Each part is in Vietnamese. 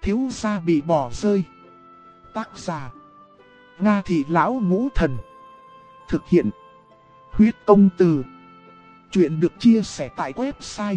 thiếu gia bị bỏ rơi. Tác giả: Nga Thị Lão Ngũ Thần. Thực hiện: Huyết Công Từ. Chuyện được chia sẻ tại website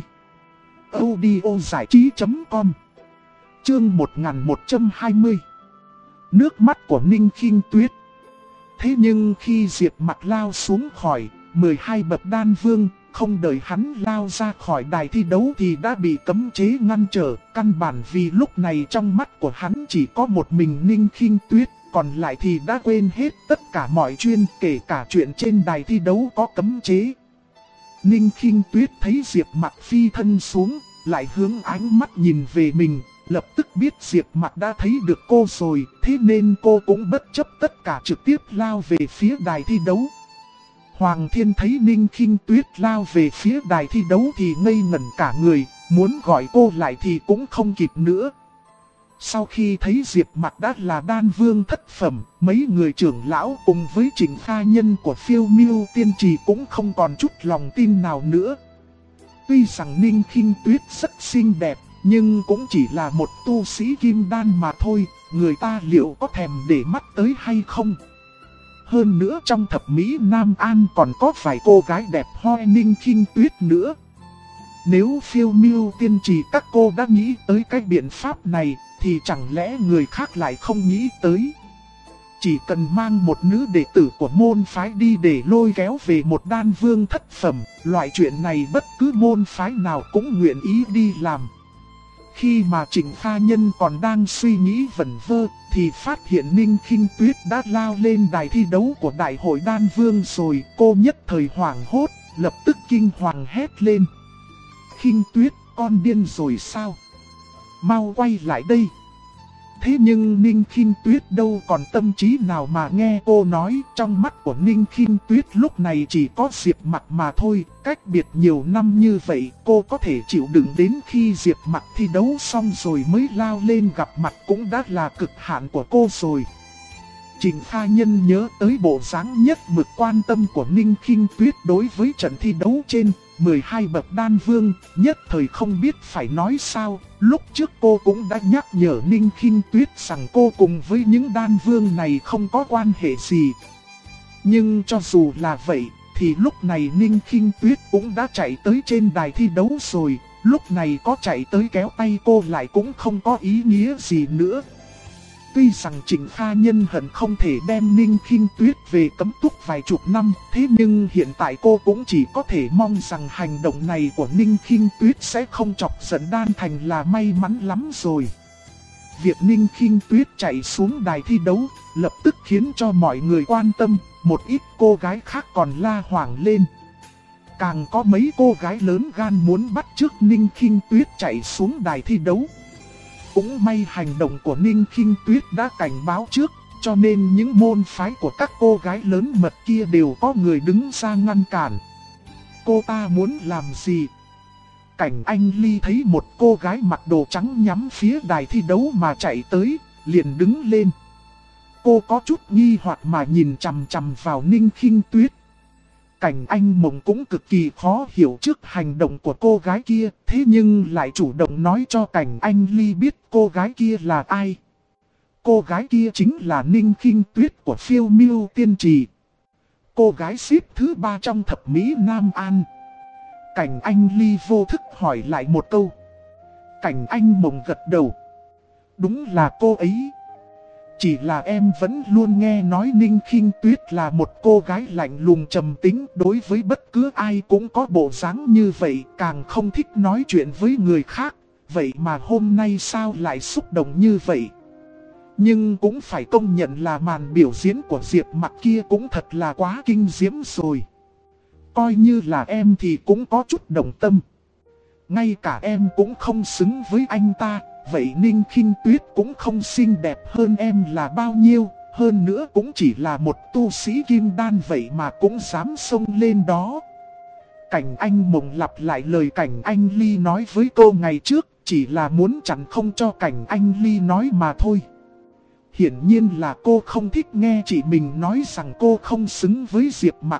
audiozảichí.com. Chương 1120. Nước mắt của Ninh Khinh Tuyết. Thế nhưng khi Diệp Mặc lao xuống khỏi 12 bậc đan vương, không đợi hắn lao ra khỏi đài thi đấu thì đã bị cấm chế ngăn trở. Căn bản vì lúc này trong mắt của hắn chỉ có một mình Ninh Khinh Tuyết, còn lại thì đã quên hết tất cả mọi chuyện, kể cả chuyện trên đài thi đấu có cấm chế. Ninh Khinh Tuyết thấy Diệp Mặc phi thân xuống, lại hướng ánh mắt nhìn về mình, lập tức biết Diệp Mặc đã thấy được cô rồi, thế nên cô cũng bất chấp tất cả trực tiếp lao về phía đài thi đấu. Hoàng Thiên thấy Ninh Khinh Tuyết lao về phía đài thi đấu thì ngây ngẩn cả người, muốn gọi cô lại thì cũng không kịp nữa. Sau khi thấy Diệp Mặc đã là đan vương thất phẩm, mấy người trưởng lão cùng với Trịnh Kha Nhân của Phiêu Miêu Tiên Trì cũng không còn chút lòng tin nào nữa. Tuy rằng Ninh Khinh Tuyết rất xinh đẹp, nhưng cũng chỉ là một tu sĩ kim đan mà thôi, người ta liệu có thèm để mắt tới hay không? Hơn nữa trong thập mỹ Nam An còn có vài cô gái đẹp hoi Ninh Khinh Tuyết nữa. Nếu Phiêu Miêu Tiên Trì các cô đã nghĩ tới cái biện pháp này, thì chẳng lẽ người khác lại không nghĩ tới? Chỉ cần mang một nữ đệ tử của môn phái đi để lôi kéo về một đan vương thất phẩm, loại chuyện này bất cứ môn phái nào cũng nguyện ý đi làm. Khi mà Trịnh Kha Nhân còn đang suy nghĩ vẩn vơ, thì phát hiện Ninh Khinh Tuyết đã lao lên đài thi đấu của Đại hội Đan Vương rồi. Cô nhất thời hoảng hốt, lập tức kinh hoàng hét lên: Khinh Tuyết, con điên rồi sao? Mau quay lại đây! Thế nhưng Ninh Khinh Tuyết đâu còn tâm trí nào mà nghe cô nói. Trong mắt của Ninh Khinh Tuyết lúc này chỉ có Diệp Mặc mà thôi. Cách biệt nhiều năm như vậy, cô có thể chịu đựng đến khi Diệp Mặc thi đấu xong rồi mới lao lên gặp mặt cũng đã là cực hạn của cô rồi. Trịnh Kha Nhân nhớ tới bộ dáng nhất mực quan tâm của Ninh Khinh Tuyết đối với trận thi đấu trên 12 bậc đan vương, nhất thời không biết phải nói sao. Lúc trước cô cũng đã nhắc nhở Ninh Khinh Tuyết rằng cô cùng với những đan vương này không có quan hệ gì. Nhưng cho dù là vậy, thì lúc này Ninh Khinh Tuyết cũng đã chạy tới trên đài thi đấu rồi. Lúc này có chạy tới kéo tay cô lại cũng không có ý nghĩa gì nữa. Tuy rằng Trịnh Kha Nhân hận không thể đem Ninh Khinh Tuyết về cấm túc vài chục năm, thế nhưng hiện tại cô cũng chỉ có thể mong rằng hành động này của Ninh Khinh Tuyết sẽ không chọc giận Đan Thành là may mắn lắm rồi. Việc Ninh Khinh Tuyết chạy xuống đài thi đấu, lập tức khiến cho mọi người quan tâm, một ít cô gái khác còn la hoảng lên. Càng có mấy cô gái lớn gan muốn bắt chước Ninh Khinh Tuyết chạy xuống đài thi đấu. Cũng may hành động của Ninh Khinh Tuyết đã cảnh báo trước, cho nên những môn phái của các cô gái lớn mật kia đều có người đứng ra ngăn cản. Cô ta muốn làm gì? Cảnh Anh Ly thấy một cô gái mặc đồ trắng nhắm phía đài thi đấu mà chạy tới, liền đứng lên. Cô có chút nghi hoặc mà nhìn chằm chằm vào Ninh Khinh Tuyết. Cảnh Anh Mộng cũng cực kỳ khó hiểu trước hành động của cô gái kia, thế nhưng lại chủ động nói cho Cảnh Anh Ly biết cô gái kia là ai. Cô gái kia chính là Ninh Khinh Tuyết của Phiêu Miêu Tiên Trì. Cô gái xếp thứ 3 trong thập mỹ Nam An. Cảnh Anh Ly vô thức hỏi lại một câu. Cảnh Anh Mộng gật đầu. Đúng là cô ấy. Chỉ là em vẫn luôn nghe nói Ninh Khinh Tuyết là một cô gái lạnh lùng trầm tính, đối với bất cứ ai cũng có bộ dáng như vậy, càng không thích nói chuyện với người khác. Vậy mà hôm nay sao lại xúc động như vậy? Nhưng cũng phải công nhận là màn biểu diễn của Diệp Mặc kia cũng thật là quá kinh diễm rồi. Coi như là em thì cũng có chút động tâm. Ngay cả em cũng không xứng với anh ta. Vậy Ninh Khinh Tuyết cũng không xinh đẹp hơn em là bao nhiêu, hơn nữa cũng chỉ là một tu sĩ kim đan vậy mà cũng dám xông lên đó. Cảnh Anh Mộng lặp lại lời Cảnh Anh Ly nói với cô ngày trước, chỉ là muốn chặn không cho Cảnh Anh Ly nói mà thôi. Hiển nhiên là cô không thích nghe chị mình nói rằng cô không xứng với Diệp Mặc.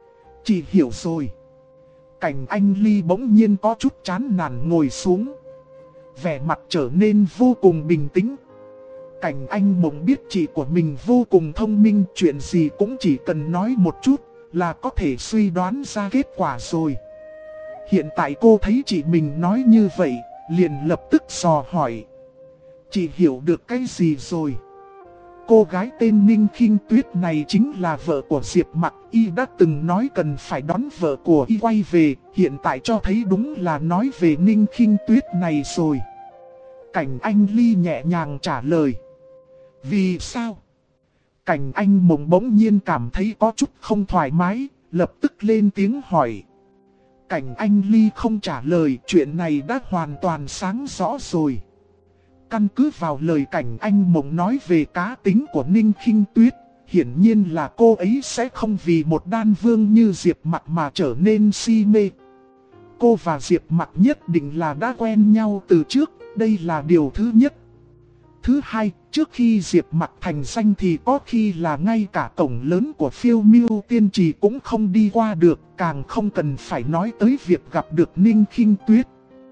Chị hiểu rồi. Cảnh Anh Ly bỗng nhiên có chút chán nản ngồi xuống. vẻ mặt trở nên vô cùng bình tĩnh. Cảnh Anh Mộng biết chị của mình vô cùng thông minh, chuyện gì cũng chỉ cần nói một chút là có thể suy đoán ra kết quả rồi. Hiện tại cô thấy chị mình nói như vậy, liền lập tức dò hỏi. Chị hiểu được cái gì rồi? Cô gái tên Ninh Khinh Tuyết này chính là vợ của Diệp Mặc, y đã từng nói cần phải đón vợ của y quay về, hiện tại cho thấy đúng là nói về Ninh Khinh Tuyết này rồi. Cảnh Anh Ly nhẹ nhàng trả lời. Vì sao? Cảnh Anh Mộng bỗng nhiên cảm thấy có chút không thoải mái, lập tức lên tiếng hỏi. Cảnh Anh Ly không trả lời, chuyện này đã hoàn toàn sáng rõ rồi. Căn cứ vào lời Cảnh Anh Mộng nói về cá tính của Ninh Khinh Tuyết, hiển nhiên là cô ấy sẽ không vì một đan vương như Diệp Mặc mà trở nên si mê. Cô và Diệp Mặc nhất định là đã quen nhau từ trước, đây là điều thứ nhất. Thứ hai, trước khi Diệp Mặc thành danh thì có khi là ngay cả cổng lớn của Phiêu Miêu Tiên Trì cũng không đi qua được, càng không cần phải nói tới việc gặp được Ninh Khinh Tuyết.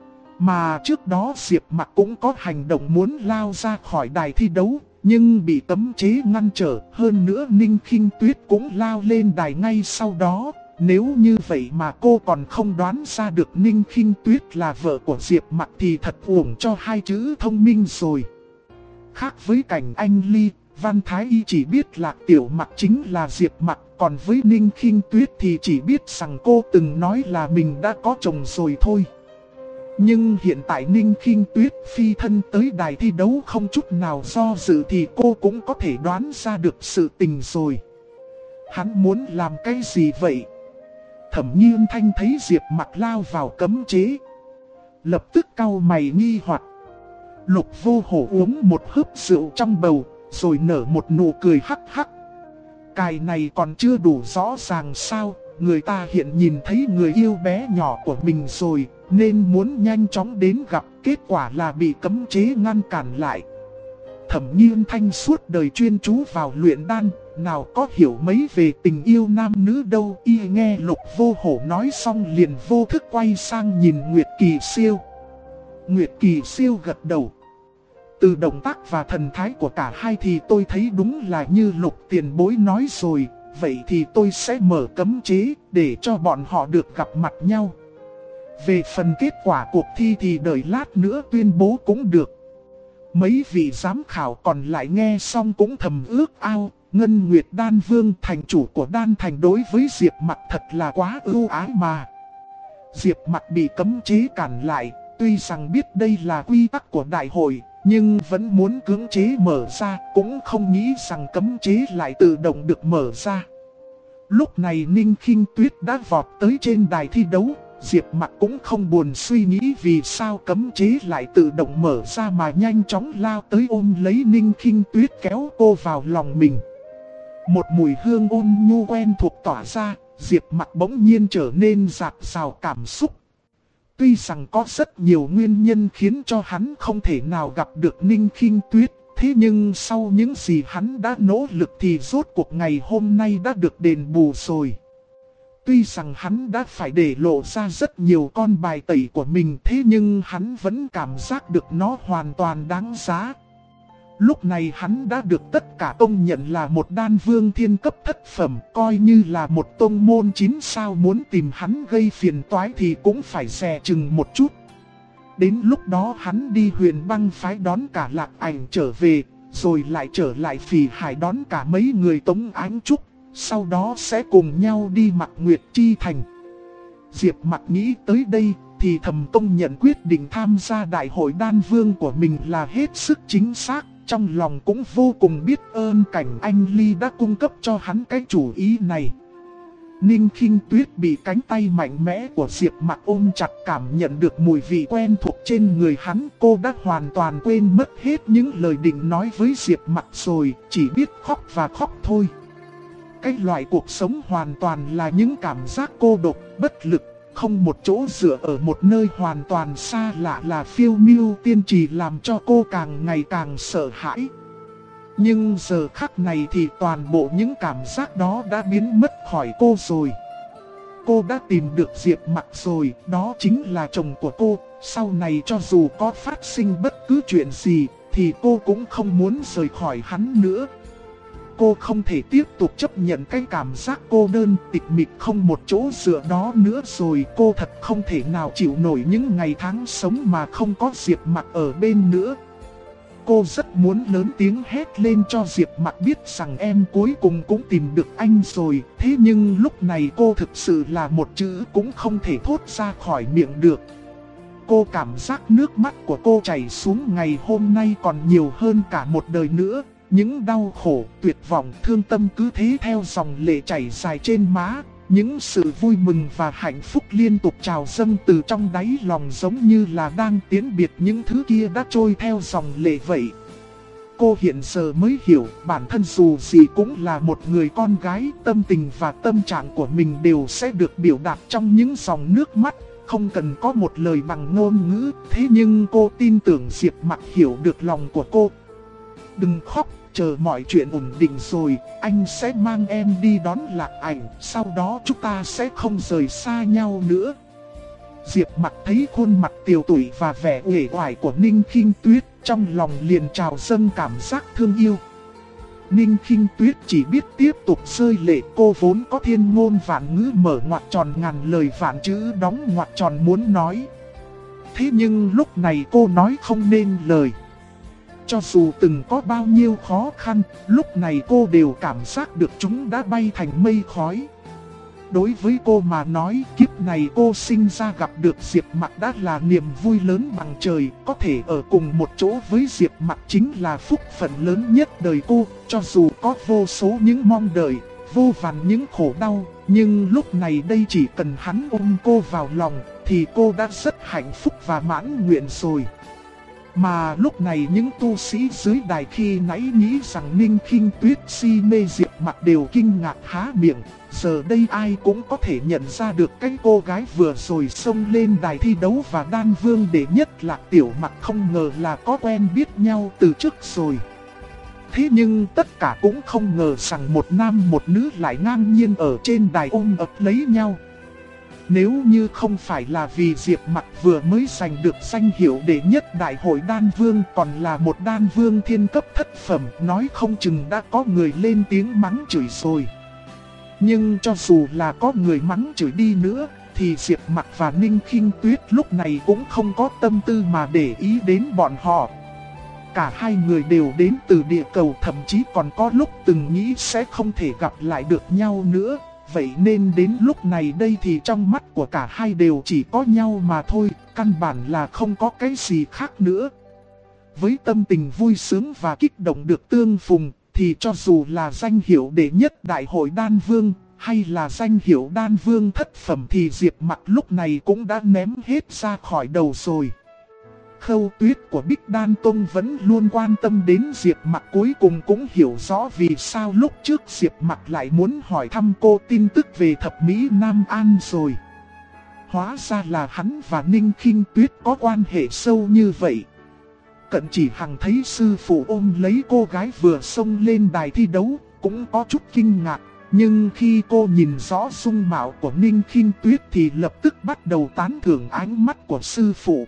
Mà trước đó Diệp Mặc cũng có hành động muốn lao ra khỏi đài thi đấu, nhưng bị cấm chế ngăn trở. Hơn nữa Ninh Khinh Tuyết cũng lao lên đài ngay sau đó. Nếu như vậy mà cô còn không đoán ra được Ninh Khinh Tuyết là vợ của Diệp Mặc thì thật uổng cho hai chữ thông minh rồi. Khác với Cảnh Anh Ly, Văn Thái Y chỉ biết Lạc Tiểu Mặc chính là Diệp Mặc, còn với Ninh Khinh Tuyết thì chỉ biết rằng cô từng nói là mình đã có chồng rồi thôi. Nhưng hiện tại Ninh Khinh Tuyết phi thân tới đài thi đấu không chút nào do dự thì cô cũng có thể đoán ra được sự tình rồi. Hắn muốn làm cái gì vậy? Thẩm Nhiên Thanh thấy Diệp Mặc lao vào cấm chế, lập tức cau mày nghi hoặc. Lục Vô Hổ uống một hớp rượu trong bầu, rồi nở một nụ cười hắc hắc. Cái này còn chưa đủ rõ ràng sao? Người ta hiện nhìn thấy người yêu bé nhỏ của mình rồi, nên muốn nhanh chóng đến gặp, kết quả là bị cấm chế ngăn cản lại. Thẩm Nhiên Thanh suốt đời chuyên chú vào luyện đan, nào có hiểu mấy về tình yêu nam nữ đâu. Y nghe Lục Vô Hổ nói xong liền vô thức quay sang nhìn Nguyệt Kỳ Siêu. Nguyệt Kỳ Siêu gật đầu. Từ động tác và thần thái của cả hai thì tôi thấy đúng là như Lục tiền bối nói rồi. Vậy thì tôi sẽ mở cấm chế để cho bọn họ được gặp mặt nhau. Về phần kết quả cuộc thi thì đợi lát nữa tuyên bố cũng được. Mấy vị giám khảo còn lại nghe xong cũng thầm ước ao. Ngân Nguyệt Đan Vương, thành chủ của Đan Thành, đối với Diệp Mặc thật là quá ưu ái mà. Diệp Mặc bị cấm chế cản lại, tuy rằng biết đây là quy tắc của đại hội, nhưng vẫn muốn cưỡng chế mở ra, cũng không nghĩ rằng cấm chế lại tự động được mở ra. Lúc này Ninh Khinh Tuyết đã vọt tới trên đài thi đấu, Diệp Mặc cũng không buồn suy nghĩ vì sao cấm chế lại tự động mở ra mà nhanh chóng lao tới ôm lấy Ninh Khinh Tuyết, kéo cô vào lòng mình. Một mùi hương ôn nhu quen thuộc tỏa ra, Diệp Mặc bỗng nhiên trở nên dạt dào cảm xúc. Tuy rằng có rất nhiều nguyên nhân khiến cho hắn không thể nào gặp được Ninh Khinh Tuyết, thế nhưng sau những gì hắn đã nỗ lực thì rốt cuộc ngày hôm nay đã được đền bù rồi. Tuy rằng hắn đã phải để lộ ra rất nhiều con bài tẩy của mình, thế nhưng hắn vẫn cảm giác được nó hoàn toàn đáng giá. Lúc này hắn đã được tất cả công nhận là một đan vương thiên cấp thất phẩm, coi như là một tông môn 9 sao muốn tìm hắn gây phiền toái thì cũng phải dè chừng một chút. Đến lúc đó hắn đi Huyền Băng phái đón cả Lạc Ảnh trở về, rồi lại trở lại Phỉ Hải đón cả mấy người Tống Ánh Trúc, sau đó sẽ cùng nhau đi Mạc Nguyệt Chi Thành. Diệp Mặc nghĩ tới đây thì thầm công nhận quyết định tham gia đại hội đan vương của mình là hết sức chính xác. Trong lòng cũng vô cùng biết ơn Cảnh Anh Ly đã cung cấp cho hắn cái chủ ý này. Ninh Khinh Tuyết bị cánh tay mạnh mẽ của Diệp Mặc ôm chặt, cảm nhận được mùi vị quen thuộc trên người hắn. Cô đã hoàn toàn quên mất hết những lời định nói với Diệp Mặc rồi, chỉ biết khóc và khóc thôi. Cái loại cuộc sống hoàn toàn là những cảm giác cô độc, bất lực, không một chỗ dựa ở một nơi hoàn toàn xa lạ là Phiêu Miêu Tiên Trì làm cho cô càng ngày càng sợ hãi. Nhưng giờ khắc này thì toàn bộ những cảm giác đó đã biến mất khỏi cô rồi. cô đã tìm được Diệp Mặc rồi, đó chính là chồng của cô. Sau này cho dù có phát sinh bất cứ chuyện gì, thì cô cũng không muốn rời khỏi hắn nữa. Cô không thể tiếp tục chấp nhận cái cảm giác cô đơn tịch mịch không một chỗ dựa đó nữa rồi. Cô thật không thể nào chịu nổi những ngày tháng sống mà không có Diệp Mặc ở bên nữa. Cô rất muốn lớn tiếng hét lên cho Diệp Mặc biết rằng em cuối cùng cũng tìm được anh rồi. Thế nhưng lúc này cô thực sự là một chữ cũng không thể thốt ra khỏi miệng được. Cô cảm giác nước mắt của cô chảy xuống ngày hôm nay còn nhiều hơn cả một đời nữa. Những đau khổ, tuyệt vọng, thương tâm cứ thế theo dòng lệ chảy dài trên má. Những sự vui mừng và hạnh phúc liên tục trào dâng từ trong đáy lòng giống như là đang tiễn biệt những thứ kia đã trôi theo dòng lệ vậy. Cô hiện giờ mới hiểu bản thân dù gì cũng là một người con gái, tâm tình và tâm trạng của mình đều sẽ được biểu đạt trong những dòng nước mắt, không cần có một lời bằng ngôn ngữ. Thế nhưng cô tin tưởng Diệp Mặc hiểu được lòng của cô. Đừng khóc, chờ mọi chuyện ổn định rồi, anh sẽ mang em đi đón Lạc Ảnh, sau đó chúng ta sẽ không rời xa nhau nữa. Diệp Mặc thấy khuôn mặt tiều tụy và vẻ uể oải của Ninh Khinh Tuyết, trong lòng liền trào dâng cảm giác thương yêu. Ninh Khinh Tuyết chỉ biết tiếp tục rơi lệ, cô vốn có thiên ngôn vạn ngữ mở ngoặc tròn ngàn lời vạn chữ đóng ngoặc tròn muốn nói. Thế nhưng lúc này cô nói không nên lời. Cho dù từng có bao nhiêu khó khăn, lúc này cô đều cảm giác được chúng đã bay thành mây khói. Đối với cô mà nói, kiếp này cô sinh ra gặp được Diệp Mặc đã là niềm vui lớn bằng trời. Có thể ở cùng một chỗ với Diệp Mặc chính là phúc phận lớn nhất đời cô. Cho dù có vô số những mong đợi, vô vàn những khổ đau, nhưng lúc này đây chỉ cần hắn ôm cô vào lòng, thì cô đã rất hạnh phúc và mãn nguyện rồi. Mà lúc này những tu sĩ dưới đài khi nãy nghĩ rằng Ninh Khinh Tuyết si mê Diệp Mặc đều kinh ngạc há miệng. Giờ đây ai cũng có thể nhận ra được cái cô gái vừa rồi xông lên đài thi đấu và đan vương đệ nhất Lạc Tiểu Mặc không ngờ là có quen biết nhau từ trước rồi. Thế nhưng tất cả cũng không ngờ rằng một nam một nữ lại ngang nhiên ở trên đài ôm ấp lấy nhau. Nếu như không phải là vì Diệp Mặc vừa mới giành được danh hiệu đệ nhất đại hội đan vương, còn là một đan vương thiên cấp thất phẩm, nói không chừng đã có người lên tiếng mắng chửi rồi. Nhưng cho dù là có người mắng chửi đi nữa, thì Diệp Mặc và Ninh Khinh Tuyết lúc này cũng không có tâm tư mà để ý đến bọn họ. Cả hai người đều đến từ địa cầu, thậm chí còn có lúc từng nghĩ sẽ không thể gặp lại được nhau nữa. Vậy nên đến lúc này đây thì trong mắt của cả hai đều chỉ có nhau mà thôi, căn bản là không có cái gì khác nữa. Với tâm tình vui sướng và kích động được tương phùng, thì cho dù là danh hiệu đệ nhất đại hội đan vương, hay là danh hiệu đan vương thất phẩm thì Diệp Mặc lúc này cũng đã ném hết ra khỏi đầu rồi. Khâu Tuyết của Bích Đan Tông vẫn luôn quan tâm đến Diệp Mặc, cuối cùng cũng hiểu rõ vì sao lúc trước Diệp Mặc lại muốn hỏi thăm cô tin tức về thập mỹ Nam An rồi. Hóa ra là hắn và Ninh Khinh Tuyết có quan hệ sâu như vậy. Cận Chỉ Hằng thấy sư phụ ôm lấy cô gái vừa xông lên đài thi đấu, cũng có chút kinh ngạc. Nhưng khi cô nhìn rõ dung mạo của Ninh Khinh Tuyết thì lập tức bắt đầu tán thưởng ánh mắt của sư phụ.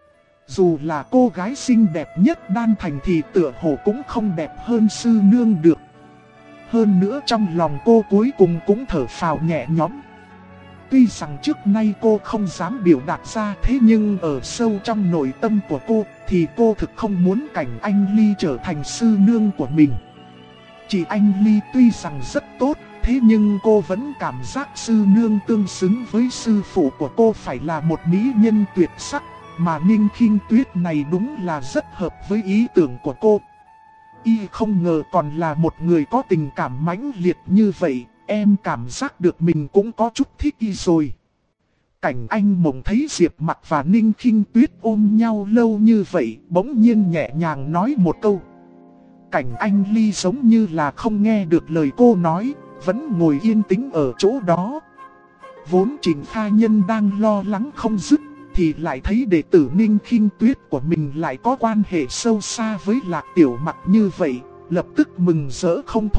Dù là cô gái xinh đẹp nhất đan thành thì tựa hồ cũng không đẹp hơn sư nương được. Hơn nữa trong lòng cô cuối cùng cũng thở phào nhẹ nhõm. Tuy rằng trước nay cô không dám biểu đạt ra, thế nhưng ở sâu trong nội tâm của cô thì cô thực không muốn cảnh Anh Ly trở thành sư nương của mình. Chị Anh Ly tuy rằng rất tốt, thế nhưng cô vẫn cảm giác sư nương tương xứng với sư phụ của cô phải là một mỹ nhân tuyệt sắc. Mà Ninh Khinh Tuyết này đúng là rất hợp với ý tưởng của cô. Y không ngờ còn là một người có tình cảm mãnh liệt như vậy, em cảm giác được mình cũng có chút thích y rồi. Cảnh Anh Mộng thấy Diệp Mặc và Ninh Khinh Tuyết ôm nhau lâu như vậy, bỗng nhiên nhẹ nhàng nói một câu. Cảnh Anh Ly giống như là không nghe được lời cô nói, vẫn ngồi yên tĩnh ở chỗ đó. Vốn Trình Kha Nhân đang lo lắng không dứt, thì lại thấy đệ tử Ninh Khinh Tuyết của mình lại có quan hệ sâu xa với Lạc Tiểu Mặc như vậy, lập tức mừng rỡ không thôi,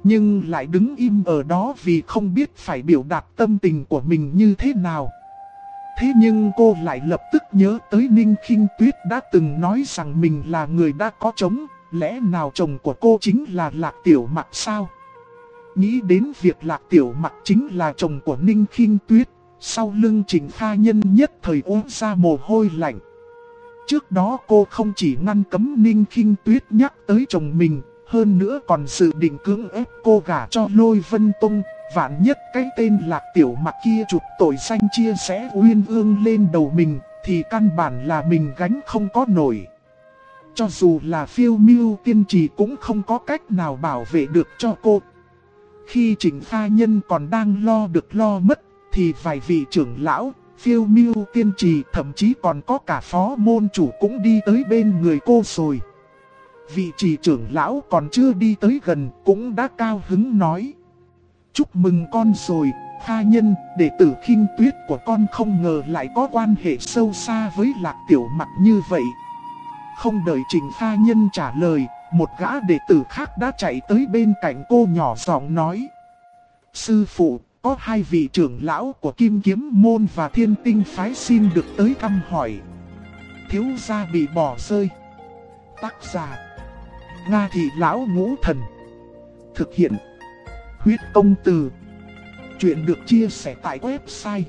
nhưng lại đứng im ở đó vì không biết phải biểu đạt tâm tình của mình như thế nào. Thế nhưng cô lại lập tức nhớ tới Ninh Khinh Tuyết đã từng nói rằng mình là người đã có chồng, lẽ nào chồng của cô chính là Lạc Tiểu Mặc sao? Nghĩ đến việc Lạc Tiểu Mặc chính là chồng của Ninh Khinh Tuyết, sau lưng Trịnh Kha Nhân nhất thời ùa ra mồ hôi lạnh. Trước đó cô không chỉ ngăn cấm Ninh Khinh Tuyết nhắc tới chồng mình, hơn nữa còn dự định cưỡng ép cô gả cho Lôi Vân Tông. Vạn nhất cái tên Lạc Tiểu Mặc kia chụp tội danh chia sẻ uyên ương lên đầu mình, thì căn bản là mình gánh không có nổi. Cho dù là Phiêu Miêu Tiên Trì cũng không có cách nào bảo vệ được cho cô. Khi Trịnh Kha Nhân còn đang lo được lo mất, thì vài vị trưởng lão, Phiêu Miêu Tiên Trì thậm chí còn có cả phó môn chủ cũng đi tới bên người cô rồi. Vị trì trưởng lão còn chưa đi tới gần cũng đã cao hứng nói: chúc mừng con rồi, Kha Nhân, đệ tử Khinh Tuyết của con không ngờ lại có quan hệ sâu xa với Lạc Tiểu Mặc như vậy. Không đợi Trịnh Kha Nhân trả lời, một gã đệ tử khác đã chạy tới bên cạnh cô nhỏ giọng nói: sư phụ, có hai vị trưởng lão của Kim Kiếm Môn và Thiên Tinh Phái xin được tới thăm hỏi. Thiếu gia bị bỏ rơi. Tác giả: Nga Thị Lão Ngũ Thần. Thực hiện: Huyết Công Từ. Chuyện được chia sẻ tại website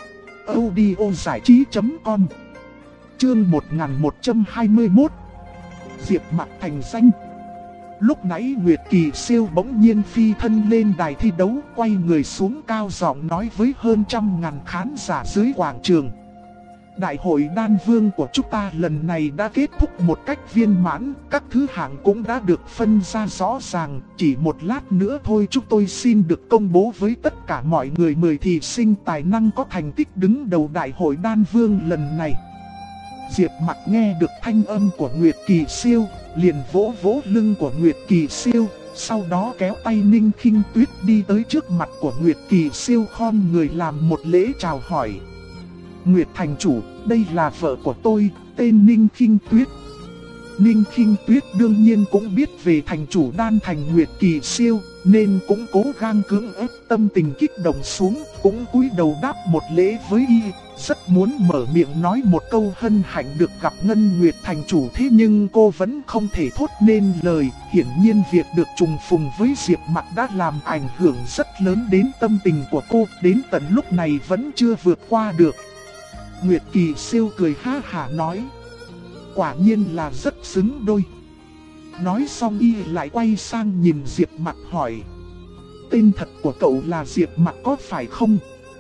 audiozảichí.com. Chương 1121. Diệp Mặc thành danh. Lúc nãy Nguyệt Kỳ Siêu bỗng nhiên phi thân lên đài thi đấu, quay người xuống cao giọng nói với hơn 100.000 khán giả dưới quảng trường: đại hội đan vương của chúng ta lần này đã kết thúc một cách viên mãn, các thứ hạng cũng đã được phân ra rõ ràng. Chỉ một lát nữa thôi chúng tôi xin được công bố với tất cả mọi người 10 thí sinh tài năng có thành tích đứng đầu đại hội đan vương lần này. Diệp Mặc nghe được thanh âm của Nguyệt Kỳ Siêu, liền vỗ vỗ lưng của Nguyệt Kỳ Siêu, sau đó kéo tay Ninh Khinh Tuyết đi tới trước mặt của Nguyệt Kỳ Siêu, khom người làm một lễ chào hỏi: Nguyệt thành chủ, đây là vợ của tôi, tên Ninh Khinh Tuyết. Ninh Khinh Tuyết đương nhiên cũng biết về thành chủ đan thành Nguyệt Kỳ Siêu, nên cũng cố gắng cưỡng ép tâm tình kích động xuống, cũng cúi đầu đáp một lễ với y, rất muốn mở miệng nói một câu hân hạnh được gặp Ngân Nguyệt thành chủ, thế nhưng cô vẫn không thể thốt nên lời. Hiển nhiên việc được trùng phùng với Diệp Mặc đã làm ảnh hưởng rất lớn đến tâm tình của cô, đến tận lúc này vẫn chưa vượt qua được. Nguyệt Kỳ Siêu cười ha hả nói: quả nhiên là rất xứng đôi. Nói xong y lại quay sang nhìn Diệp Mặc hỏi: tên thật của cậu là Diệp Mặc có phải không?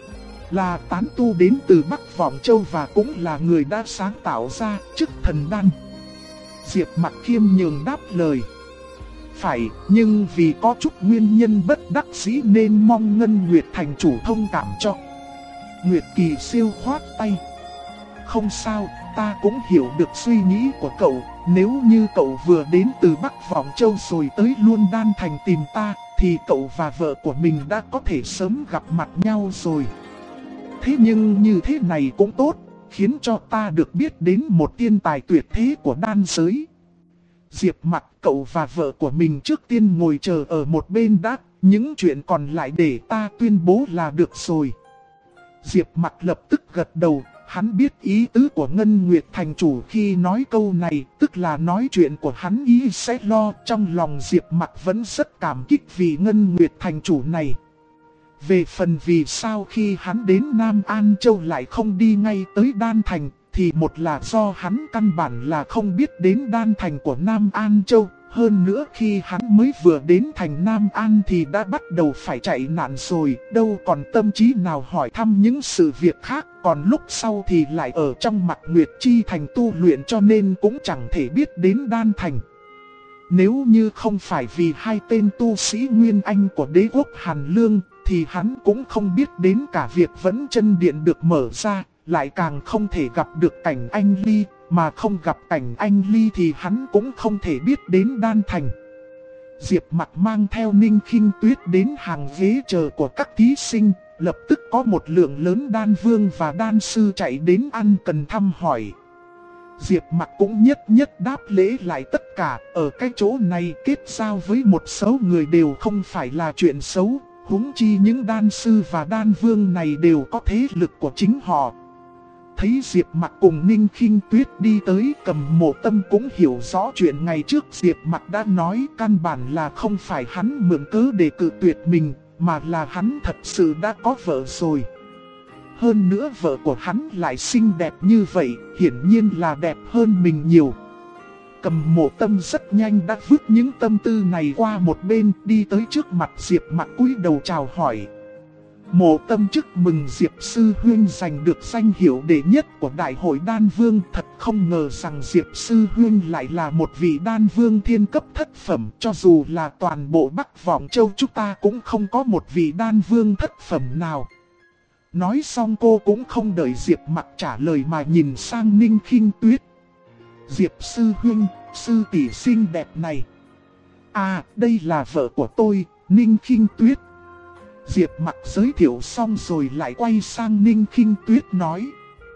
Là tán tu đến từ Bắc Vọng Châu và cũng là người đã sáng tạo ra Chức Thần Đan. Diệp Mặc khiêm nhường đáp lời: phải, nhưng vì có chút nguyên nhân bất đắc dĩ nên mong Ngân Nguyệt thành chủ thông cảm cho. Nguyệt Kỳ Siêu khoát tay: không sao, ta cũng hiểu được suy nghĩ của cậu. Nếu như cậu vừa đến từ Bắc Vọng Châu rồi tới Luân Đan thành tìm ta, thì cậu và vợ của mình đã có thể sớm gặp mặt nhau rồi. Thế nhưng như thế này cũng tốt, khiến cho ta được biết đến một thiên tài tuyệt thế của đan giới. Diệp Mặc, cậu và vợ của mình trước tiên ngồi chờ ở một bên đã, những chuyện còn lại để ta tuyên bố là được rồi. Diệp Mặc lập tức gật đầu. Hắn biết ý tứ của Ngân Nguyệt thành chủ khi nói câu này, tức là nói chuyện của hắn ý sẽ lo. Trong lòng Diệp Mặc vẫn rất cảm kích vì Ngân Nguyệt thành chủ này. Về phần vì sao khi hắn đến Nam An Châu lại không đi ngay tới Đan Thành, thì một là do hắn căn bản là không biết đến Đan Thành của Nam An Châu. Hơn nữa khi hắn mới vừa đến thành Nam An thì đã bắt đầu phải chạy nạn rồi, đâu còn tâm trí nào hỏi thăm những sự việc khác. Còn lúc sau thì lại ở trong Mạc Nguyệt Chi thành tu luyện, cho nên cũng chẳng thể biết đến Đan Thành. Nếu như không phải vì hai tên tu sĩ Nguyên Anh của đế quốc Hàn Lương, thì hắn cũng không biết đến cả việc Vẫn Chân Điện được mở ra, lại càng không thể gặp được cảnh Anh Ly. Mà không gặp cảnh Anh Ly thì hắn cũng không thể biết đến Đan Thành. Diệp Mặc mang theo Ninh Khinh Tuyết đến hàng ghế chờ của các thí sinh. Lập tức có một lượng lớn đan vương và đan sư chạy đến ăn cần thăm hỏi. Diệp Mặc cũng nhất nhất đáp lễ lại tất cả. Ở cái chỗ này kết giao với một số người đều không phải là chuyện xấu. Huống chi những đan sư và đan vương này đều có thế lực của chính họ. Thấy Diệp Mặc cùng Ninh Khinh Tuyết đi tới, Cầm Mộ Tâm cũng hiểu rõ chuyện ngày trước Diệp Mặc đã nói, căn bản là không phải hắn mượn cớ để cự tuyệt mình, mà là hắn thật sự đã có vợ rồi. Hơn nữa vợ của hắn lại xinh đẹp như vậy, hiển nhiên là đẹp hơn mình nhiều. Cầm Mộ Tâm rất nhanh đã vứt những tâm tư này qua một bên, đi tới trước mặt Diệp Mặc cúi đầu chào hỏi. Mộ Tâm chúc mừng Diệp Sư Huynh giành được danh hiệu đệ nhất của Đại hội Đan Vương. Thật không ngờ rằng Diệp Sư Huynh lại là một vị Đan Vương thiên cấp thất phẩm. Cho dù là toàn bộ Bắc Vọng Châu chúng ta cũng không có một vị Đan Vương thất phẩm nào. Nói xong cô cũng không đợi Diệp Mặc trả lời mà nhìn sang Ninh Khinh Tuyết. Diệp Sư Huynh, sư tỷ xinh đẹp này. À, đây là vợ của tôi, Ninh Khinh Tuyết. Diệp Mặc giới thiệu xong rồi lại quay sang Ninh Khinh Tuyết nói.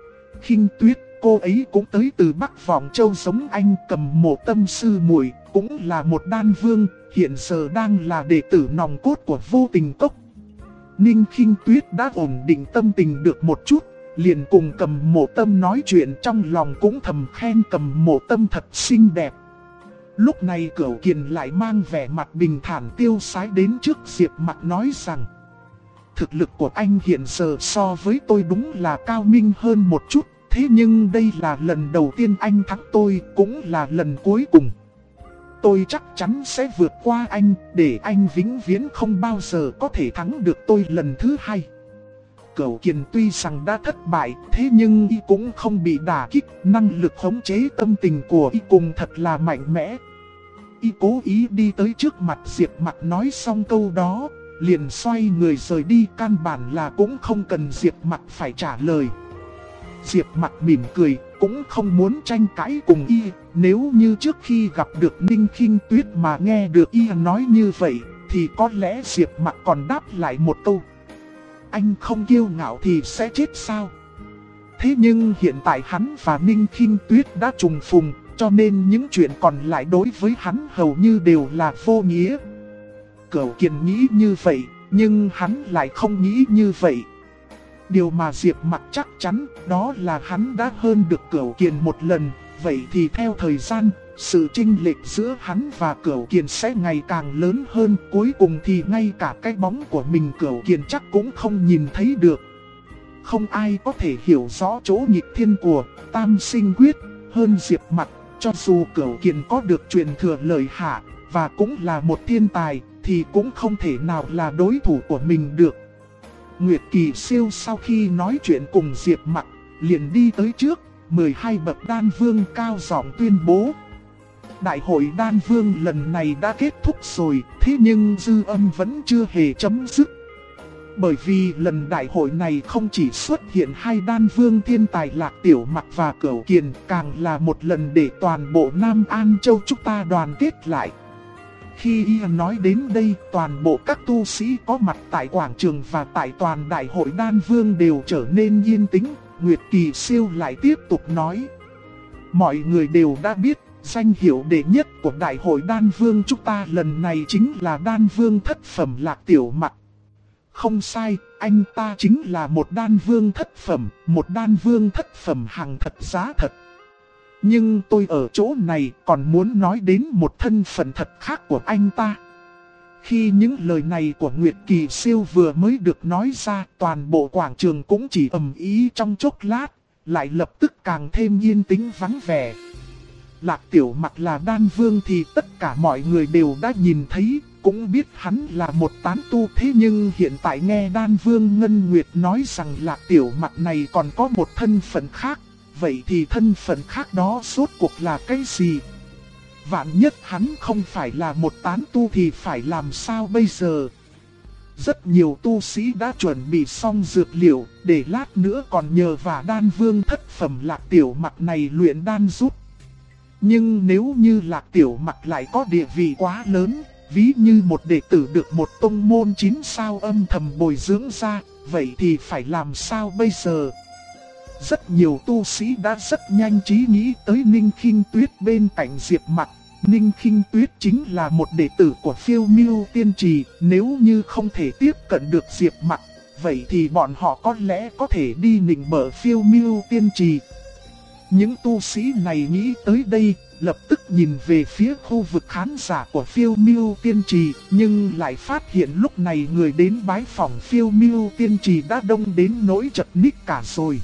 Khinh Tuyết, cô ấy cũng tới từ Bắc Vọng Châu giống anh. Cầm Mộ Tâm sư muội cũng là một đan vương, hiện giờ đang là đệ tử nòng cốt của Vô Tình Cốc. Ninh Khinh Tuyết đã ổn định tâm tình được một chút, liền cùng Cầm Mộ Tâm nói chuyện, trong lòng cũng thầm khen Cầm Mộ Tâm thật xinh đẹp. Lúc này Cửu Kiền lại mang vẻ mặt bình thản tiêu sái đến trước Diệp Mặc nói rằng: thực lực của anh hiện giờ so với tôi đúng là cao minh hơn một chút, thế nhưng đây là lần đầu tiên anh thắng tôi, cũng là lần cuối cùng. Tôi chắc chắn sẽ vượt qua anh, để anh vĩnh viễn không bao giờ có thể thắng được tôi lần thứ hai. Cửu Kiền tuy rằng đã thất bại, thế nhưng y cũng không bị đả kích, năng lực khống chế tâm tình của y cùng thật là mạnh mẽ. Y cố ý đi tới trước mặt Diệp Mặc nói xong câu đó, liền xoay người rời đi, căn bản là cũng không cần Diệp Mặc phải trả lời. Diệp Mặc mỉm cười, cũng không muốn tranh cãi cùng y. Nếu như trước khi gặp được Ninh Khinh Tuyết mà nghe được y nói như vậy, thì có lẽ Diệp Mặc còn đáp lại một câu: anh không kiêu ngạo thì sẽ chết sao? Thế nhưng hiện tại hắn và Ninh Khinh Tuyết đã trùng phùng, cho nên những chuyện còn lại đối với hắn hầu như đều là vô nghĩa. Cửu Kiền nghĩ như vậy, nhưng hắn lại không nghĩ như vậy. Điều mà Diệp Mặc chắc chắn đó là hắn đã hơn được Cửu Kiền một lần. Vậy thì theo thời gian, sự chênh lệch giữa hắn và Cửu Kiền sẽ ngày càng lớn hơn. Cuối cùng thì ngay cả cái bóng của mình Cửu Kiền chắc cũng không nhìn thấy được. Không ai có thể hiểu rõ chỗ nghịch thiên của Tam Sinh Quyết hơn Diệp Mặc. Cho dù Cửu Kiền có được truyền thừa lợi hạ và cũng là một thiên tài, thì cũng không thể nào là đối thủ của mình được. Nguyệt Kỳ Siêu sau khi nói chuyện cùng Diệp Mặc, liền đi tới trước 12 bậc đan vương cao giọng tuyên bố: Đại hội đan vương lần này đã kết thúc rồi, thế nhưng dư âm vẫn chưa hề chấm dứt. Bởi vì lần đại hội này không chỉ xuất hiện hai đan vương thiên tài Lạc Tiểu Mặc và Cửu Kiền, càng là một lần để toàn bộ Nam An Châu chúng ta đoàn kết lại. Khi y nói đến đây, toàn bộ các tu sĩ có mặt tại quảng trường và tại toàn đại hội đan vương đều trở nên yên tĩnh. Nguyệt Kỳ Siêu lại tiếp tục nói: mọi người đều đã biết, danh hiệu đệ nhất của đại hội đan vương chúng ta lần này chính là đan vương thất phẩm Lạc Tiểu Mặc. Không sai, anh ta chính là một đan vương thất phẩm, một đan vương thất phẩm hàng thật giá thật. Nhưng tôi ở chỗ này còn muốn nói đến một thân phận thật khác của anh ta. Khi những lời này của Nguyệt Kỳ Siêu vừa mới được nói ra, toàn bộ quảng trường cũng chỉ ầm ĩ trong chốc lát, lại lập tức càng thêm yên tĩnh vắng vẻ. Lạc Tiểu Mặc là đan vương thì tất cả mọi người đều đã nhìn thấy, cũng biết hắn là một tán tu. Thế nhưng hiện tại nghe đan vương Ngân Nguyệt nói rằng Lạc Tiểu Mặc này còn có một thân phận khác. Vậy thì thân phận khác đó rốt cuộc là cái gì? Vạn nhất hắn không phải là một tán tu thì phải làm sao bây giờ? Rất nhiều tu sĩ đã chuẩn bị xong dược liệu, để lát nữa còn nhờ vả đan vương thất phẩm Lạc Tiểu Mặc này luyện đan giúp. Nhưng nếu như Lạc Tiểu Mặc lại có địa vị quá lớn, ví như một đệ tử được một tông môn 9 sao âm thầm bồi dưỡng ra, vậy thì phải làm sao bây giờ? rất nhiều tu sĩ đã rất nhanh trí nghĩ tới Ninh Khinh Tuyết bên cạnh Diệp Mặc. Ninh Khinh Tuyết chính là một đệ tử của Phiêu Miêu Tiên Trì, nếu như không thể tiếp cận được Diệp Mặc, vậy thì bọn họ có lẽ có thể đi nịnh bợ Phiêu Miêu Tiên Trì. Những tu sĩ này nghĩ tới đây, lập tức nhìn về phía khu vực khán giả của Phiêu Miêu Tiên Trì, nhưng lại phát hiện lúc này người đến bái phỏng Phiêu Miêu Tiên Trì đã đông đến nỗi chật ních cả rồi.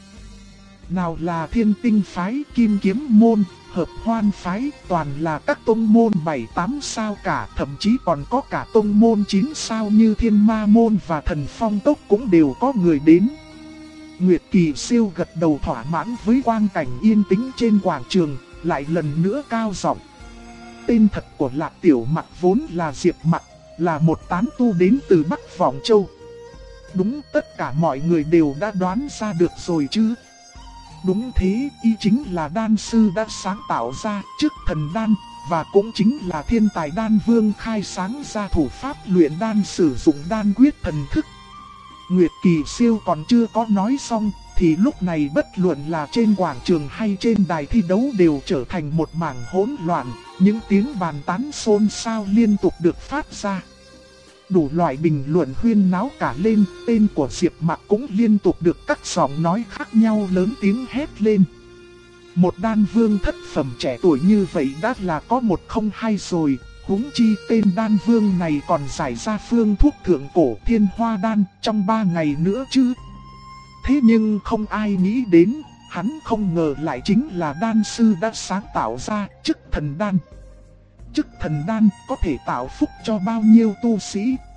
Nào là Thiên Tinh Phái, Kim Kiếm Môn, Hợp Hoan Phái, toàn là các tông môn 7-8 sao cả, thậm chí còn có cả tông môn 9 sao như Thiên Ma Môn và Thần Phong Tốc cũng đều có người đến. Nguyệt Kỳ Siêu gật đầu thỏa mãn với quang cảnh yên tĩnh trên quảng trường, lại lần nữa cao giọng. Tên thật của Lạc Tiểu Mặc vốn là Diệp Mặc, là một tán tu đến từ Bắc Vọng Châu. Đúng, tất cả mọi người đều đã đoán ra được rồi chứ. Đúng thế, y chính là đan sư đã sáng tạo ra Chức Thần Đan, và cũng chính là thiên tài đan vương khai sáng ra thủ pháp luyện đan sử dụng đan quyết thần thức. Nguyệt Kỳ Siêu còn chưa có nói xong, thì lúc này bất luận là trên quảng trường hay trên đài thi đấu đều trở thành một mảng hỗn loạn, những tiếng bàn tán xôn xao liên tục được phát ra. Đủ loại bình luận huyên náo cả lên, tên của Diệp Mặc cũng liên tục được các giọng nói khác nhau lớn tiếng hét lên. Một đan vương thất phẩm trẻ tuổi như vậy đã là có một không hai rồi, huống chi tên đan vương này còn giải ra phương thuốc thượng cổ Thiên Hoa Đan trong 3 ngày nữa chứ. Thế nhưng không ai nghĩ đến, hắn không ngờ lại chính là đan sư đã sáng tạo ra Chức Thần Đan. Chức Thần Đan có thể tạo phúc cho bao nhiêu tu sĩ.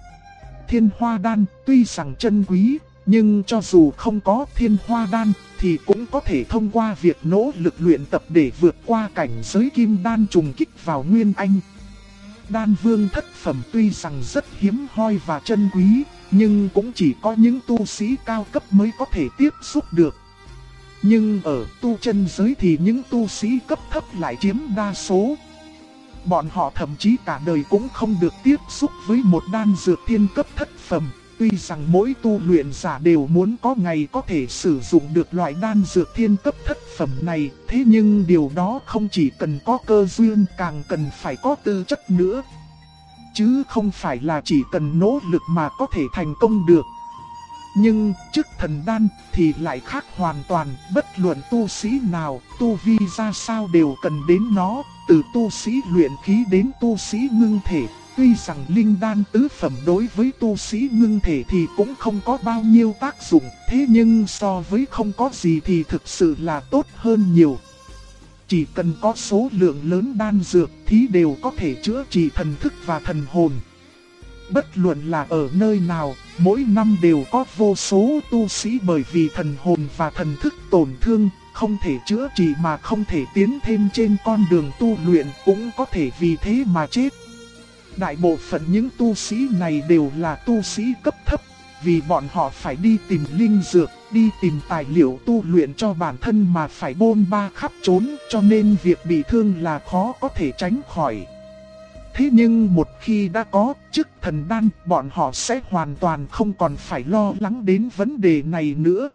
Thiên Hoa Đan tuy rằng chân quý, nhưng cho dù không có Thiên Hoa Đan thì cũng có thể thông qua việc nỗ lực luyện tập để vượt qua cảnh giới kim đan trùng kích vào Nguyên Anh. Đan vương thất phẩm tuy rằng rất hiếm hoi và chân quý, nhưng cũng chỉ có những tu sĩ cao cấp mới có thể tiếp xúc được. Nhưng ở tu chân giới thì những tu sĩ cấp thấp lại chiếm đa số. Bọn họ thậm chí cả đời cũng không được tiếp xúc với một đan dược thiên cấp thất phẩm. Tuy rằng mỗi tu luyện giả đều muốn có ngày có thể sử dụng được loại đan dược thiên cấp thất phẩm này, thế nhưng điều đó không chỉ cần có cơ duyên, càng cần phải có tư chất nữa. Chứ không phải là chỉ cần nỗ lực mà có thể thành công được. Nhưng Chức Thần Đan thì lại khác hoàn toàn, bất luận tu sĩ nào, tu vi ra sao đều cần đến nó, từ tu sĩ luyện khí đến tu sĩ ngưng thể. Tuy rằng linh đan tứ phẩm đối với tu sĩ ngưng thể thì cũng không có bao nhiêu tác dụng, thế nhưng so với không có gì thì thực sự là tốt hơn nhiều. Chỉ cần có số lượng lớn đan dược thì đều có thể chữa trị thần thức và thần hồn. Bất luận là ở nơi nào, mỗi năm đều có vô số tu sĩ bởi vì thần hồn và thần thức tổn thương, không thể chữa trị mà không thể tiến thêm trên con đường tu luyện, cũng có thể vì thế mà chết. Đại bộ phận những tu sĩ này đều là tu sĩ cấp thấp, vì bọn họ phải đi tìm linh dược, đi tìm tài liệu tu luyện cho bản thân mà phải bôn ba khắp trốn, cho nên việc bị thương là khó có thể tránh khỏi. Thế nhưng một khi đã có Chức Thần Đan, bọn họ sẽ hoàn toàn không còn phải lo lắng đến vấn đề này nữa.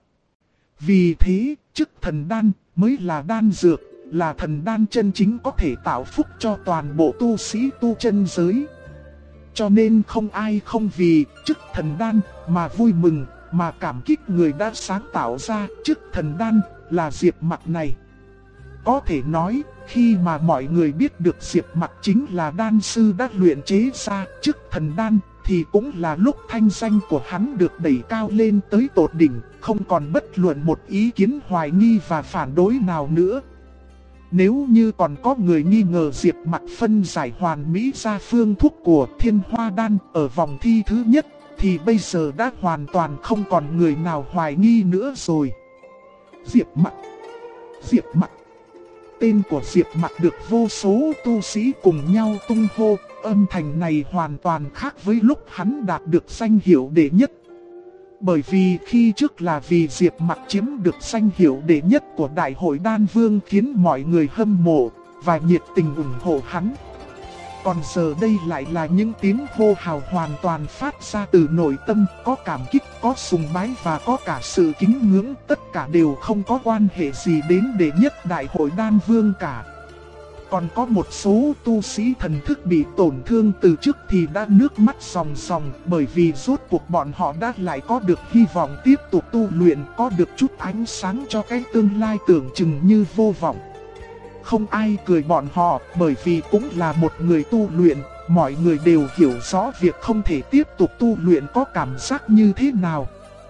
Vì thế, Chức Thần Đan mới là đan dược, là thần đan chân chính có thể tạo phúc cho toàn bộ tu sĩ tu chân giới. Cho nên không ai không vì Chức Thần Đan mà vui mừng, mà cảm kích người đã sáng tạo ra Chức Thần Đan là Diệp Mặc này. Có thể nói, khi mà mọi người biết được Diệp Mặc chính là đan sư đã luyện chế ra Chức Thần Đan, thì cũng là lúc thanh danh của hắn được đẩy cao lên tới tột đỉnh, không còn bất luận một ý kiến hoài nghi và phản đối nào nữa. Nếu như còn có người nghi ngờ Diệp Mặc phân giải hoàn mỹ ra phương thuốc của Thiên Hoa Đan ở vòng thi thứ nhất, thì bây giờ đã hoàn toàn không còn người nào hoài nghi nữa rồi. Diệp Mặc, Diệp Mặc. Tên của Diệp Mặc được vô số tu sĩ cùng nhau tung hô, âm thanh này hoàn toàn khác với lúc hắn đạt được danh hiệu đệ nhất. Bởi vì khi trước là vì Diệp Mặc chiếm được danh hiệu đệ nhất của Đại hội Đan Vương khiến mọi người hâm mộ và nhiệt tình ủng hộ hắn. Còn giờ đây lại là những tiếng hô hào hoàn toàn phát ra từ nội tâm, có cảm kích, có sùng bái và có cả sự kính ngưỡng, tất cả đều không có quan hệ gì đến đệ nhất đại hội đan vương cả. Còn có một số tu sĩ thần thức bị tổn thương từ trước thì đã nước mắt ròng ròng, bởi vì rốt cuộc bọn họ đã lại có được hy vọng tiếp tục tu luyện, có được chút ánh sáng cho cái tương lai tưởng chừng như vô vọng. Không ai cười bọn họ, bởi vì cũng là một người tu luyện, mọi người đều hiểu rõ việc không thể tiếp tục tu luyện có cảm giác như thế nào.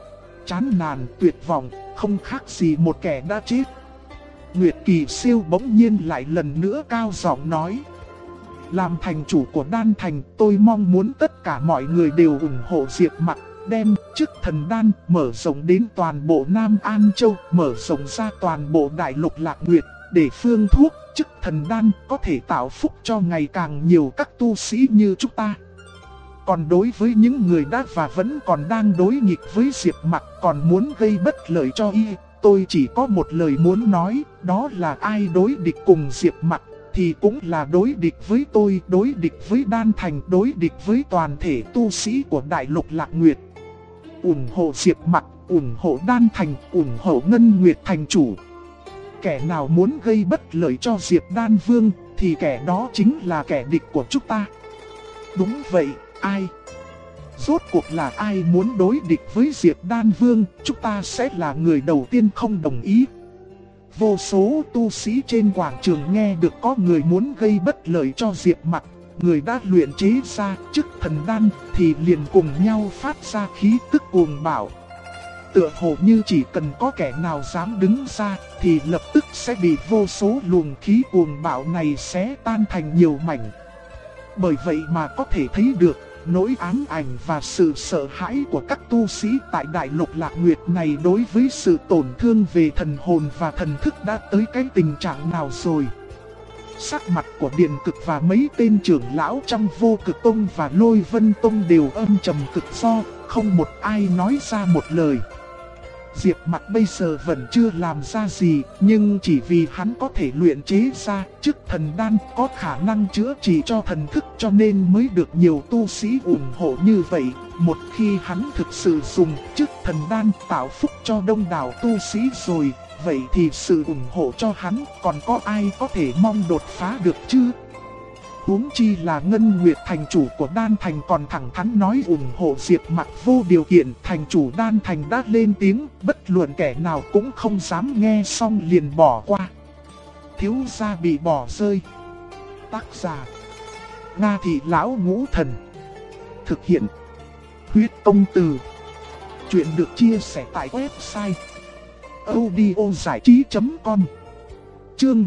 Chán nản, tuyệt vọng, không khác gì một kẻ đã chết. Nguyệt Kỳ Siêu bỗng nhiên lại lần nữa cao giọng nói: làm thành chủ của đan thành, tôi mong muốn tất cả mọi người đều ủng hộ Diệp Mặc, đem chức thần đan mở rộng đến toàn bộ Nam An Châu, mở rộng ra toàn bộ đại lục Lạc Nguyệt, để phương thuốc, chức thần đan có thể tạo phúc cho ngày càng nhiều các tu sĩ như chúng ta. Còn đối với những người đã và vẫn còn đang đối nghịch với Diệp Mặc, còn muốn gây bất lợi cho y, tôi chỉ có một lời muốn nói, đó là ai đối địch cùng Diệp Mặc thì cũng là đối địch với tôi, đối địch với đan thành, đối địch với toàn thể tu sĩ của đại lục Lạc Nguyệt. Ủng hộ Diệp Mặc, ủng hộ đan thành, ủng hộ Ngân Nguyệt thành chủ. Kẻ nào muốn gây bất lợi cho Diệp Đan Vương thì kẻ đó chính là kẻ địch của chúng ta. Đúng vậy, ai? Rốt cuộc là ai muốn đối địch với Diệp Đan Vương, chúng ta sẽ là người đầu tiên không đồng ý. Vô số tu sĩ trên quảng trường nghe được có người muốn gây bất lợi cho Diệp Mặc, người đã luyện chế ra chức thần đan thì liền cùng nhau phát ra khí tức cuồng bạo. Tựa hồ như chỉ cần có kẻ nào dám đứng ra thì lập tức sẽ bị vô số luồng khí cuồng bạo này xé tan thành nhiều mảnh. Bởi vậy mà có thể thấy được nỗi ám ảnh và sự sợ hãi của các tu sĩ tại đại lục Lạc Nguyệt này đối với sự tổn thương về thần hồn và thần thức đã tới cái tình trạng nào rồi. Sắc mặt của Điền Cực và mấy tên trưởng lão trong Vô Cực Tông và Lôi Vân Tông đều âm trầm cực do, không một ai nói ra một lời. Diệp Mặc bây giờ vẫn chưa làm ra gì, nhưng chỉ vì hắn có thể luyện chế ra chức thần đan có khả năng chữa trị cho thần thức cho nên mới được nhiều tu sĩ ủng hộ như vậy. Một khi hắn thực sự dùng chức thần đan tạo phúc cho đông đảo tu sĩ rồi, vậy thì sự ủng hộ cho hắn còn có ai có thể mong đột phá được chứ? Huống chi là Ngân Nguyệt thành chủ của đan thành còn thẳng thắn nói ủng hộ Diệp Mặc vô điều kiện. Thành chủ đan thành đã lên tiếng, bất luận kẻ nào cũng không dám nghe xong liền bỏ qua. Thiếu gia bị bỏ rơi. Tác giả: Nga Thị Lão Ngũ Thần. Thực hiện: Huyết Công Từ. Chuyện được chia sẻ tại website audiozảichí.com. Chương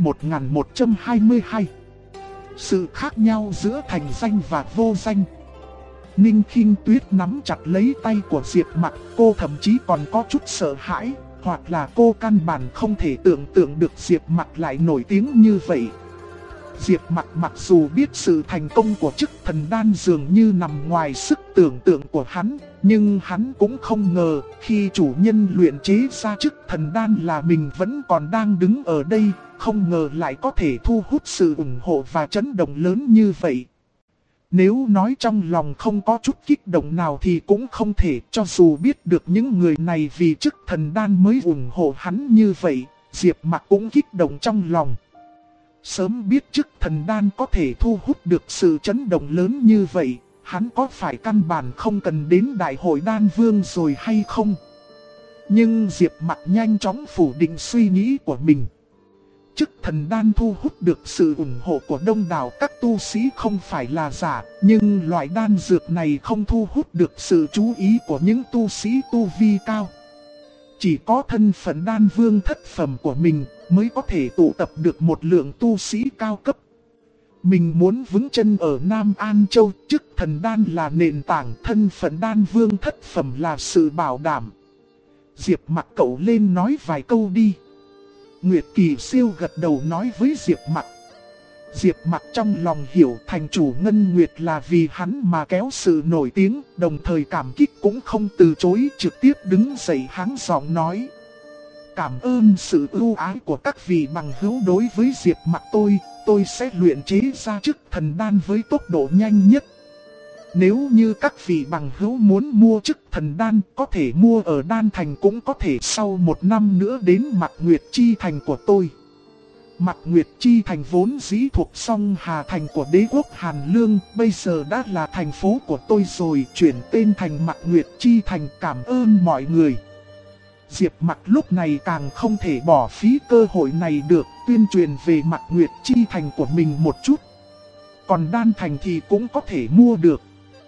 1122. Sự khác nhau giữa thành danh và vô danh. Ninh Khinh Tuyết nắm chặt lấy tay của Diệp Mặc, cô thậm chí còn có chút sợ hãi, hoặc là cô căn bản không thể tưởng tượng được Diệp Mặc lại nổi tiếng như vậy. Diệp Mặc mặc dù biết sự thành công của chức thần đan dường như nằm ngoài sức tưởng tượng của hắn, nhưng hắn cũng không ngờ khi chủ nhân luyện chế ra chức thần đan là mình vẫn còn đang đứng ở đây, không ngờ lại có thể thu hút sự ủng hộ và chấn động lớn như vậy. Nếu nói trong lòng không có chút kích động nào thì cũng không thể, cho dù biết được những người này vì chức thần đan mới ủng hộ hắn như vậy, Diệp Mặc cũng kích động trong lòng. Sớm biết chức thần đan có thể thu hút được sự chấn động lớn như vậy, hắn có phải căn bản không cần đến đại hội đan vương rồi hay không? Nhưng Diệp Mặc nhanh chóng phủ định suy nghĩ của mình. Chức thần đan thu hút được sự ủng hộ của đông đảo các tu sĩ không phải là giả, nhưng loại đan dược này không thu hút được sự chú ý của những tu sĩ tu vi cao. Chỉ có thân phận đan vương thất phẩm của mình mới có thể tụ tập được một lượng tu sĩ cao cấp. Mình muốn vững chân ở Nam An Châu, chức thần đan là nền tảng, thân phận đan vương thất phẩm là sự bảo đảm. Diệp Mặc cậu lên nói vài câu đi. Nguyệt Kỳ Siêu gật đầu nói với Diệp Mặc. Diệp Mặc trong lòng hiểu thành chủ Ngân Nguyệt là vì hắn mà kéo sự nổi tiếng, đồng thời cảm kích cũng không từ chối, trực tiếp đứng dậy hắng giọng nói. Cảm ơn sự ưu ái của các vị bằng hữu đối với Diệp Mặc tôi, tôi sẽ luyện chế ra chức thần đan với tốc độ nhanh nhất. Nếu như các vị bằng hữu muốn mua chức thần đan, có thể mua ở Đan Thành, cũng có thể sau 1 năm nữa đến Mạc Nguyệt Chi Thành của tôi. Mạc Nguyệt Chi Thành vốn dĩ thuộc Song Hà Thành của đế quốc Hàn Lương, bây giờ đã là thành phố của tôi rồi, chuyển tên thành Mạc Nguyệt Chi Thành. Cảm ơn mọi người. Diệp Mặc lúc này càng không thể bỏ phí cơ hội này được, tuyên truyền về Mạc Nguyệt Chi Thành của mình một chút. Còn Đan Thành thì cũng có thể mua được.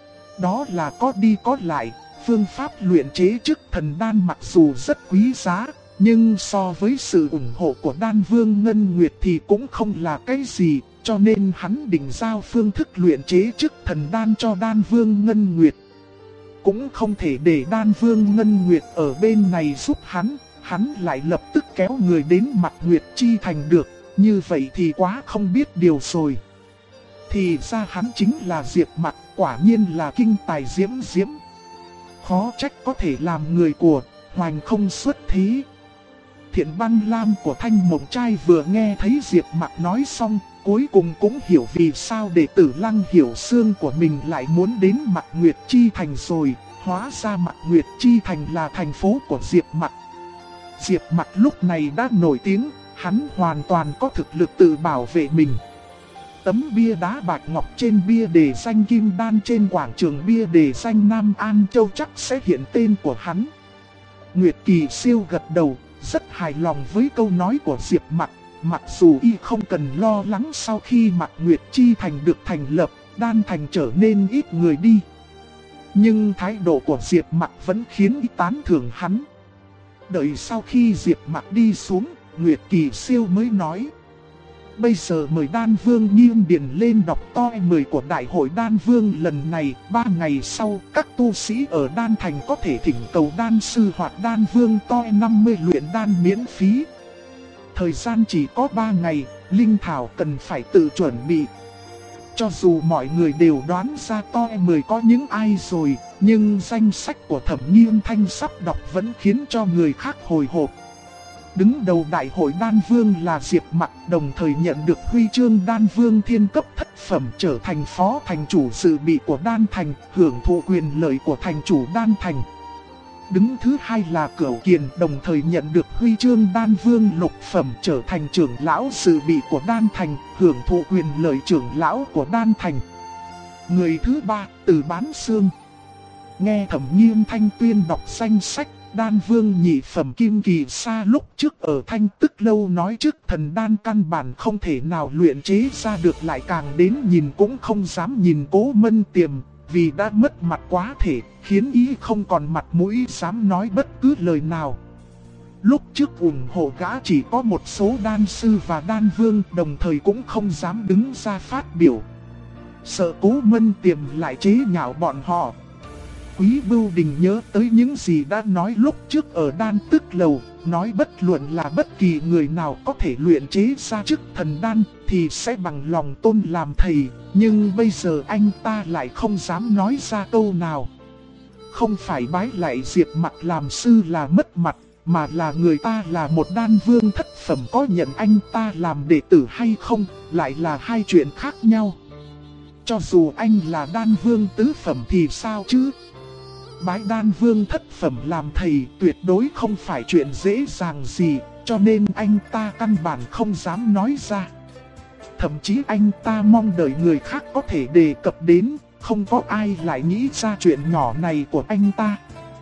Đó là có đi có lại, phương pháp luyện chế chức thần đan mặc dù rất quý giá, nhưng so với sự ủng hộ của Đan Vương Ngân Nguyệt thì cũng không là cái gì, cho nên hắn định giao phương thức luyện chế chức thần đan cho Đan Vương Ngân Nguyệt. Cũng không thể để Đan Vương Ngân Nguyệt ở bên này giúp hắn lại lập tức kéo người đến Mạc Nguyệt Chi Thành được, như vậy thì quá không biết điều rồi. Thì ra hắn chính là Diệp Mặc, quả nhiên là kinh tài diễm diễm. Khó trách có thể làm người của Hoành không xuất thế. Thiện Băng Lam của Thanh Mộng Trai vừa nghe thấy Diệp Mặc nói xong, cuối cùng cũng hiểu vì sao đệ tử Lăng Hiểu Xương của mình lại muốn đến Mạc Nguyệt Chi Thành rồi. Hóa ra Mạc Nguyệt Chi Thành là thành phố của Diệp Mặc. Diệp Mặc lúc này đã nổi tiếng, hắn hoàn toàn có thực lực tự bảo vệ mình. Tấm bia đá bạch ngọc trên bia đề danh Kim Đan trên quảng trường bia đề danh Nam An Châu chắc sẽ hiện tên của hắn. Nguyệt Kỳ Siêu gật đầu, rất hài lòng với câu nói của Diệp Mặc. Mặc dù y không cần lo lắng sau khi Mạc Nguyệt Chi Thành được thành lập, Đan Thành trở nên ít người đi. Nhưng thái độ của Diệp Mặc vẫn khiến y tán thưởng hắn. Đợi sau khi Diệp Mặc đi xuống, Nguyệt Kỳ Siêu mới nói: bây giờ mời Đan Vương Nghiêm Điền lên đọc toi 10 của Đại hội Đan Vương lần này. 3 ngày sau, các tu sĩ ở Đan Thành có thể thỉnh cầu Đan Sư hoặc Đan Vương toi 50 luyện đan miễn phí. Thời gian chỉ có 3 ngày, Linh Thảo cần phải tự chuẩn bị. Cho dù mọi người đều đoán ra toi 10 có những ai rồi, nhưng danh sách của Thẩm Nghiêm Thanh sắp đọc vẫn khiến cho người khác hồi hộp. Đứng đầu Đại hội Đan Vương là Diệp Mặc, đồng thời nhận được huy chương Đan Vương thiên cấp thất phẩm, trở thành phó thành chủ dự bị của Đan Thành, hưởng thụ quyền lợi của thành chủ Đan Thành. Đứng thứ hai là Cửu Kiền, đồng thời nhận được huy chương Đan Vương lục phẩm, trở thành trưởng lão dự bị của Đan Thành, hưởng thụ quyền lợi trưởng lão của Đan Thành. Người thứ ba, Từ Bán Xương. Nghe Thẩm Nghiêm Thanh tuyên đọc danh sách, Đan Vương nhị phẩm Kim Kỳ Sa lúc trước ở Thanh Tức Lâu nói trước thần đan căn bản không thể nào luyện chế ra được, lại càng đến nhìn cũng không dám nhìn Cố Mân Tiềm, vì đã mất mặt quá thể, khiến ý không còn mặt mũi dám nói bất cứ lời nào. Lúc trước ủng hộ gã chỉ có một số đan sư và đan vương, đồng thời cũng không dám đứng ra phát biểu, sợ Cố Mân Tiềm lại chế nhạo bọn họ. Quý Bưu Đình nhớ tới những gì đã nói lúc trước ở Đan Tức Lầu, nói bất luận là bất kỳ người nào có thể luyện chế ra chức thần đan thì sẽ bằng lòng tôn làm thầy, nhưng bây giờ anh ta lại không dám nói ra câu nào. Không phải bái lại Diệp Mặc làm sư là mất mặt, mà là người ta là một đan vương thất phẩm, có nhận anh ta làm đệ tử hay không lại là hai chuyện khác nhau. Cho dù anh là đan vương tứ phẩm thì sao chứ? Bái đan vương thất phẩm làm thầy tuyệt đối không phải chuyện dễ dàng gì, cho nên anh ta căn bản không dám nói ra. Thậm chí anh ta mong đợi người khác có thể đề cập đến, không có ai lại nghĩ ra chuyện nhỏ này của anh ta.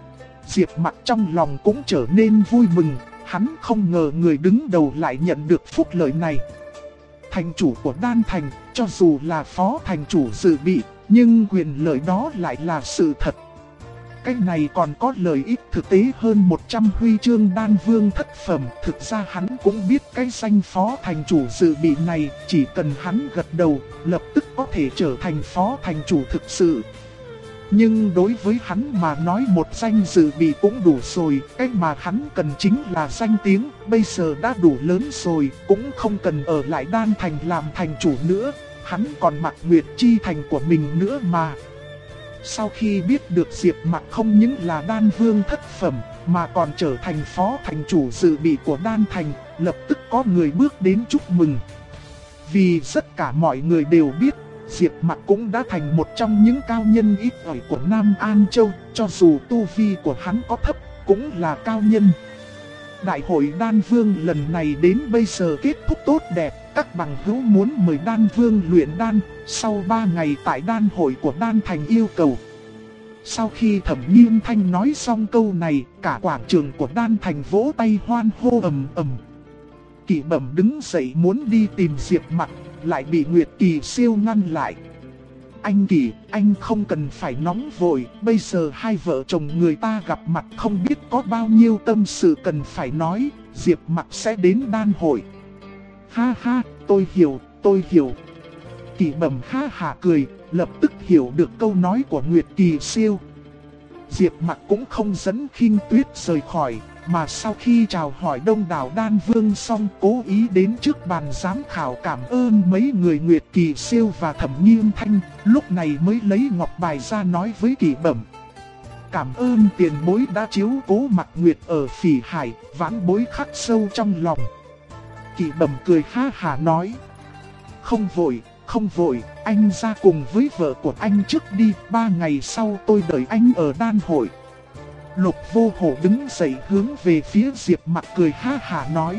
Diệp Mặc trong lòng cũng trở nên vui mừng, hắn không ngờ người đứng đầu lại nhận được phúc lợi này. Thành chủ của Đan Thành, cho dù là phó thành chủ dự bị, nhưng quyền lợi đó lại là sự thật. Cái này còn có lợi ích thực tế hơn 100 huy chương đan vương thất phẩm. Thực ra hắn cũng biết cái danh phó thành chủ dự bị này, chỉ cần hắn gật đầu, lập tức có thể trở thành phó thành chủ thực sự. Nhưng đối với hắn mà nói một danh dự bị cũng đủ rồi, cái mà hắn cần chính là danh tiếng, bây giờ đã đủ lớn rồi, cũng không cần ở lại Đan Thành làm thành chủ nữa, hắn còn Mạc Nguyệt Chi Thành của mình nữa mà. Sau khi biết được Diệp Mặc không những là đan vương thất phẩm, mà còn trở thành phó thành chủ dự bị của Đan Thành, lập tức có người bước đến chúc mừng. Vì tất cả mọi người đều biết, Diệp Mặc cũng đã thành một trong những cao nhân ít ỏi của Nam An Châu, cho dù tu vi của hắn có thấp, cũng là cao nhân. Đại hội Đan Vương lần này đến bây giờ kết thúc tốt đẹp, các bằng hữu muốn mời Đan Vương luyện đan, sau 3 ngày tại đan hội của Đan Thành yêu cầu. Sau khi Thẩm Nghiêm Thanh nói xong câu này, cả quảng trường của Đan Thành vỗ tay hoan hô ầm ầm. Kỷ Bẩm đứng dậy muốn đi tìm Diệp Mặc, lại bị Nguyệt Kỳ Siêu ngăn lại. Anh Kỳ, anh không cần phải nóng vội, bây giờ hai vợ chồng người ta gặp mặt không biết có bao nhiêu tâm sự cần phải nói, Diệp Mặc sẽ đến đan hội. Ha ha, tôi hiểu. Kỷ Bẩm ha hả cười, lập tức hiểu được câu nói của Nguyệt Kỳ Siêu. Diệp Mặc cũng không dẫn Khinh Tuyết rời khỏi, mà sau khi chào hỏi đông đảo Đan Vương xong cố ý đến trước bàn giám khảo cảm ơn mấy người Nguyệt Kỳ Siêu và Thẩm Nghiêm Thanh, lúc này mới lấy ngọc bài ra nói với Kỷ Bẩm. Cảm ơn tiền bối đã chiếu cố Mặc Nguyệt ở Phỉ Hải, vãn bối khắc sâu trong lòng. Kỷ Bẩm cười ha hả nói. Không vội, anh ra cùng với vợ của anh trước đi, 3 ngày sau tôi đợi anh ở đan hội. Lục Vô Hổ đứng dậy hướng về phía Diệp Mặc cười ha hả nói.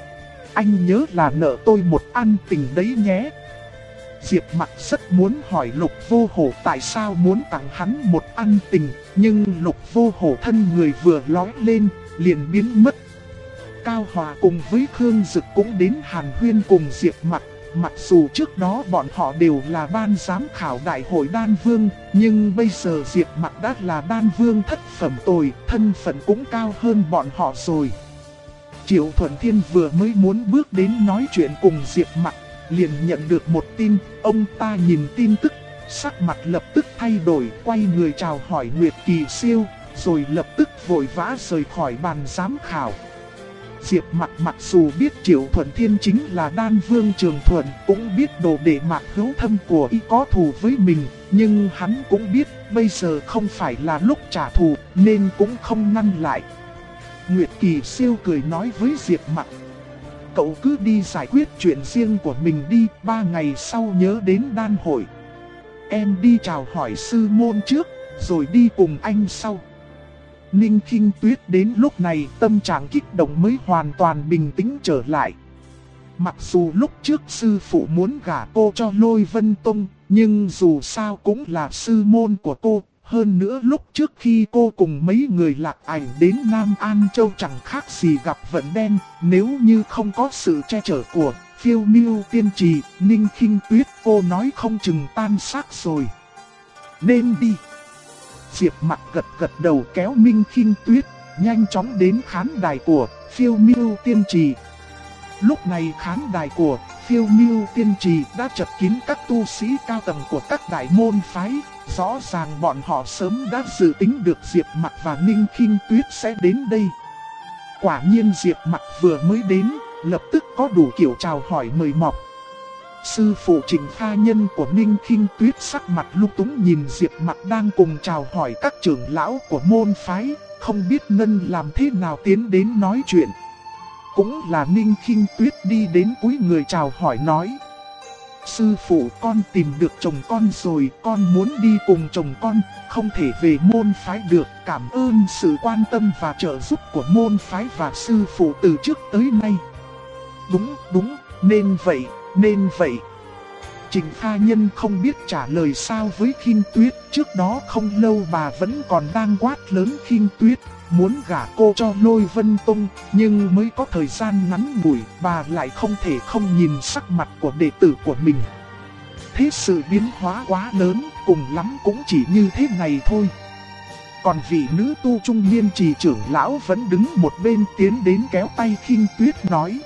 Anh nhớ là nợ tôi một ân tình đấy nhé. Diệp Mặc rất muốn hỏi Lục Vô Hổ tại sao muốn tặng hắn một ân tình, nhưng Lục Vô Hổ thân người vừa lói lên, liền biến mất. Cao Hòa cùng với Khương Dực cũng đến hàn huyên cùng Diệp Mặc. Mặc dù trước đó bọn họ đều là ban giám khảo đại hội Đan Vương, nhưng bây giờ Diệp Mặc đã là Đan Vương thất phẩm tồi, thân phận cũng cao hơn bọn họ rồi. Triệu Thuận Thiên vừa mới muốn bước đến nói chuyện cùng Diệp Mặc, liền nhận được một tin, ông ta nhìn tin tức, sắc mặt lập tức thay đổi, quay người chào hỏi Nguyệt Kỳ Siêu, rồi lập tức vội vã rời khỏi bàn giám khảo. Diệp Mặc mặc dù biết Triệu Thuận Thiên chính là Đan Vương Trường Thuận, cũng biết đồ đệ Mạc Hữu Thâm của y có thù với mình, nhưng hắn cũng biết bây giờ không phải là lúc trả thù, nên cũng không ngăn lại. Nguyệt Kỳ Siêu cười nói với Diệp Mặc. Cậu cứ đi giải quyết chuyện riêng của mình đi, 3 ngày sau nhớ đến đan hội. Em đi chào hỏi sư môn trước, rồi đi cùng anh sau. Ninh Khinh Tuyết đến lúc này tâm trạng kích động mới hoàn toàn bình tĩnh trở lại. Mặc dù lúc trước sư phụ muốn gả cô cho Lôi Vân Tông, nhưng dù sao cũng là sư môn của cô. Hơn nữa lúc trước khi cô cùng mấy người Lạc Ảnh đến Nam An Châu chẳng khác gì gặp vận đen. Nếu như không có sự che chở của Phiêu Miêu Tiên Trì, Ninh Khinh Tuyết cô nói không chừng tan xác rồi. Nên đi. Diệp Mặc gật đầu kéo Ninh Khinh Tuyết, nhanh chóng đến khán đài của Phiêu Miêu Tiên Trì. Lúc này khán đài của Phiêu Miêu Tiên Trì đã chật kín các tu sĩ cao tầng của các đại môn phái. Rõ ràng bọn họ sớm đã dự tính được Diệp Mặc và Ninh Khinh Tuyết sẽ đến đây. Quả nhiên Diệp Mặc vừa mới đến, lập tức có đủ kiểu chào hỏi mời mọc. Sư phụ Trịnh Pha Nhân của Ninh Khinh Tuyết sắc mặt lung túng nhìn Diệp Mặc đang cùng chào hỏi các trưởng lão của môn phái, không biết nên làm thế nào tiến đến nói chuyện. Cũng là Ninh Khinh Tuyết đi đến cúi người chào hỏi nói. Sư phụ, con tìm được chồng con rồi, con muốn đi cùng chồng con, không thể về môn phái được. Cảm ơn sự quan tâm và trợ giúp của môn phái và sư phụ từ trước tới nay. Đúng, nên vậy. Trịnh Pha Nhân không biết trả lời sao với Khinh Tuyết. Trước đó không lâu bà vẫn còn đang quát lớn Khinh Tuyết, muốn gả cô cho Lôi Vân Tông, nhưng mới có thời gian ngắn ngủi, bà lại không thể không nhìn sắc mặt của đệ tử của mình. Thế sự biến hóa quá lớn, cùng lắm cũng chỉ như thế này thôi. Còn vị nữ tu trung niên Trì trưởng lão vẫn đứng một bên tiến đến kéo tay Khinh Tuyết nói.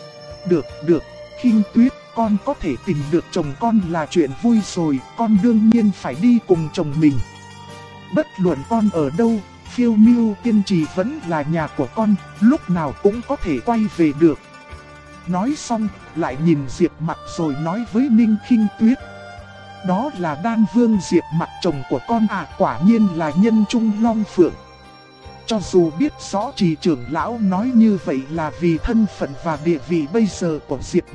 Được, Khinh Tuyết, con có thể tìm được chồng con là chuyện vui rồi, con đương nhiên phải đi cùng chồng mình. Bất luận con ở đâu, Phiêu Miêu Tiên Trì vẫn là nhà của con, lúc nào cũng có thể quay về được. Nói xong, lại nhìn Diệp Mặc rồi nói với Ninh Khinh Tuyết. Đó là Đan Vương Diệp Mặc, chồng của con à, quả nhiên là nhân trung long phượng. Cho dù biết rõ Trì trưởng lão nói như vậy là vì thân phận và địa vị bây giờ của Diệp Mặc,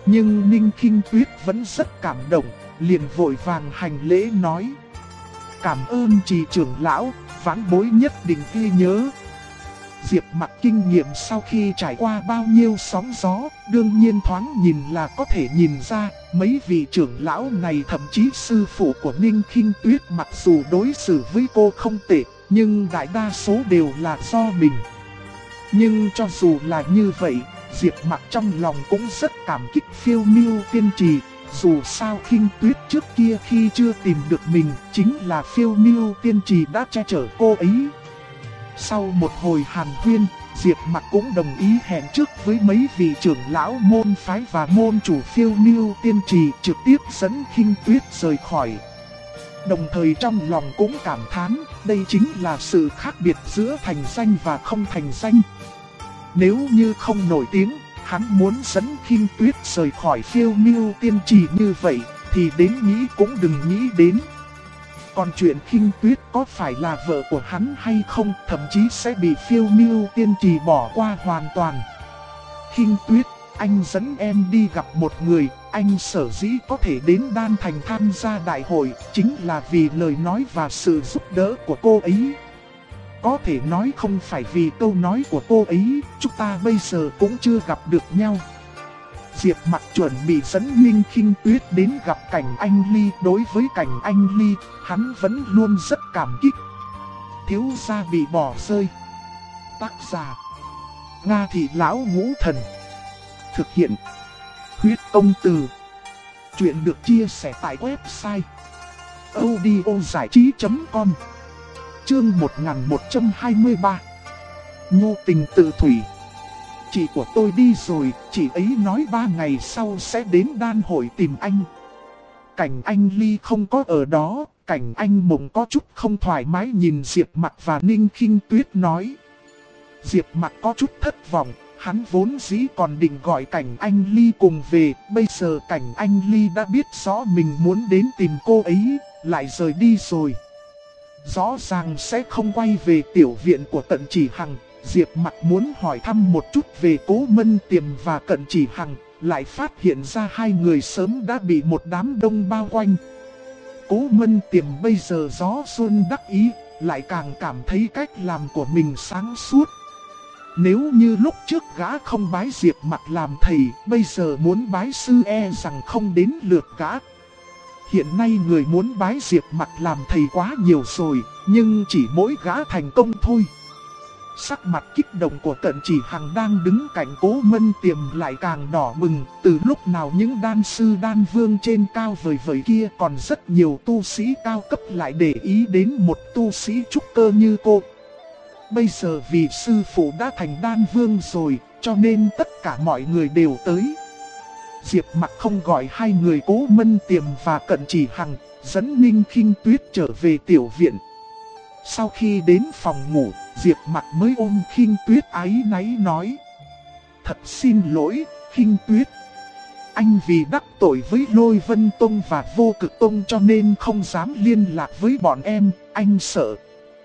Nhưng Ninh Khinh Tuyết vẫn rất cảm động, liền vội vàng hành lễ nói: cảm ơn trì trưởng lão, vãn bối nhất định ghi nhớ. Diệp Mặc kinh nghiệm sau khi trải qua bao nhiêu sóng gió, đương nhiên thoáng nhìn là có thể nhìn ra, mấy vị trưởng lão này thậm chí sư phụ của Ninh Khinh Tuyết mặc dù đối xử với cô không tệ, nhưng đại đa số đều là do mình. Nhưng cho dù là như vậy, Diệp Mặc trong lòng cũng rất cảm kích Phiêu Miêu tiên trì. Dù sao Khinh Tuyết trước kia khi chưa tìm được mình, chính là Phiêu Miêu tiên trì đã che chở cô ấy. Sau một hồi hàn huyên, Diệp Mặc cũng đồng ý hẹn trước với mấy vị trưởng lão môn phái và môn chủ Phiêu Miêu tiên trì trực tiếp dẫn Khinh Tuyết rời khỏi. Đồng thời trong lòng cũng cảm thán, đây chính là sự khác biệt giữa thành danh và không thành danh. Nếu như không nổi tiếng, hắn muốn dẫn Khinh Tuyết rời khỏi Phiêu Miêu tiên trì như vậy, thì đến nghĩ cũng đừng nghĩ đến. Còn chuyện Khinh Tuyết có phải là vợ của hắn hay không, thậm chí sẽ bị Phiêu Miêu tiên trì bỏ qua hoàn toàn. Khinh Tuyết, anh dẫn em đi gặp một người, anh sở dĩ có thể đến Đan Thành tham gia đại hội, chính là vì lời nói và sự giúp đỡ của cô ấy. Có thể nói không phải vì câu nói của cô ấy, chúng ta bây giờ cũng chưa gặp được nhau. Diệp Mặc chuẩn bị dẫn Ninh Khinh Tuyết đến gặp Cảnh Anh Ly. Đối với Cảnh Anh Ly, hắn vẫn luôn rất cảm kích. Thiếu gia bị bỏ rơi. Tác giả: Nga Thị Lão Ngũ Thần. Thực hiện: Huyết Công Từ. Chuyện được chia sẻ tại website audiozảichí.com. Chương 1123. Ngô Tình Tự Thủy. Chị của tôi đi rồi, chị ấy nói 3 ngày sau sẽ đến đan hội tìm anh. Cảnh Anh Ly không có ở đó, Cảnh Anh Mộng có chút không thoải mái nhìn Diệp Mặc và Ninh Khinh Tuyết nói. Diệp Mặc có chút thất vọng, hắn vốn dĩ còn định gọi Cảnh Anh Ly cùng về, bây giờ Cảnh Anh Ly đã biết rõ mình muốn đến tìm cô ấy, lại rời đi rồi. Rõ ràng sẽ không quay về tiểu viện của Cận Chỉ Hằng. Diệp Mặc muốn hỏi thăm một chút về Cố Mân Tiềm và Cận Chỉ Hằng, lại phát hiện ra hai người sớm đã bị một đám đông bao quanh. Cố Mân Tiềm bây giờ gió xuân đắc ý, lại càng cảm thấy cách làm của mình sáng suốt. Nếu như lúc trước gã không bái Diệp Mặc làm thầy, bây giờ muốn bái sư rằng không đến lượt gã. Hiện nay người muốn bái Diệp Mặc làm thầy quá nhiều rồi, nhưng chỉ mỗi gã thành công thôi. Sắc mặt kích động của Cận Chỉ Hằng đang đứng cạnh Cố Mân Tiềm lại càng đỏ bừng. Từ lúc nào những đan sư đan vương trên cao vời vời kia, còn rất nhiều tu sĩ cao cấp lại để ý đến một tu sĩ trúc cơ như cô. Bây giờ vì sư phụ đã thành đan vương rồi, cho nên tất cả mọi người đều tới. Diệp Mặc không gọi hai người Cố Mân Tiềm và Cận Chỉ Hằng, dẫn Ninh Khinh Tuyết trở về tiểu viện. Sau khi đến phòng ngủ, Diệp Mặc mới ôm Khinh Tuyết áy náy nói. Thật xin lỗi, Khinh Tuyết. Anh vì đắc tội với Lôi Vân Tông và Vô Cực Tông cho nên không dám liên lạc với bọn em, anh sợ.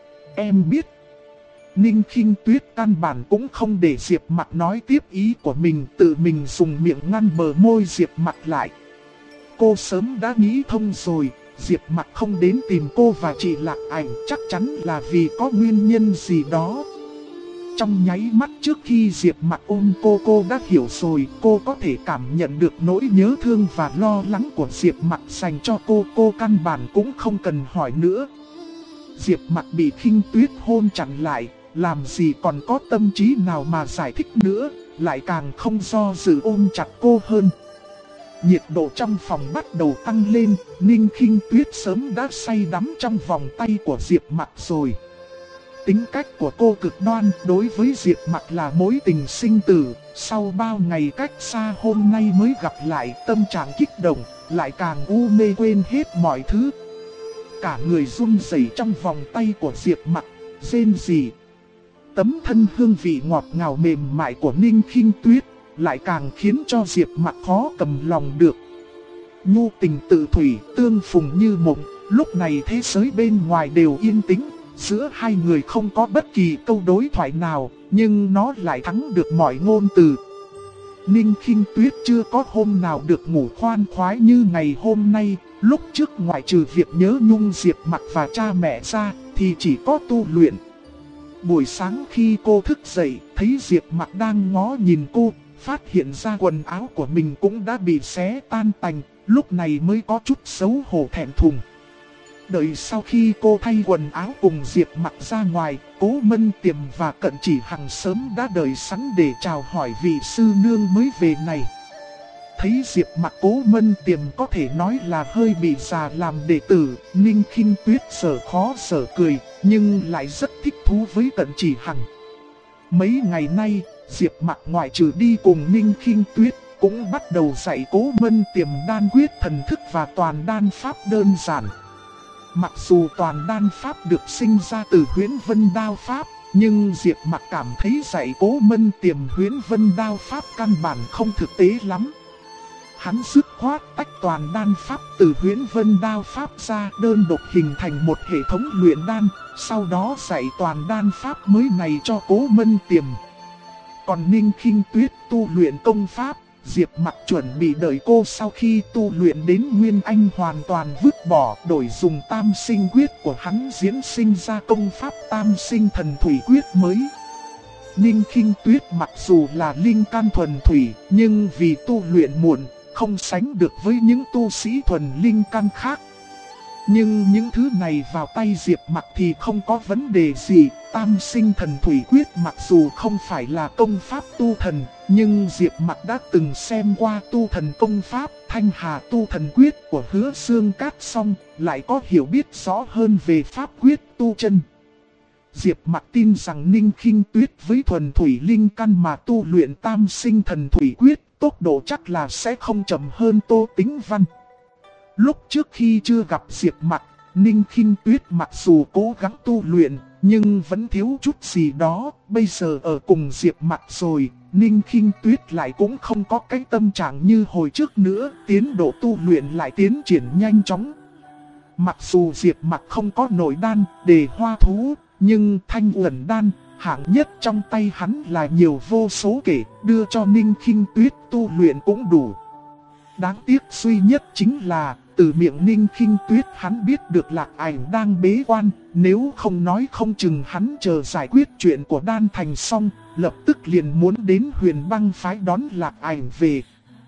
Em biết. Ninh Khinh Tuyết căn bản cũng không để Diệp Mặc nói tiếp ý của mình, tự mình dùng miệng ngăn bờ môi Diệp Mặc lại. Cô sớm đã nghĩ thông rồi, Diệp Mặc không đến tìm cô và chị Lạc Ảnh chắc chắn là vì có nguyên nhân gì đó. Trong nháy mắt trước khi Diệp Mặc ôm cô đã hiểu rồi, cô có thể cảm nhận được nỗi nhớ thương và lo lắng của Diệp Mặc dành cho cô căn bản cũng không cần hỏi nữa. Diệp Mặc bị Khinh Tuyết hôn chặn lại, làm gì còn có tâm trí nào mà giải thích nữa, lại càng không do dự ôm chặt cô hơn. Nhiệt độ trong phòng bắt đầu tăng lên, Ninh Khinh Tuyết sớm đã say đắm trong vòng tay của Diệp Mặc rồi. Tính cách của cô cực đoan, đối với Diệp Mặc là mối tình sinh tử, sau bao ngày cách xa hôm nay mới gặp lại, tâm trạng kích động, lại càng u mê quên hết mọi thứ. Cả người run rẩy trong vòng tay của Diệp Mặc, rên rỉ. Tấm thân hương vị ngọt ngào mềm mại của Ninh Khinh Tuyết lại càng khiến cho Diệp Mặc khó cầm lòng được. Nhu tình tự thủy, tương phùng như mộng, lúc này thế giới bên ngoài đều yên tĩnh, giữa hai người không có bất kỳ câu đối thoại nào, nhưng nó lại thắng được mọi ngôn từ. Ninh Khinh Tuyết chưa có hôm nào được ngủ khoan khoái như ngày hôm nay. Lúc trước ngoại trừ việc nhớ nhung Diệp Mặc và cha mẹ ra thì chỉ có tu luyện. Buổi sáng khi cô thức dậy, thấy Diệp Mặc đang ngó nhìn cô, phát hiện ra quần áo của mình cũng đã bị xé tan tành, lúc này mới có chút xấu hổ thẹn thùng. Đợi sau khi cô thay quần áo cùng Diệp Mặc ra ngoài, Cố Mân Tiềm và Cận Chỉ Hằng sớm đã đợi sẵn để chào hỏi vị sư nương mới về này. Thấy Diệp Mặc, Cố Mân Tiềm có thể nói là hơi bị già làm đệ tử, Ninh Khinh Tuyết sở khó sở cười, nhưng lại rất thích thú với Cận Chỉ Hằng. Mấy ngày nay, Diệp Mặc ngoại trừ đi cùng Ninh Khinh Tuyết, cũng bắt đầu dạy Cố Mân Tiềm đan quyết thần thức và toàn đan pháp đơn giản. Mặc dù toàn đan pháp được sinh ra từ Huyễn Vân Đao Pháp, nhưng Diệp Mặc cảm thấy dạy Cố Mân Tiềm Huyễn Vân Đao Pháp căn bản không thực tế lắm. Hắn dứt khoát tách toàn đan pháp từ Huyễn Vân Đao Pháp ra, đơn độc hình thành một hệ thống luyện đan, sau đó dạy toàn đan pháp mới này cho Cố Mân Tiềm. Còn Ninh Khinh Tuyết tu luyện công pháp, Diệp Mặc chuẩn bị đợi cô sau khi tu luyện đến Nguyên Anh hoàn toàn vứt bỏ, đổi dùng Tam Sinh Quyết của hắn diễn sinh ra công pháp Tam Sinh Thần Thủy Quyết mới. Ninh Khinh Tuyết mặc dù là linh căn thuần thủy, nhưng vì tu luyện muộn, không sánh được với những tu sĩ thuần linh căn khác. Nhưng những thứ này vào tay Diệp Mặc thì không có vấn đề gì. Tam Sinh Thần Thủy Quyết mặc dù không phải là công pháp tu thần, nhưng Diệp Mặc đã từng xem qua tu thần công pháp Thanh Hà Tu Thần Quyết của Hứa Xương Cát Song, lại có hiểu biết rõ hơn về pháp quyết tu chân. Diệp Mặc tin rằng Ninh Khinh Tuyết với thuần thủy linh căn mà tu luyện Tam Sinh Thần Thủy Quyết, tốc độ chắc là sẽ không chậm hơn Tô Tĩnh Văn. Lúc trước khi chưa gặp Diệp Mặc, Ninh Khinh Tuyết mặc dù cố gắng tu luyện, nhưng vẫn thiếu chút gì đó. Bây giờ ở cùng Diệp Mặc rồi, Ninh Khinh Tuyết lại cũng không có cái tâm trạng như hồi trước nữa, tiến độ tu luyện lại tiến triển nhanh chóng. Mặc dù Diệp Mặc không có nội đan, đề hoa thú, nhưng Thanh Uẩn đan, hạng nhất trong tay hắn là nhiều vô số kể, đưa cho Ninh Khinh Tuyết tu luyện cũng đủ. Đáng tiếc duy nhất chính là, từ miệng Ninh Khinh Tuyết hắn biết được Lạc Ảnh đang bế quan, nếu không nói không chừng hắn chờ giải quyết chuyện của Đan Thành xong, lập tức liền muốn đến Huyền Băng phái đón Lạc Ảnh về.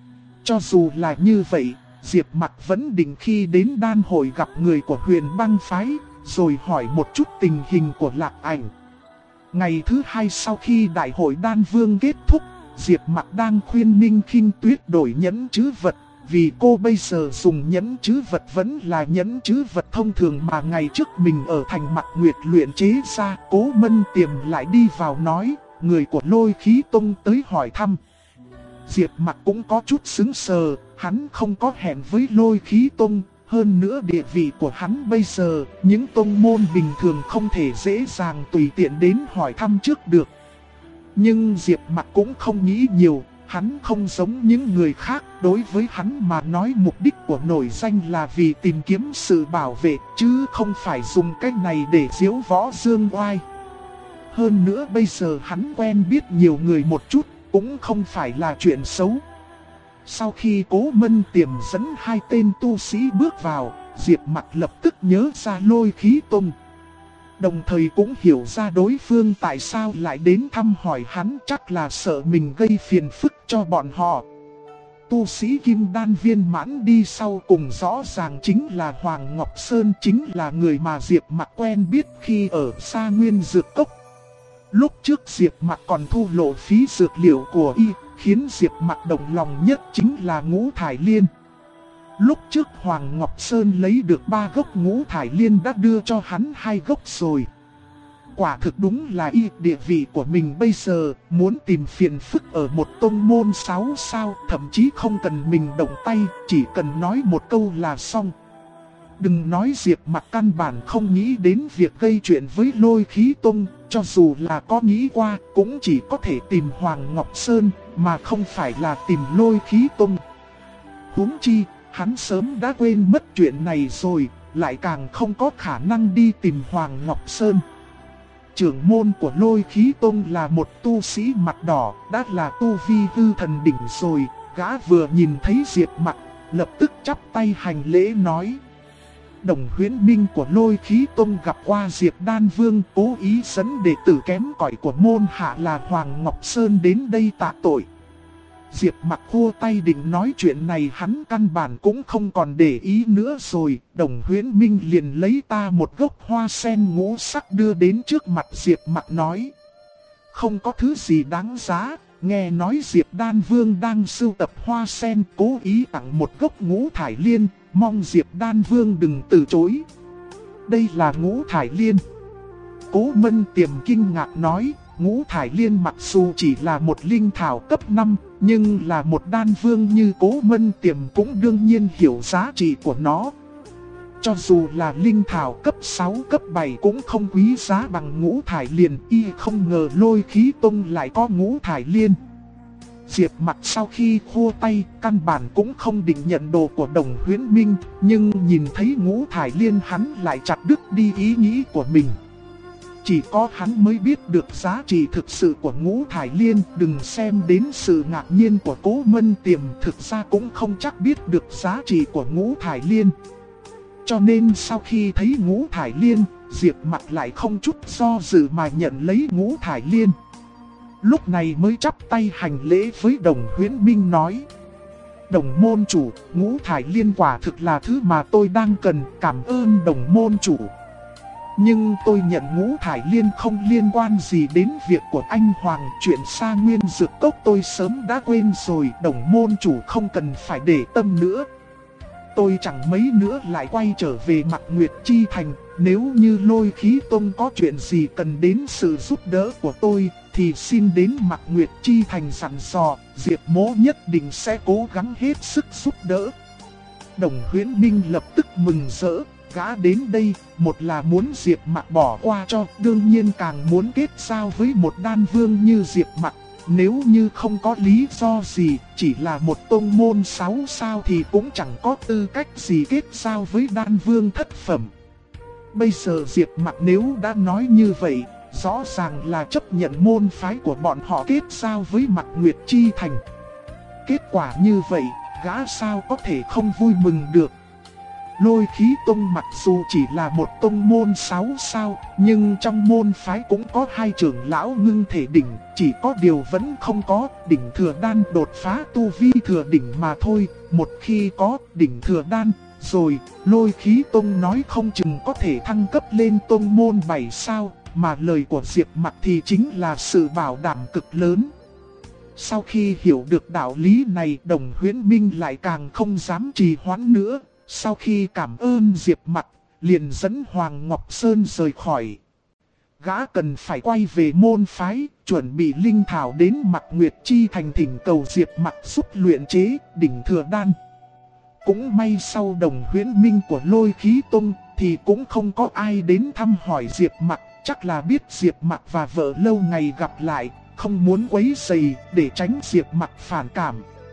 Cho dù là như vậy, Diệp Mặc vẫn định khi đến đan hội gặp người của Huyền Băng phái, rồi hỏi một chút tình hình của Lạc Ảnh. Ngày thứ hai sau khi đại hội đan vương kết thúc, Diệp Mặc đang khuyên Ninh Khinh Tuyết đổi nhẫn trữ vật, vì cô bây giờ dùng nhẫn trữ vật vẫn là nhẫn trữ vật thông thường mà ngày trước mình ở thành Mặc Nguyệt luyện chế ra. Cố Mân Tiềm lại đi vào nói, người của Lôi Khí Tông tới hỏi thăm. Diệp Mặc cũng có chút sững sờ, hắn không có hẹn với Lôi Khí Tông. Hơn nữa địa vị của hắn bây giờ, những tông môn bình thường không thể dễ dàng tùy tiện đến hỏi thăm trước được. Nhưng Diệp Mặc cũng không nghĩ nhiều, hắn không giống những người khác, đối với hắn mà nói mục đích của nổi danh là vì tìm kiếm sự bảo vệ, chứ không phải dùng cách này để diễu võ dương oai. Hơn nữa bây giờ hắn quen biết nhiều người một chút, cũng không phải là chuyện xấu. Sau khi Cố Mân Tiềm dẫn hai tên tu sĩ bước vào, Diệp Mặc lập tức nhớ ra Lôi Khí Tông. Đồng thời cũng hiểu ra đối phương tại sao lại đến thăm hỏi hắn, chắc là sợ mình gây phiền phức cho bọn họ. Tu sĩ Kim Đan viên mãn đi sau cùng rõ ràng chính là Hoàng Ngọc Sơn, chính là người mà Diệp Mặc quen biết khi ở Sa Nguyên Dược Cốc. Lúc trước Diệp Mặc còn thu lộ phí dược liệu của y, khiến Diệp Mặc động lòng nhất chính là ngũ thải liên. Lúc trước Hoàng Ngọc Sơn lấy được 3 gốc ngũ thải liên đã đưa cho hắn 2 gốc rồi. Quả thực đúng là y địa vị của mình bây giờ, muốn tìm phiền phức ở một tông môn 6 sao, thậm chí không cần mình động tay, chỉ cần nói một câu là xong. Đừng nói Diệp Mặc căn bản không nghĩ đến việc gây chuyện với Lôi Khí Tông, cho dù là có nghĩ qua, cũng chỉ có thể tìm Hoàng Ngọc Sơn, mà không phải là tìm Lôi Khí Tông. Huống chi, hắn sớm đã quên mất chuyện này rồi, lại càng không có khả năng đi tìm Hoàng Ngọc Sơn. trưởng môn của Lôi Khí Tông là một tu sĩ mặt đỏ, đã là tu vi hư thần đỉnh rồi. Gã vừa nhìn thấy Diệp Mặc, lập tức chắp tay hành lễ nói: Đồng Huyễn Minh của Lôi Khí Tông gặp qua Diệp Đan Vương, cố ý dẫn đệ tử kém cỏi của môn hạ là Hoàng Ngọc Sơn đến đây tạ tội. Diệp Mặc khua tay định nói chuyện này, hắn căn bản cũng không còn để ý nữa rồi. Đồng Huyễn Minh liền lấy ta một gốc hoa sen ngũ sắc đưa đến trước mặt Diệp Mặc nói: Không có thứ gì đáng giá, nghe nói Diệp Đan Vương đang sưu tập hoa sen, cố ý tặng một gốc ngũ thải liên, mong Diệp Đan Vương đừng từ chối. Đây là ngũ thải liên. Cố Mân Tiềm kinh ngạc nói: Ngũ thải liên mặc dù chỉ là một linh thảo cấp 5, nhưng là một đan vương như Cố Mân Tiềm cũng đương nhiên hiểu giá trị của nó. Cho dù là linh thảo cấp 6, cấp 7 cũng không quý giá bằng ngũ thải liên, y không ngờ Lôi Khí Tông lại có ngũ thải liên. Diệp Mặc sau khi khua tay, căn bản cũng không định nhận đồ của Đồng Huyễn Minh, nhưng nhìn thấy ngũ thải liên hắn lại chặt đứt đi ý nghĩ của mình. Chỉ có hắn mới biết được giá trị thực sự của ngũ thải liên, đừng xem đến sự ngạc nhiên của Cố Mân Tiềm, thực ra cũng không chắc biết được giá trị của ngũ thải liên. Cho nên sau khi thấy ngũ thải liên, Diệp Mặc lại không chút do dự mà nhận lấy ngũ thải liên. Lúc này mới chắp tay hành lễ với Đồng Huyễn Minh nói: Đồng môn chủ, ngũ thải liên quả thực là thứ mà tôi đang cần, cảm ơn Đồng môn chủ. Nhưng tôi nhận ngũ thải liên không liên quan gì đến việc của anh Hoàng, chuyện xa Nguyên Dược Cốc tôi sớm đã quên rồi, Đồng môn chủ không cần phải để tâm nữa. Tôi chẳng mấy nữa lại quay trở về Mạc Nguyệt Chi Thành, nếu như Lôi Khí Tông có chuyện gì cần đến sự giúp đỡ của tôi, thì xin đến Mạc Nguyệt Chi Thành dặn dò, Diệp Mỗ nhất định sẽ cố gắng hết sức giúp đỡ. Đồng Huyễn Minh lập tức mừng rỡ, gã đến đây, một là muốn Diệp Mặc bỏ qua cho, đương nhiên càng muốn kết giao với một đan vương như Diệp Mặc. Nếu như không có lý do gì, chỉ là một tông môn 6 sao thì cũng chẳng có tư cách gì kết giao với đan vương thất phẩm. Bây giờ Diệp Mặc nếu đã nói như vậy, rõ ràng là chấp nhận môn phái của bọn họ kết giao với Mạc Nguyệt Chi Thành. Kết quả như vậy, gã sao có thể không vui mừng được. Lôi Khí Tông mặc dù chỉ là một tông môn 6 sao, nhưng trong môn phái cũng có 2 trưởng lão ngưng thể đỉnh, chỉ có điều vẫn không có đỉnh thừa đan đột phá tu vi thừa đỉnh mà thôi. Một khi có đỉnh thừa đan, rồi Lôi Khí Tông nói không chừng có thể thăng cấp lên tông môn 7 sao, mà lời của Diệp Mặc thì chính là sự bảo đảm cực lớn. Sau khi hiểu được đạo lý này, Đồng Huyễn Minh lại càng không dám trì hoãn nữa. Sau khi cảm ơn Diệp Mặc, liền dẫn Hoàng Ngọc Sơn rời khỏi. Gã cần phải quay về môn phái, chuẩn bị linh thảo đến Mạc Nguyệt Chi Thành thỉnh cầu Diệp Mặc giúp luyện chế đỉnh thừa đan. Cũng may sau Đồng Huyễn Minh của Lôi Khí Tông thì cũng không có ai đến thăm hỏi Diệp Mặc, chắc là biết Diệp Mặc và vợ lâu ngày gặp lại, không muốn quấy rầy để tránh Diệp Mặc phản cảm.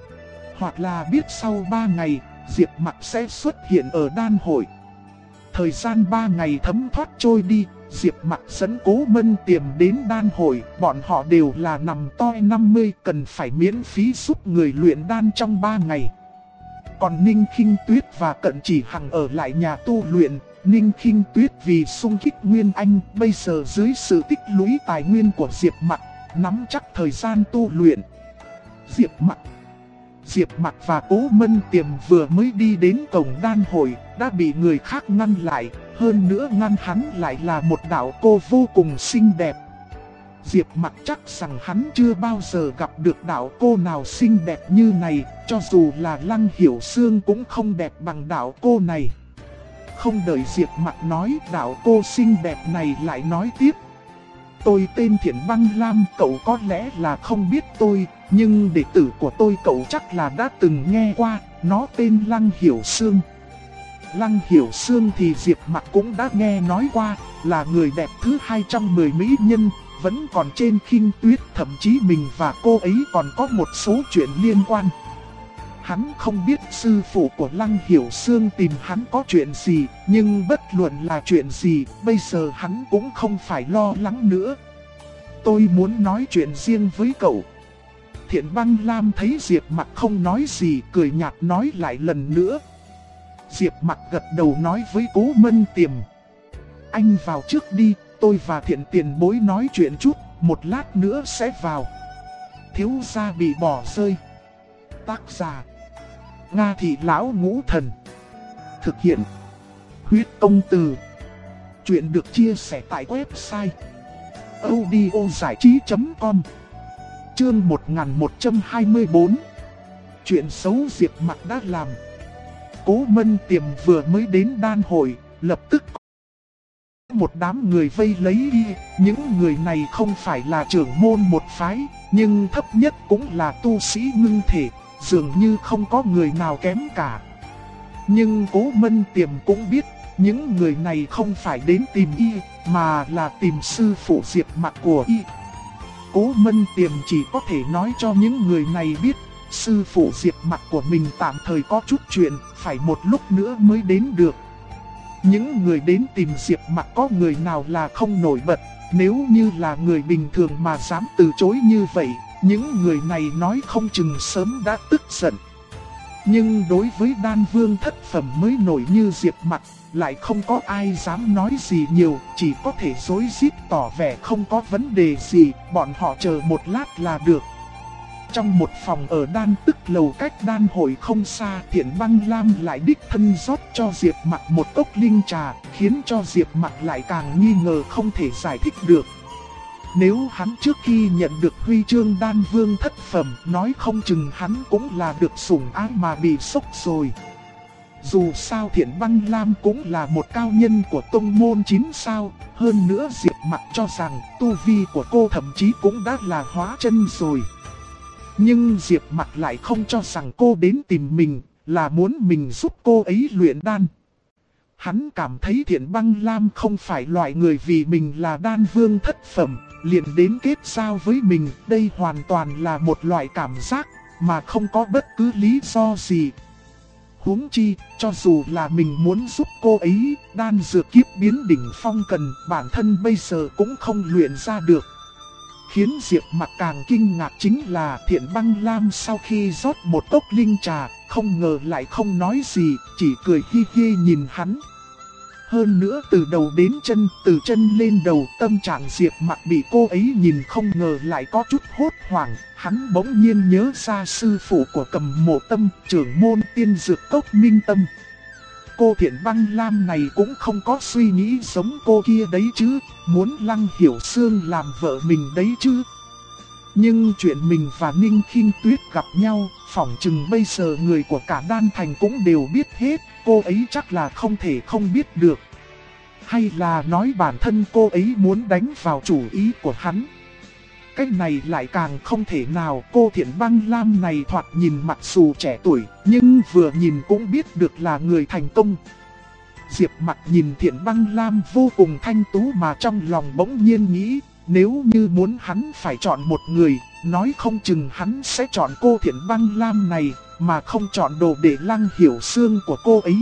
Hoặc là biết sau 3 ngày, Diệp Mặc sẽ xuất hiện ở đan hội. Thời gian 3 ngày thấm thoát trôi đi, Diệp Mặc dẫn Cố Mân Tiềm đến đan hội, bọn họ đều là nằm toi 50, cần phải miễn phí giúp người luyện đan trong 3 ngày. Còn Ninh Khinh Tuyết và Cận Chỉ Hằng ở lại nhà tu luyện. Ninh Khinh Tuyết vì xung kích Nguyên Anh, bây giờ dưới sự tích lũy tài nguyên của Diệp Mặc, nắm chắc thời gian tu luyện. Diệp Mặc và Cố Mân Tiềm vừa mới đi đến cổng đan hội, đã bị người khác ngăn lại, hơn nữa ngăn hắn lại là một đạo cô vô cùng xinh đẹp. Diệp Mặc chắc rằng hắn chưa bao giờ gặp được đạo cô nào xinh đẹp như này, cho dù là Lăng Hiểu Sương cũng không đẹp bằng đạo cô này. Không đợi Diệp Mặc nói, đạo cô xinh đẹp này lại nói tiếp. Tôi tên Thiển Băng Lam, cậu có lẽ là không biết tôi, nhưng đệ tử của tôi cậu chắc là đã từng nghe qua, nó tên Lăng Hiểu Sương. Lăng Hiểu Sương thì Diệp Mặc cũng đã nghe nói qua, là người đẹp thứ 210 mỹ nhân, vẫn còn trên Khinh Tuyết, thậm chí mình và cô ấy còn có một số chuyện liên quan. Hắn không biết sư phụ của Lăng Hiểu Xương tìm hắn có chuyện gì, nhưng bất luận là chuyện gì, bây giờ hắn cũng không phải lo lắng nữa. Tôi muốn nói chuyện riêng với cậu. Thiện Băng Lam thấy Diệp Mặc không nói gì, cười nhạt nói lại lần nữa. Diệp Mặc gật đầu nói với Cố Mân Tiềm. Anh vào trước đi, tôi và Thiện tiền bối nói chuyện chút, một lát nữa sẽ vào. Thiếu gia bị bỏ rơi. Tác giả Nga Thị Lão Ngũ Thần. Thực hiện Huyết Công Từ. Chuyện được chia sẻ tại website audiozảichí.com. Chương 1124. Chuyện xấu Diệp Mặc đã làm. Cố Mân Tiềm vừa mới đến đan hội, lập tức một đám người vây lấy y. Những người này không phải là trưởng môn một phái, nhưng thấp nhất cũng là tu sĩ ngưng thể, dường như không có người nào kém cả. Nhưng Cố Mân Tiềm cũng biết, những người này không phải đến tìm y, mà là tìm sư phụ Diệp Mặc của y. Cố Mân Tiềm chỉ có thể nói cho những người này biết, sư phụ Diệp Mặc của mình tạm thời có chút chuyện, phải một lúc nữa mới đến được. Những người đến tìm Diệp Mặc có người nào là không nổi bật, nếu như là người bình thường mà dám từ chối như vậy, những người này nói không chừng sớm đã tức giận. Nhưng đối với đan vương thất phẩm mới nổi như Diệp Mặc, lại không có ai dám nói gì nhiều, chỉ có thể rối rít tỏ vẻ không có vấn đề gì, bọn họ chờ một lát là được. Trong một phòng ở đan tức lầu cách đan hội không xa, Thiện Băng Lam lại đích thân rót cho Diệp Mặc một cốc linh trà, khiến cho Diệp Mặc lại càng nghi ngờ không thể giải thích được. Nếu hắn trước khi nhận được huy chương đan vương thất phẩm, nói không chừng hắn cũng là được sủng ái mà bị sốc rồi. Dù sao Thiện Băng Lam cũng là một cao nhân của tông môn 9 sao, hơn nữa Diệp Mặc cho rằng tu vi của cô thậm chí cũng đã là hóa chân rồi. Nhưng Diệp Mặc lại không cho rằng cô đến tìm mình, là muốn mình giúp cô ấy luyện đan. Hắn cảm thấy Thiện Băng Lam không phải loại người vì mình là đan vương thất phẩm, liền đến kết giao với mình. Đây hoàn toàn là một loại cảm giác, mà không có bất cứ lý do gì. Huống chi, cho dù là mình muốn giúp cô ấy, đan dược kiếp biến đỉnh phong cần, bản thân bây giờ cũng không luyện ra được. Khiến Diệp Mặc càng kinh ngạc chính là Thiện Băng Lam sau khi rót một cốc linh trà, không ngờ lại không nói gì, chỉ cười hi hi nhìn hắn. Hơn nữa từ đầu đến chân, từ chân lên đầu, tâm trạng Diệp Mặc bị cô ấy nhìn không ngờ lại có chút hốt hoảng. Hắn bỗng nhiên nhớ ra sư phụ của Cầm Mộ Tâm, trưởng môn tiên dược cốc Minh Tâm. Cô Thiện Băng Lam này cũng không có suy nghĩ giống cô kia đấy chứ, muốn Lăng Hiểu Xương làm vợ mình đấy chứ. Nhưng chuyện mình và Ninh Khinh Tuyết gặp nhau, phỏng chừng bây giờ người của cả đan thành cũng đều biết hết, cô ấy chắc là không thể không biết được. Hay là nói bản thân cô ấy muốn đánh vào chủ ý của hắn. Cái này lại càng không thể nào. Cô Thiện Băng Lam này thoạt nhìn mặc dù trẻ tuổi, nhưng vừa nhìn cũng biết được là người thành công. Diệp Mặc nhìn Thiện Băng Lam vô cùng thanh tú mà trong lòng bỗng nhiên nghĩ, nếu như muốn hắn phải chọn một người, nói không chừng hắn sẽ chọn cô Thiện Băng Lam này, mà không chọn đồ để Lăng Hiểu Xương của cô ấy.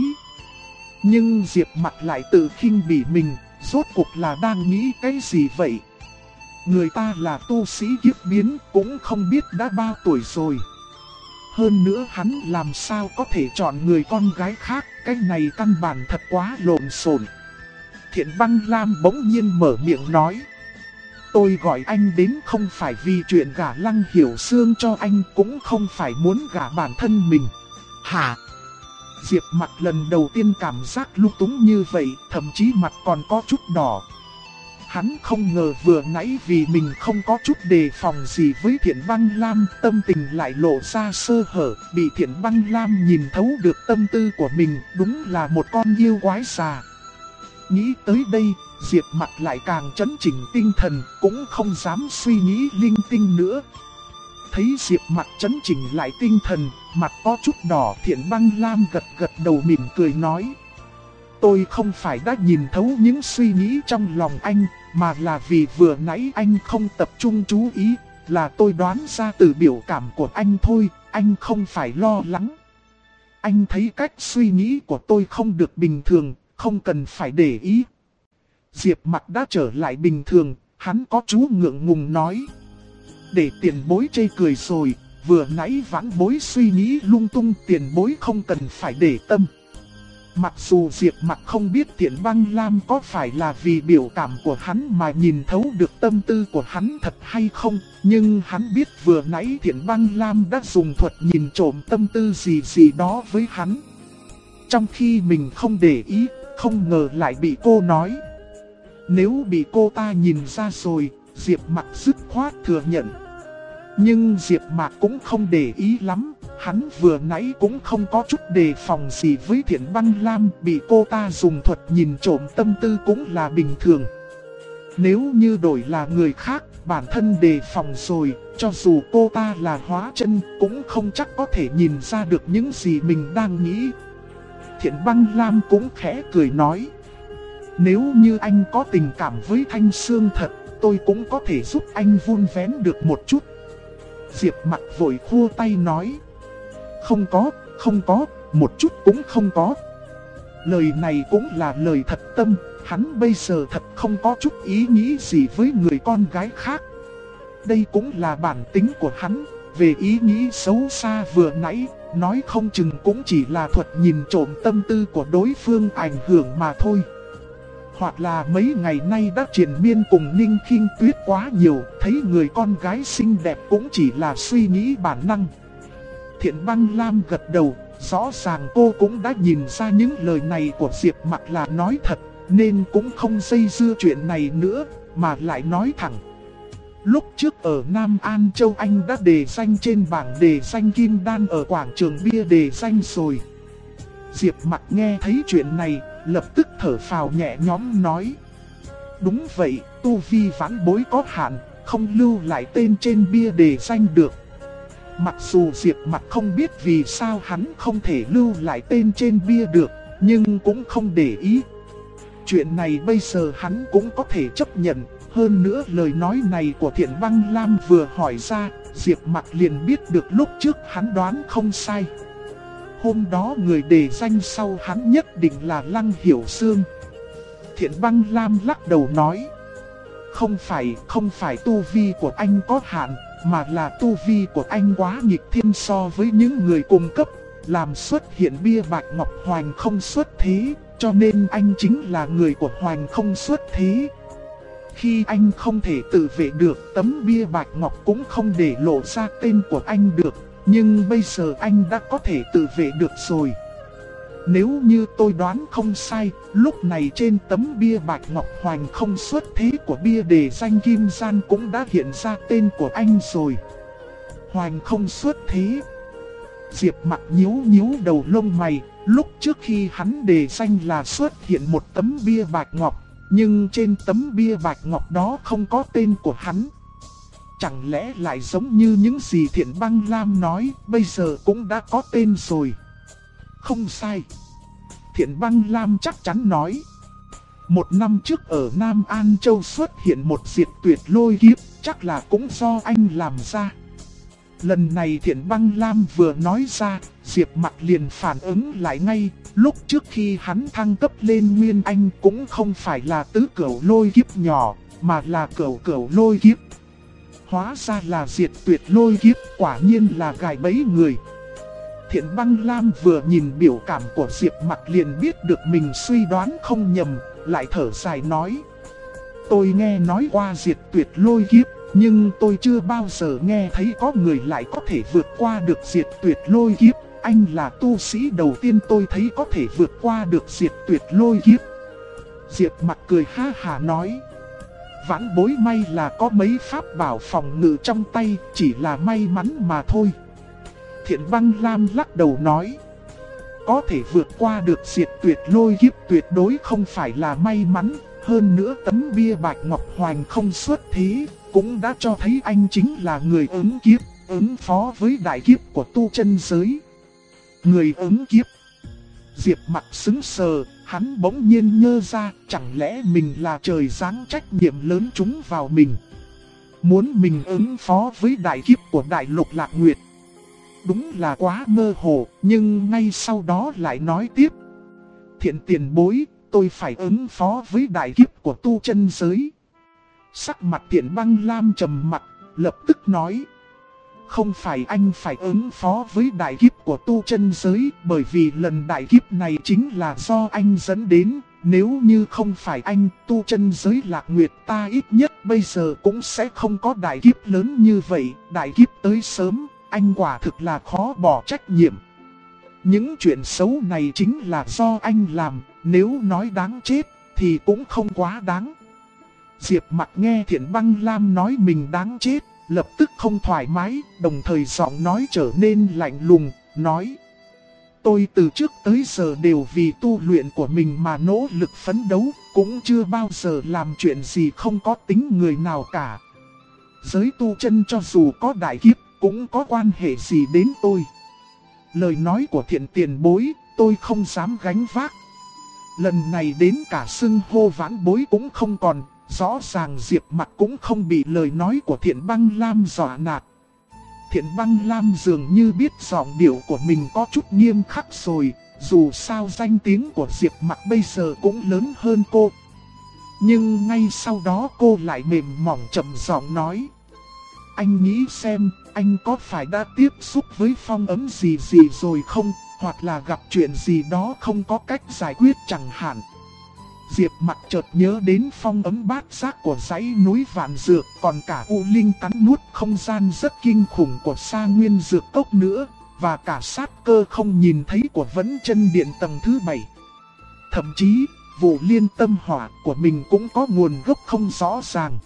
Nhưng Diệp Mặc lại tự khinh bỉ mình, rốt cuộc là đang nghĩ cái gì vậy? Người ta là tu sĩ kiếp biến, cũng không biết đã bao tuổi rồi. Hơn nữa hắn làm sao có thể chọn người con gái khác, cái này căn bản thật quá lộn xộn. Thiện Băng Lam bỗng nhiên mở miệng nói. Tôi gọi anh đến không phải vì chuyện gả Lăng Hiểu Xương cho anh, cũng không phải muốn gả bản thân mình. Hả? Diệp Mặc lần đầu tiên cảm giác lung túng như vậy, thậm chí mặt còn có chút đỏ. Hắn không ngờ vừa nãy vì mình không có chút đề phòng gì với Thiện Băng Lam, tâm tình lại lộ ra sơ hở, bị Thiện Băng Lam nhìn thấu được tâm tư của mình, đúng là một con yêu quái già. Nghĩ tới đây, Diệp Mặc lại càng chấn chỉnh tinh thần, cũng không dám suy nghĩ linh tinh nữa. Thấy Diệp Mặc chấn chỉnh lại tinh thần, mặt có chút đỏ, Thiện Băng Lam gật gật đầu mỉm cười nói. Tôi không phải đã nhìn thấu những suy nghĩ trong lòng anh, mà là vì vừa nãy anh không tập trung chú ý, là tôi đoán ra từ biểu cảm của anh thôi. anh không phải lo lắng. Anh thấy cách suy nghĩ của tôi không được bình thường, không cần phải để ý. Diệp Mặc đã trở lại bình thường, hắn có chú ngượng ngùng nói. Để tiền bối chê cười rồi, vừa nãy vãn bối suy nghĩ lung tung, tiền bối không cần phải để tâm. Mặc dù Diệp Mặc không biết Thiện Băng Lam có phải là vì biểu cảm của hắn mà nhìn thấu được tâm tư của hắn thật hay không, nhưng hắn biết vừa nãy Thiện Băng Lam đã dùng thuật nhìn trộm tâm tư gì đó với hắn. Trong khi mình không để ý, không ngờ lại bị cô nói. Nếu bị cô ta nhìn ra rồi, Diệp Mặc dứt khoát thừa nhận. Nhưng Diệp Mặc cũng không để ý lắm, hắn vừa nãy cũng không có chút đề phòng gì với Thiện Băng Lam, bị cô ta dùng thuật nhìn trộm tâm tư cũng là bình thường. Nếu như đổi là người khác, bản thân đề phòng rồi, cho dù cô ta là hóa chân cũng không chắc có thể nhìn ra được những gì mình đang nghĩ. Thiện Băng Lam cũng khẽ cười nói. Nếu như anh có tình cảm với Thanh Sương thật, tôi cũng có thể giúp anh vun vén được một chút. Diệp Mặc vội khua tay nói. Không có, một chút cũng không có. Lời này cũng là lời thật tâm, hắn bây giờ thật không có chút ý nghĩ gì với người con gái khác. Đây cũng là bản tính của hắn, về ý nghĩ xấu xa vừa nãy, nói không chừng cũng chỉ là thuật nhìn trộm tâm tư của đối phương ảnh hưởng mà thôi. Hoặc là mấy ngày nay đã triền miên cùng Ninh Khinh Tuyết quá nhiều, thấy người con gái xinh đẹp cũng chỉ là suy nghĩ bản năng. Thiện Băng Lam gật đầu, rõ ràng cô cũng đã nhìn ra những lời này của Diệp Mặc là nói thật, nên cũng không dây dưa chuyện này nữa, mà lại nói thẳng. Lúc trước ở Nam An Châu anh đã đề danh trên bảng đề danh Kim Đan ở quảng trường bia đề danh rồi. Diệp Mặc nghe thấy chuyện này, lập tức thở phào nhẹ nhõm nói. Đúng vậy, tu vi vãn bối có hạn, không lưu lại tên trên bia đề danh được. Mặc dù Diệp Mặc không biết vì sao hắn không thể lưu lại tên trên bia được, nhưng cũng không để ý. Chuyện này bây giờ hắn cũng có thể chấp nhận, hơn nữa lời nói này của Thiện Băng Lam vừa hỏi ra, Diệp Mặc liền biết được lúc trước hắn đoán không sai. Hôm đó người đề danh sau hắn nhất định là Lăng Hiểu Sương. Thiện Băng Lam lắc đầu nói. Không phải tu vi của anh có hạn, mà là tu vi của anh quá nghịch thiên so với những người cùng cấp, làm xuất hiện bia bạch ngọc Hoành không xuất thế, cho nên anh chính là người của Hoành không xuất thế. Khi anh không thể tự vệ được, tấm bia bạch ngọc cũng không để lộ ra tên của anh được, nhưng bây giờ anh đã có thể tự vệ được rồi. Nếu như tôi đoán không sai, lúc này trên tấm bia bạch ngọc Hoành không xuất thế của bia đề danh Kim Gian cũng đã hiện ra tên của anh rồi. Hoành không xuất thế. Diệp Mặc nhíu đầu lông mày, lúc trước khi hắn đề danh là xuất hiện một tấm bia bạch ngọc, nhưng trên tấm bia bạch ngọc đó không có tên của hắn. Chẳng lẽ lại giống như những gì Thiện Băng Lam nói, bây giờ cũng đã có tên rồi. Không sai. Thiện Băng Lam chắc chắn nói. Một năm trước ở Nam An Châu xuất hiện một diệt tuyệt lôi kiếp, chắc là cũng do anh làm ra. Lần này Thiện Băng Lam vừa nói ra, Diệp Mặc liền phản ứng lại ngay. Lúc trước khi hắn thăng cấp lên Nguyên Anh cũng không phải là tứ cửu lôi kiếp nhỏ, mà là cửu lôi kiếp. Hóa ra là diệt tuyệt lôi kiếp, quả nhiên là gài bẫy người. Thiện Băng Lam vừa nhìn biểu cảm của Diệp Mặc liền biết được mình suy đoán không nhầm, lại thở dài nói. Tôi nghe nói qua diệt tuyệt lôi kiếp, nhưng tôi chưa bao giờ nghe thấy có người lại có thể vượt qua được diệt tuyệt lôi kiếp. Anh là tu sĩ đầu tiên tôi thấy có thể vượt qua được diệt tuyệt lôi kiếp. Diệp Mặc cười ha hà nói. Vãn bối may là có mấy pháp bảo phòng ngự trong tay, chỉ là may mắn mà thôi. Thiện Băng Lam lắc đầu nói. Có thể vượt qua được diệt tuyệt lôi kiếp tuyệt đối không phải là may mắn. Hơn nữa tấm bia bạch ngọc Hoành không xuất thế, cũng đã cho thấy anh chính là người ứng kiếp, ứng phó với đại kiếp của tu chân giới. Người ứng kiếp. Diệp Mặc sững sờ, hắn bỗng nhiên nhớ ra, chẳng lẽ mình là trời giáng trách nhiệm lớn trúng vào mình. Muốn mình ứng phó với đại kiếp của Đại Lục Lạc Nguyệt. đúng là quá mơ hồ, nhưng ngay sau đó lại nói tiếp. Thiện tiền bối, tôi phải ứng phó với đại kiếp của tu chân giới. Sắc mặt Thiện Băng Lam trầm mặc, lập tức nói. Không phải anh phải ứng phó với đại kiếp của tu chân giới, bởi vì lần đại kiếp này chính là do anh dẫn đến. Nếu như không phải anh, tu chân giới Lạc Nguyệt ta ít nhất bây giờ cũng sẽ không có đại kiếp lớn như vậy. Đại kiếp tới sớm, anh quả thực là khó bỏ trách nhiệm. Những chuyện xấu này chính là do anh làm, nếu nói đáng chết thì cũng không quá đáng. Diệp Mặc nghe Thiện Băng Lam nói mình đáng chết, lập tức không thoải mái, đồng thời giọng nói trở nên lạnh lùng, nói. Tôi từ trước tới giờ đều vì tu luyện của mình mà nỗ lực phấn đấu, cũng chưa bao giờ làm chuyện gì không có tính người nào cả. Giới tu chân cho dù có đại kiếp, cũng có quan hệ gì đến tôi. Lời nói của Thiện tiền bối, tôi không dám gánh vác. Lần này đến cả xưng hô vãn bối cũng không còn, rõ ràng Diệp Mặc cũng không bị lời nói của Thiện Băng Lam dọa nạt. Thiện Băng Lam dường như biết giọng điệu của mình có chút nghiêm khắc rồi, dù sao danh tiếng của Diệp Mặc bây giờ cũng lớn hơn cô. Nhưng ngay sau đó cô lại mềm mỏng trầm giọng nói. Anh nghĩ xem, anh có phải đã tiếp xúc với phong ấm gì rồi không, hoặc là gặp chuyện gì đó không có cách giải quyết chẳng hạn. Diệp Mặc chợt nhớ đến phong ấm bát giác của dãy núi Vạn Dược, còn cả U Linh cắn nuốt không gian rất kinh khủng của Sa Nguyên Dược Cốc nữa, và cả sát cơ không nhìn thấy của Vấn Chân Điện tầng thứ 7. Thậm chí, vụ liên tâm hỏa của mình cũng có nguồn gốc không rõ ràng.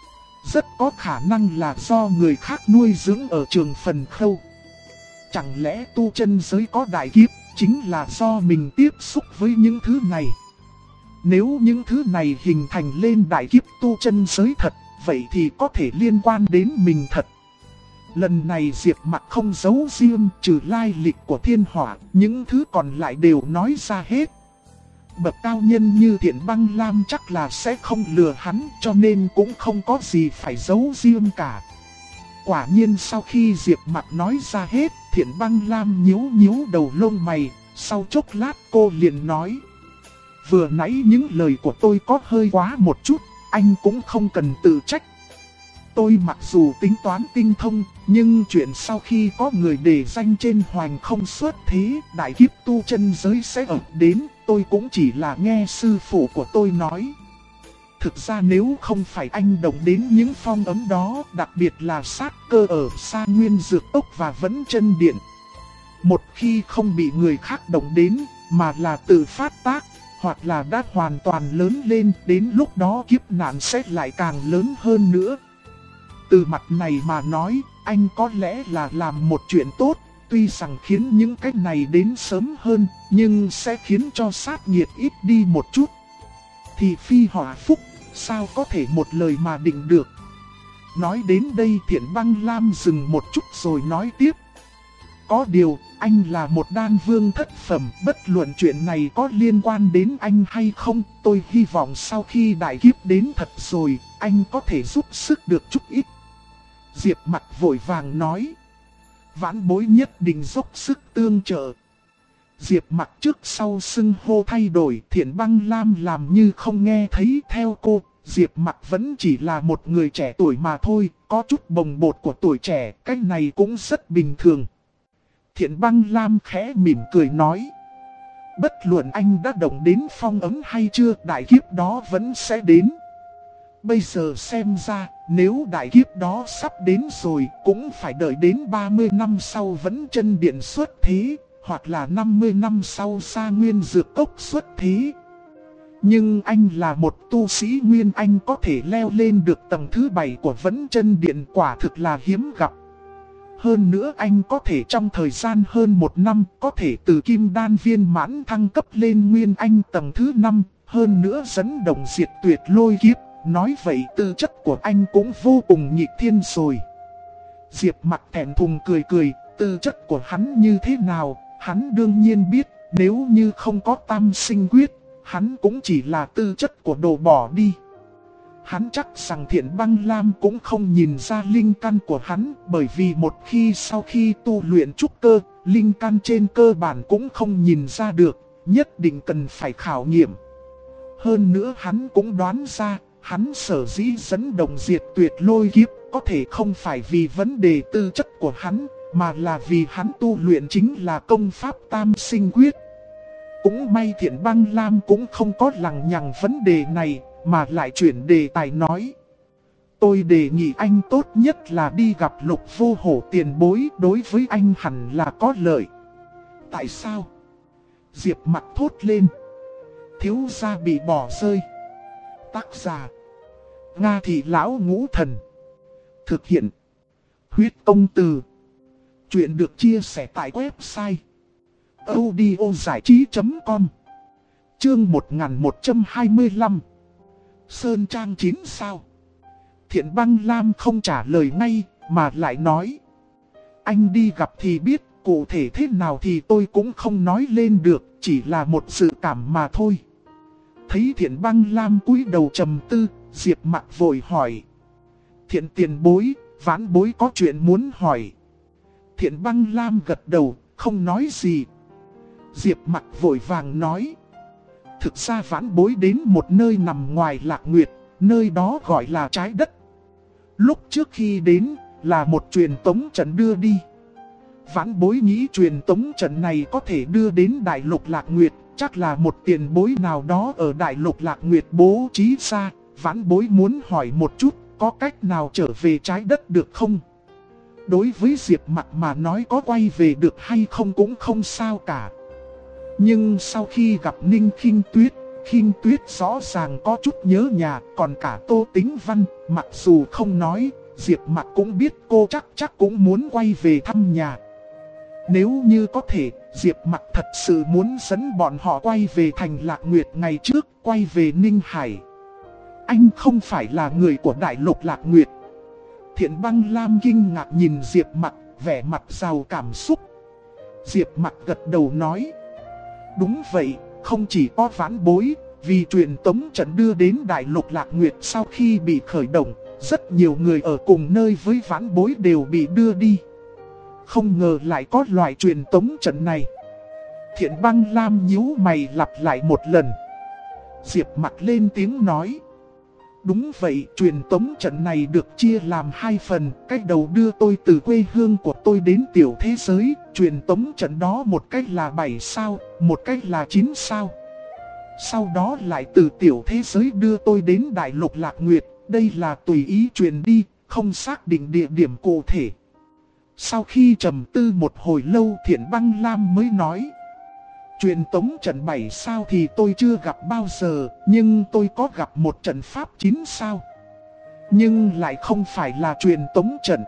Rất có khả năng là do người khác nuôi dưỡng ở Trường Phần Khâu. Chẳng lẽ tu chân giới có đại kiếp, chính là do mình tiếp xúc với những thứ này. Nếu những thứ này hình thành lên đại kiếp tu chân giới thật, vậy thì có thể liên quan đến mình thật. Lần này Diệp Mặc không giấu riêng, trừ lai lịch của thiên hỏa, những thứ còn lại đều nói ra hết. Bậc cao nhân như Thiện Băng Lam chắc là sẽ không lừa hắn, cho nên cũng không có gì phải giấu riêng cả. Quả nhiên sau khi Diệp Mặc nói ra hết, Thiện Băng Lam nhíu nhíu đầu lông mày, sau chốc lát cô liền nói. Vừa nãy những lời của tôi có hơi quá một chút, anh cũng không cần tự trách. Tôi mặc dù tính toán tinh thông, nhưng chuyện sau khi có người đề danh trên hoành không xuất thế, đại kiếp tu chân giới sẽ ập đến, tôi cũng chỉ là nghe sư phụ của tôi nói. Thực ra nếu không phải anh động đến những phong ấm đó, đặc biệt là sát cơ ở Sa Nguyên Dược Cốc và Vấn Chân Điện. Một khi không bị người khác động đến, mà là tự phát tác, hoặc là đã hoàn toàn lớn lên, đến lúc đó kiếp nạn sẽ lại càng lớn hơn nữa. Từ mặt này mà nói, anh có lẽ là làm một chuyện tốt, tuy rằng khiến những cái này đến sớm hơn, nhưng sẽ khiến cho sát nghiệt ít đi một chút. Thì phi họa phúc, sao có thể một lời mà định được. Nói đến đây Thiện Băng Lam dừng một chút rồi nói tiếp. Có điều, anh là một đan vương thất phẩm, bất luận chuyện này có liên quan đến anh hay không, tôi hy vọng sau khi đại kiếp đến thật rồi, anh có thể giúp sức được chút ít. Diệp Mặc vội vàng nói. Vãn bối nhất định dốc sức tương trợ. Diệp Mặc trước sau xưng hô thay đổi, Thiện Băng Lam làm như không nghe thấy. Theo cô, Diệp Mặc vẫn chỉ là một người trẻ tuổi mà thôi, có chút bồng bột của tuổi trẻ, cái này cũng rất bình thường. Thiện Băng Lam khẽ mỉm cười nói. Bất luận anh đã động đến phong ấm hay chưa, đại kiếp đó vẫn sẽ đến. Bây giờ xem ra, nếu đại kiếp đó sắp đến rồi, cũng phải đợi đến 30 năm sau Vấn Chân Điện xuất thế, hoặc là 50 năm sau Sa Nguyên Dược Cốc xuất thế. Nhưng anh là một tu sĩ Nguyên Anh có thể leo lên được tầng thứ 7 của Vấn Chân Điện, quả thực là hiếm gặp. Hơn nữa anh có thể trong thời gian hơn 1 năm có thể từ Kim Đan viên mãn thăng cấp lên Nguyên Anh tầng thứ 5, hơn nữa dẫn động diệt tuyệt lôi kiếp. Nói vậy tư chất của anh cũng vô cùng nghịch thiên rồi. Diệp Mặc thẹn thùng cười cười, tư chất của hắn như thế nào, hắn đương nhiên biết, nếu như không có tam sinh quyết, hắn cũng chỉ là tư chất của đồ bỏ đi. hắn chắc rằng Thiện Băng Lam cũng không nhìn ra linh căn của hắn, bởi vì một khi sau khi tu luyện trúc cơ, linh căn trên cơ bản cũng không nhìn ra được, nhất định cần phải khảo nghiệm. Hơn nữa hắn cũng đoán ra, hắn sở dĩ dẫn động diệt tuyệt lôi kiếp có thể không phải vì vấn đề tư chất của hắn, mà là vì hắn tu luyện chính là công pháp tam sinh quyết. Cũng may Thiện Băng Lam cũng không có lằng nhằng vấn đề này, mà lại chuyển đề tài nói. Tôi đề nghị anh tốt nhất là đi gặp Lục Vô Hổ tiền bối, đối với anh hẳn là có lợi. Tại sao? Diệp Mặc thốt lên. Thiếu gia bị bỏ rơi. Tác giả Nga Thị Lão Ngũ Thần. Thực hiện Huyết Công Từ. Chuyện được chia sẻ tại website audiozảichí.com. Chương 1125. Sơn Trang 9 sao. Thiện Băng Lam không trả lời ngay, mà lại nói. Anh đi gặp thì biết, cụ thể thế nào thì tôi cũng không nói lên được, chỉ là một sự cảm mà thôi. Thấy Thiện Băng Lam cúi đầu trầm tư, Diệp Mặc vội hỏi. Thiện tiền bối, vãn bối có chuyện muốn hỏi. Thiện Băng Lam gật đầu, không nói gì. Diệp Mặc vội vàng nói. Thực ra vãn bối đến một nơi nằm ngoài Lạc Nguyệt, nơi đó gọi là trái đất. Lúc trước khi đến, là một truyền tống trận đưa đi. Vãn bối nghĩ truyền tống trận này có thể đưa đến Đại Lục Lạc Nguyệt, chắc là một tiền bối nào đó ở Đại Lục Lạc Nguyệt bố trí ra. Vãn bối muốn hỏi một chút, có cách nào trở về trái đất được không? Đối với Diệp Mặc mà nói có quay về được hay không cũng không sao cả. Nhưng sau khi gặp Ninh Khinh Tuyết rõ ràng có chút nhớ nhà, còn cả Tô Tĩnh Văn, mặc dù không nói, Diệp Mặc cũng biết cô chắc cũng muốn quay về thăm nhà. Nếu như có thể, Diệp Mặc thật sự muốn dẫn bọn họ quay về thành Lạc Nguyệt ngày trước, quay về Ninh Hải. Anh không phải là người của Đại Lục Lạc Nguyệt. Thiện Băng Lam kinh ngạc nhìn Diệp Mặc, vẻ mặt giàu cảm xúc. Diệp Mặc gật đầu nói. Đúng vậy, không chỉ có vãn bối, vì truyền tống trận đưa đến Đại Lục Lạc Nguyệt sau khi bị khởi động, rất nhiều người ở cùng nơi với vãn bối đều bị đưa đi. Không ngờ lại có loại truyền tống trận này. Thiện Băng Lam nhíu mày lặp lại một lần. Diệp Mặc lên tiếng nói. Đúng vậy, truyền tống trận này được chia làm hai phần. Cách đầu đưa tôi từ quê hương của tôi đến tiểu thế giới. Truyền tống trận đó một cách là 7 sao, một cách là 9 sao. Sau đó lại từ tiểu thế giới đưa tôi đến Đại Lục Lạc Nguyệt. Đây là tùy ý truyền đi, không xác định địa điểm cụ thể. Sau khi trầm tư một hồi lâu, Thiện Băng Lam mới nói. Truyền tống trận 7 sao thì tôi chưa gặp bao giờ, nhưng tôi có gặp một trận pháp 9 sao. Nhưng lại không phải là truyền tống trận.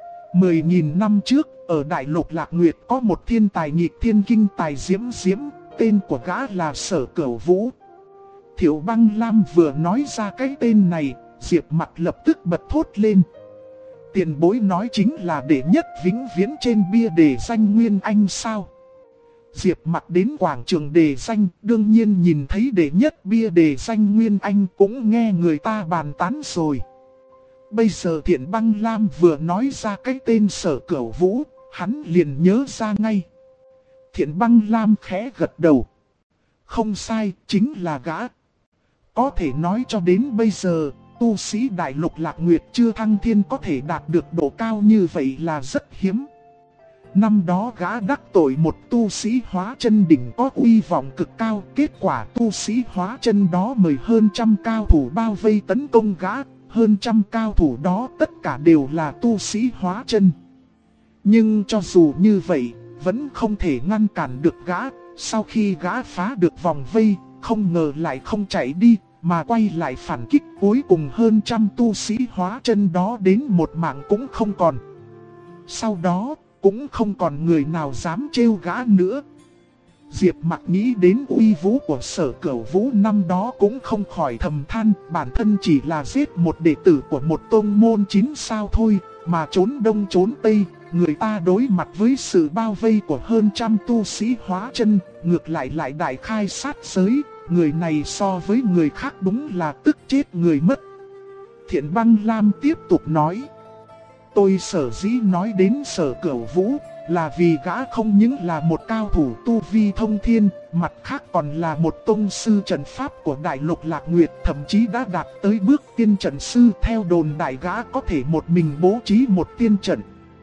10.000 năm trước, ở Đại Lục Lạc Nguyệt có một thiên tài nghịch thiên kinh tài Diễm, tên của gã là Sở Cửu Vũ. Thiệu Băng Lam vừa nói ra cái tên này, Diệp Mặc lập tức bật thốt lên. Tiền bối nói chính là đệ nhất vĩnh viễn trên bia đề danh Nguyên Anh sao? Diệp Mặc đến quảng trường đề danh, đương nhiên nhìn thấy đệ nhất bia đề danh Nguyên Anh cũng nghe người ta bàn tán rồi. Bây giờ Thiện Băng Lam vừa nói ra cái tên Sở Cửu Vũ, hắn liền nhớ ra ngay. Thiện Băng Lam khẽ gật đầu. Không sai, chính là gã. Có thể nói cho đến bây giờ, tu sĩ Đại Lục Lạc Nguyệt chưa thăng thiên có thể đạt được độ cao như vậy là rất hiếm. Năm đó gã đắc tội một tu sĩ hóa chân đỉnh có uy vọng cực cao. Kết quả tu sĩ hóa chân đó mời hơn trăm cao thủ bao vây tấn công gã. Hơn trăm cao thủ đó tất cả đều là tu sĩ hóa chân. Nhưng cho dù như vậy, vẫn không thể ngăn cản được gã. Sau khi gã phá được vòng vây, không ngờ lại không chạy đi, mà quay lại phản kích. Cuối cùng hơn trăm tu sĩ hóa chân đó đến một mạng cũng không còn. Sau đó, cũng không còn người nào dám trêu gã nữa. Diệp Mặc nghĩ đến uy vũ của Sở Cửu Vũ năm đó cũng không khỏi thầm than. Bản thân chỉ là giết một đệ tử của một tôn môn 9 sao thôi, mà trốn đông trốn tây. Người ta đối mặt với sự bao vây của hơn trăm tu sĩ hóa chân, ngược lại đại khai sát giới. Người này so với người khác đúng là tức chết người mất. Thiện Băng Lam tiếp tục nói. Tôi sở dĩ nói đến Sở Cửu Vũ là vì gã không những là một cao thủ tu vi thông thiên, mặt khác còn là một tông sư trận pháp của Đại Lục Lạc Nguyệt, thậm chí đã đạt tới bước tiên trận sư. Theo đồn đại gã có thể một mình bố trí một tiên trận.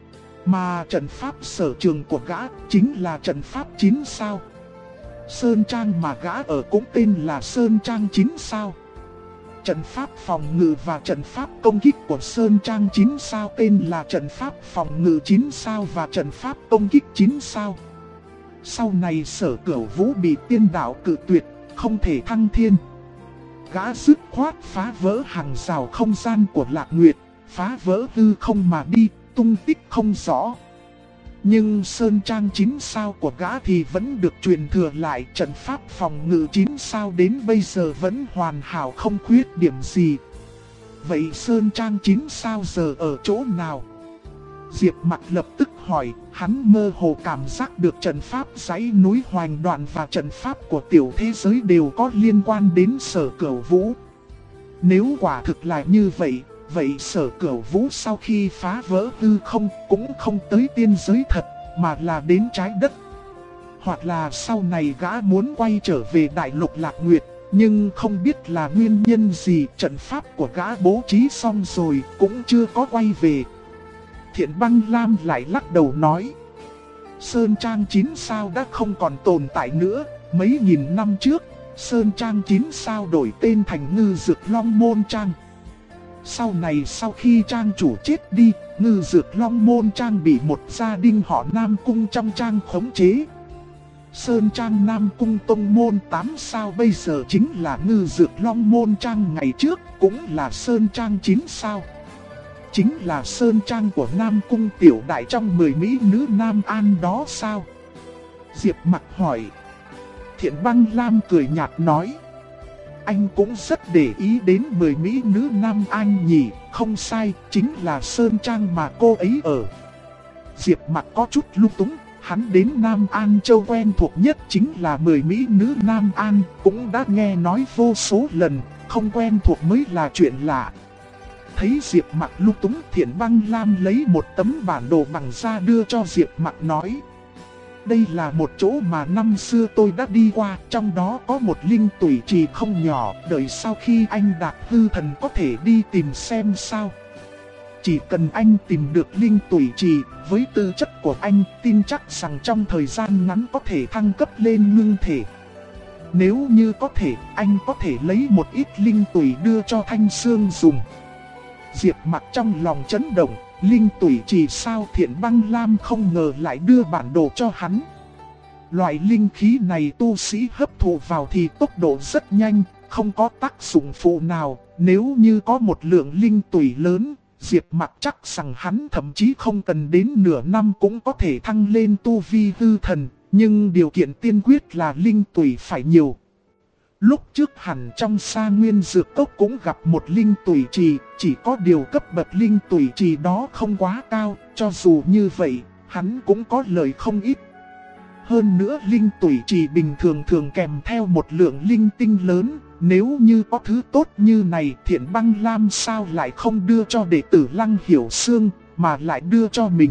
Mà trận pháp sở trường của gã chính là trận pháp 9 sao. Sơn trang mà gã ở cũng tên là Sơn Trang 9 sao. Trận pháp phòng ngự và trận pháp công kích của Sơn Trang 9 sao tên là trận pháp phòng ngự 9 sao và trận pháp công kích 9 sao. Sau này Sở Cửu Vũ bị tiên đạo cự tuyệt, không thể thăng thiên. Gã dứt khoát phá vỡ hàng rào không gian của Lạc Nguyệt, phá vỡ hư không mà đi, tung tích không rõ. Nhưng Sơn Trang 9 sao của gã thì vẫn được truyền thừa lại, trận pháp phòng ngự 9 sao đến bây giờ vẫn hoàn hảo không khuyết điểm gì. Vậy Sơn Trang 9 sao giờ ở chỗ nào? Diệp Mặc lập tức hỏi, hắn mơ hồ cảm giác được trận pháp dãy núi Hoành Đoạn và trận pháp của tiểu thế giới đều có liên quan đến Sở Cửu Vũ. Nếu quả thực là như vậy, vậy Sở Cửu Vũ sau khi phá vỡ hư không cũng không tới tiên giới thật, mà là đến trái đất. Hoặc là sau này gã muốn quay trở về Đại Lục Lạc Nguyệt, nhưng không biết là nguyên nhân gì, trận pháp của gã bố trí xong rồi cũng chưa có quay về. Thiện Băng Lam lại lắc đầu nói, Sơn Trang 9 sao đã không còn tồn tại nữa. Mấy nghìn năm trước, Sơn Trang 9 sao đổi tên thành Ngư Dược Long Môn Trang. Sau này sau khi trang chủ chết đi, Ngư Dược Long Môn Trang bị một gia đình họ Nam Cung trong trang khống chế. Sơn Trang Nam Cung Tông Môn 8 sao bây giờ chính là Ngư Dược Long Môn Trang ngày trước, cũng là Sơn Trang 9 sao. Chính là Sơn Trang của Nam Cung Tiểu Đại trong 10 mỹ nữ Nam An đó sao? Diệp Mặc hỏi. Thiện Băng Lam cười nhạt nói, anh cũng rất để ý đến 10 mỹ nữ Nam An nhỉ. Không sai, chính là Sơn Trang mà cô ấy ở. Diệp Mặc có chút lung túng, hắn đến Nam An Châu quen thuộc nhất chính là 10 mỹ nữ Nam An, cũng đã nghe nói vô số lần, không quen thuộc mới là chuyện lạ. Thấy Diệp Mặc lung túng, Thiện Băng Lam lấy một tấm bản đồ bằng da đưa cho Diệp Mặc nói, đây là một chỗ mà năm xưa tôi đã đi qua, trong đó có một linh tủy trì không nhỏ, đợi sau khi anh đạt hư thần có thể đi tìm xem sao. Chỉ cần anh tìm được linh tủy trì, với tư chất của anh, tin chắc rằng trong thời gian ngắn có thể thăng cấp lên ngưng thể. Nếu như có thể, anh có thể lấy một ít linh tủy đưa cho Thanh Sương dùng. Diệp Mặc trong lòng chấn động, linh tủy trì sao? Thiện Băng Lam không ngờ lại đưa bản đồ cho hắn. Loại linh khí này tu sĩ hấp thụ vào thì tốc độ rất nhanh, không có tác dụng phụ nào. Nếu như có một lượng linh tủy lớn, Diệp Mặc chắc rằng hắn thậm chí không cần đến nửa năm cũng có thể thăng lên tu vi hư thần. Nhưng điều kiện tiên quyết là linh tủy phải nhiều. Lúc trước hẳn trong Sa Nguyên Dược Cốc cũng gặp một linh tủy trì, chỉ có điều cấp bậc linh tủy trì đó không quá cao, cho dù như vậy, hắn cũng có lợi không ít. Hơn nữa linh tủy trì bình thường thường kèm theo một lượng linh tinh lớn, nếu như có thứ tốt như này, Thiện Băng Lam sao lại không đưa cho đệ tử Lăng Hiểu Xương, mà lại đưa cho mình.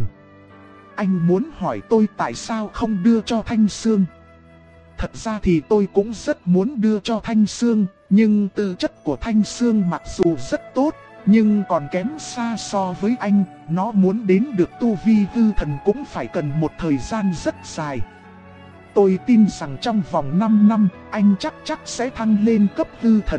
Anh muốn hỏi tôi tại sao không đưa cho Thanh Sương? Thật ra thì tôi cũng rất muốn đưa cho Thanh Sương, nhưng tư chất của Thanh Sương mặc dù rất tốt, nhưng còn kém xa so với anh. Nó muốn đến được tu vi hư thần cũng phải cần một thời gian rất dài. Tôi tin rằng trong vòng 5 năm, anh chắc sẽ thăng lên cấp hư thần.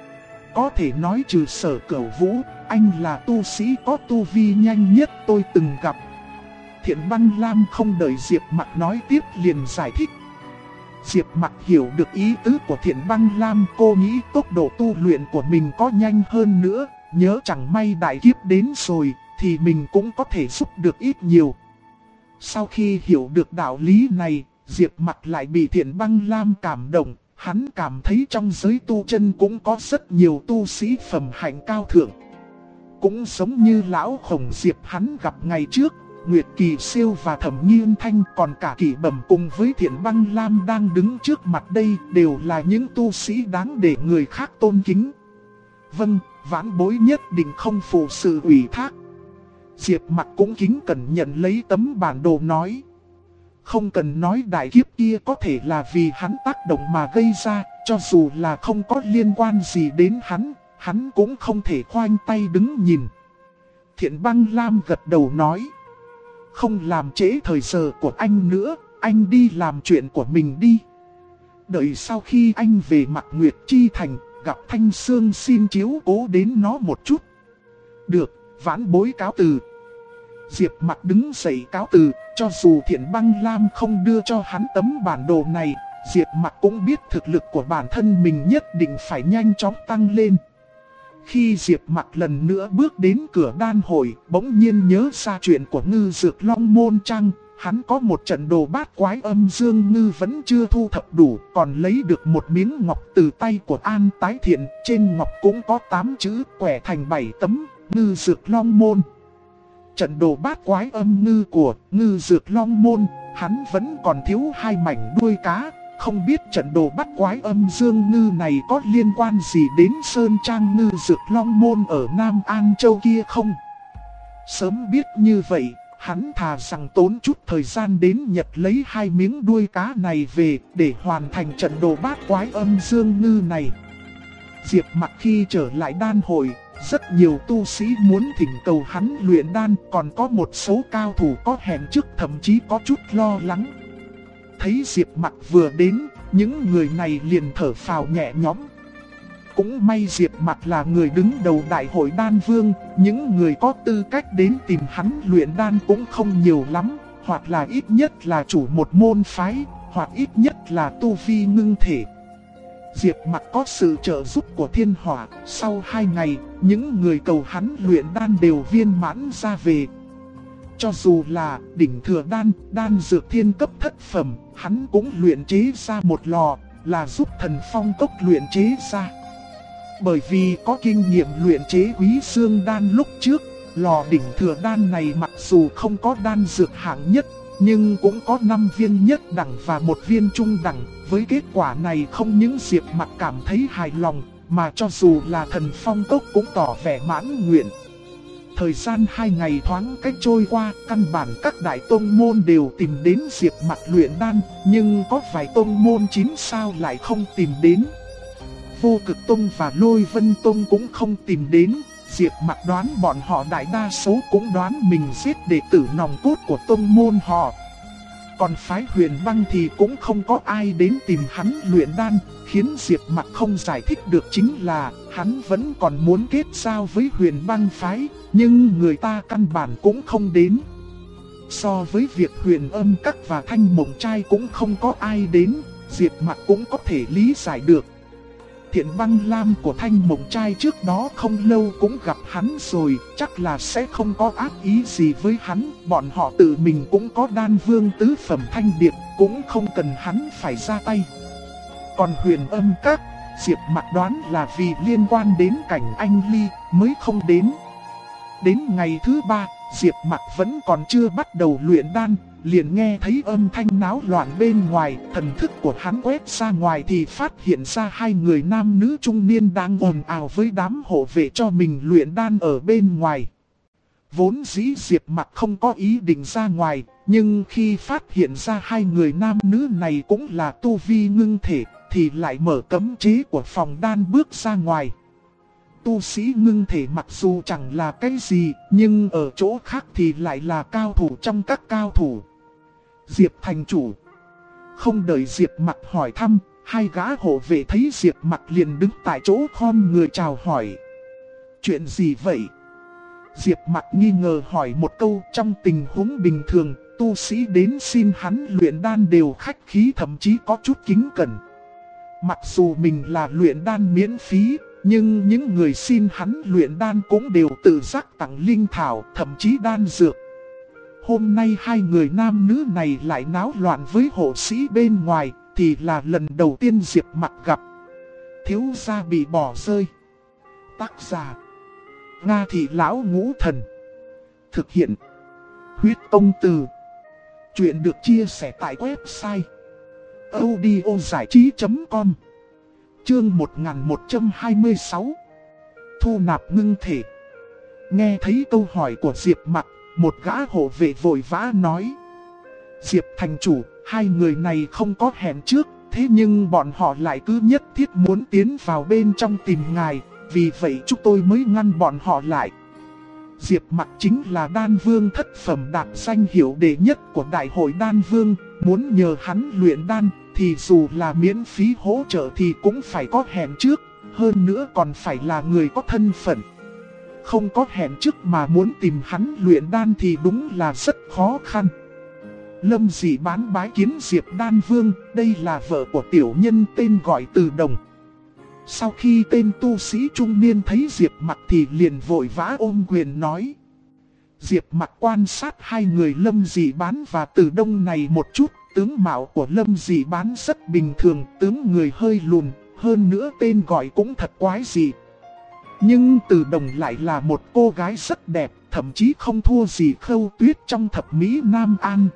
Có thể nói trừ Sở Cửu Vũ, anh là tu sĩ có tu vi nhanh nhất tôi từng gặp. Thiện Băng Lam không đợi Diệp Mặc nói tiếp liền giải thích. Diệp Mặc hiểu được ý tứ của Thiện Băng Lam, cô nghĩ tốc độ tu luyện của mình có nhanh hơn nữa, nhớ chẳng may đại kiếp đến rồi, thì mình cũng có thể giúp được ít nhiều. Sau khi hiểu được đạo lý này, Diệp Mặc lại bị Thiện Băng Lam cảm động, hắn cảm thấy trong giới tu chân cũng có rất nhiều tu sĩ phẩm hạnh cao thượng. Cũng giống như lão khổng Diệp hắn gặp ngày trước, Nguyệt Kỳ Siêu và Thẩm Nghiên Thanh, còn cả Kỷ Bẩm cùng với Thiện Băng Lam đang đứng trước mặt đây đều là những tu sĩ đáng để người khác tôn kính. Vâng, vãn bối nhất định không phụ sự ủy thác. Diệp Mặc cũng kính cẩn nhận lấy tấm bản đồ nói. Không cần nói đại kiếp kia có thể là vì hắn tác động mà gây ra, cho dù là không có liên quan gì đến hắn cũng không thể khoanh tay đứng nhìn. Thiện Băng Lam gật đầu nói. Không làm trễ thời giờ của anh nữa, anh đi làm chuyện của mình đi. Đợi sau khi anh về Mạc Nguyệt Chi Thành, gặp Thanh Sương xin chiếu cố đến nó một chút. Được, vãn bối cáo từ. Diệp Mặc đứng dậy cáo từ, cho dù Thiện Băng Lam không đưa cho hắn tấm bản đồ này, Diệp Mặc cũng biết thực lực của bản thân mình nhất định phải nhanh chóng tăng lên. Khi Diệp Mặc lần nữa bước đến cửa đan hội, bỗng nhiên nhớ ra chuyện của Ngư Dược Long Môn Trăng. Hắn có một trận đồ bát quái âm dương ngư vẫn chưa thu thập đủ, còn lấy được một miếng ngọc từ tay của An Tái Thiện. Trên ngọc cũng có 8 chữ quẻ thành 7 tấm, Ngư Dược Long Môn. Trận đồ bát quái âm ngư của Ngư Dược Long Môn, hắn vẫn còn thiếu 2 mảnh đuôi cá. Không biết trận đồ bát quái âm dương ngư này có liên quan gì đến Sơn Trang Ngư Dược Long Môn ở Nam An Châu kia không? Sớm biết như vậy, hắn thà rằng tốn chút thời gian đến nhặt lấy 2 miếng đuôi cá này về để hoàn thành trận đồ bát quái âm dương ngư này. Diệp Mặc khi trở lại đan hội, rất nhiều tu sĩ muốn thỉnh cầu hắn luyện đan, còn có một số cao thủ có hẹn trước thậm chí có chút lo lắng. Thấy Diệp Mặc vừa đến, những người này liền thở phào nhẹ nhõm. Cũng may Diệp Mặc là người đứng đầu đại hội đan vương, những người có tư cách đến tìm hắn luyện đan cũng không nhiều lắm, hoặc là ít nhất là chủ một môn phái, hoặc ít nhất là tu vi ngưng thể. Diệp Mặc có sự trợ giúp của thiên hỏa, sau 2 ngày, những người cầu hắn luyện đan đều viên mãn ra về. Cho dù là đỉnh thừa đan dược thiên cấp thất phẩm, hắn cũng luyện chế ra một lò, là giúp Thần Phong Cốc luyện chế ra. Bởi vì có kinh nghiệm luyện chế Quý Xương đan lúc trước, lò đỉnh thừa đan này mặc dù không có đan dược hạng nhất, nhưng cũng có 5 viên nhất đẳng và 1 viên trung đẳng. Với kết quả này không những Diệp Mặc cảm thấy hài lòng, mà cho dù là Thần Phong Cốc cũng tỏ vẻ mãn nguyện. Thời gian 2 ngày thoáng cách trôi qua, căn bản các đại tông môn đều tìm đến Diệp Mặc luyện đan, nhưng có vài tông môn 9 sao lại không tìm đến. Vô Cực Tông và Lôi Vân Tông cũng không tìm đến. Diệp Mặc đoán bọn họ đại đa số cũng đoán mình giết đệ tử nòng cốt của tông môn họ. Còn phái Huyền Băng thì cũng không có ai đến tìm hắn luyện đan, khiến Diệp Mặc không giải thích được chính là hắn vẫn còn muốn kết giao với Huyền Băng phái, nhưng người ta căn bản cũng không đến. So với việc Huyền Âm Các và Thanh Mộng Trai cũng không có ai đến, Diệp Mặc cũng có thể lý giải được. Thiện Băng Lam của Thanh Mộng Trai trước đó không lâu cũng gặp hắn rồi, chắc là sẽ không có ác ý gì với hắn. Bọn họ tự mình cũng có đan vương tứ phẩm Thanh Điệp, cũng không cần hắn phải ra tay. Còn Huyền Âm Các, Diệp Mặc đoán là vì liên quan đến cảnh anh Ly mới không đến. Đến ngày thứ 3, Diệp Mặc vẫn còn chưa bắt đầu luyện đan, liền nghe thấy âm thanh náo loạn bên ngoài. Thần thức của hắn quét ra ngoài thì phát hiện ra 2 người nam nữ trung niên đang ồn ào với đám hộ vệ cho mình luyện đan ở bên ngoài. Vốn dĩ Diệp Mặc không có ý định ra ngoài, nhưng khi phát hiện ra 2 người nam nữ này cũng là tu vi ngưng thể, thì lại mở cấm chế của phòng đan bước ra ngoài. Tu sĩ ngưng thể mặc dù chẳng là cái gì, nhưng ở chỗ khác thì lại là cao thủ trong các cao thủ. Diệp thành chủ. Không đợi Diệp Mặc hỏi thăm, 2 gã hộ vệ thấy Diệp Mặc liền đứng tại chỗ khom người chào hỏi. Chuyện gì vậy? Diệp Mặc nghi ngờ hỏi một câu. Trong tình huống bình thường, tu sĩ đến xin hắn luyện đan đều khách khí, thậm chí có chút kính cẩn. Mặc dù mình là luyện đan miễn phí, nhưng những người xin hắn luyện đan cũng đều tự giác tặng linh thảo, thậm chí đan dược. Hôm nay 2 người nam nữ này lại náo loạn với hộ sĩ bên ngoài, thì là lần đầu tiên Diệp Mặc gặp. Thiếu gia bị bỏ rơi. Tác giả: Nga Thị Lão Ngũ Thần. Thực hiện: Huyết Công Từ. Chuyện được chia sẻ tại website audiozảichí.com. Chương 1126. thu nạp ngưng thể. Nghe thấy câu hỏi của Diệp Mặc, một gã hộ vệ vội vã nói: Diệp thành chủ, hai người này không có hẹn trước, thế nhưng bọn họ lại cứ nhất thiết muốn tiến vào bên trong tìm ngài, vì vậy chúng tôi mới ngăn bọn họ lại. Diệp Mặc chính là đan vương thất phẩm đạt danh hiệu đệ nhất của đại hội đan vương, muốn nhờ hắn luyện đan thì dù là miễn phí hỗ trợ thì cũng phải có hẹn trước, hơn nữa còn phải là người có thân phận. Không có hẹn trước mà muốn tìm hắn luyện đan thì đúng là rất khó khăn. Lâm Dị Bán bái kiến Diệp Đan Vương, đây là vợ của tiểu nhân tên gọi Từ Đồng. Sau khi tên tu sĩ trung niên thấy Diệp Mặc thì liền vội vã ôm quyền nói. Diệp Mặc quan sát hai người Lâm Dị Bán và Từ Đông này một chút, tướng mạo của Lâm Dị Bán rất bình thường, tướng người hơi lùn, hơn nữa tên gọi cũng thật quái dị. Nhưng Từ Đồng lại là một cô gái rất đẹp, thậm chí không thua gì Khâu Tuyết trong thập mỹ Nam An.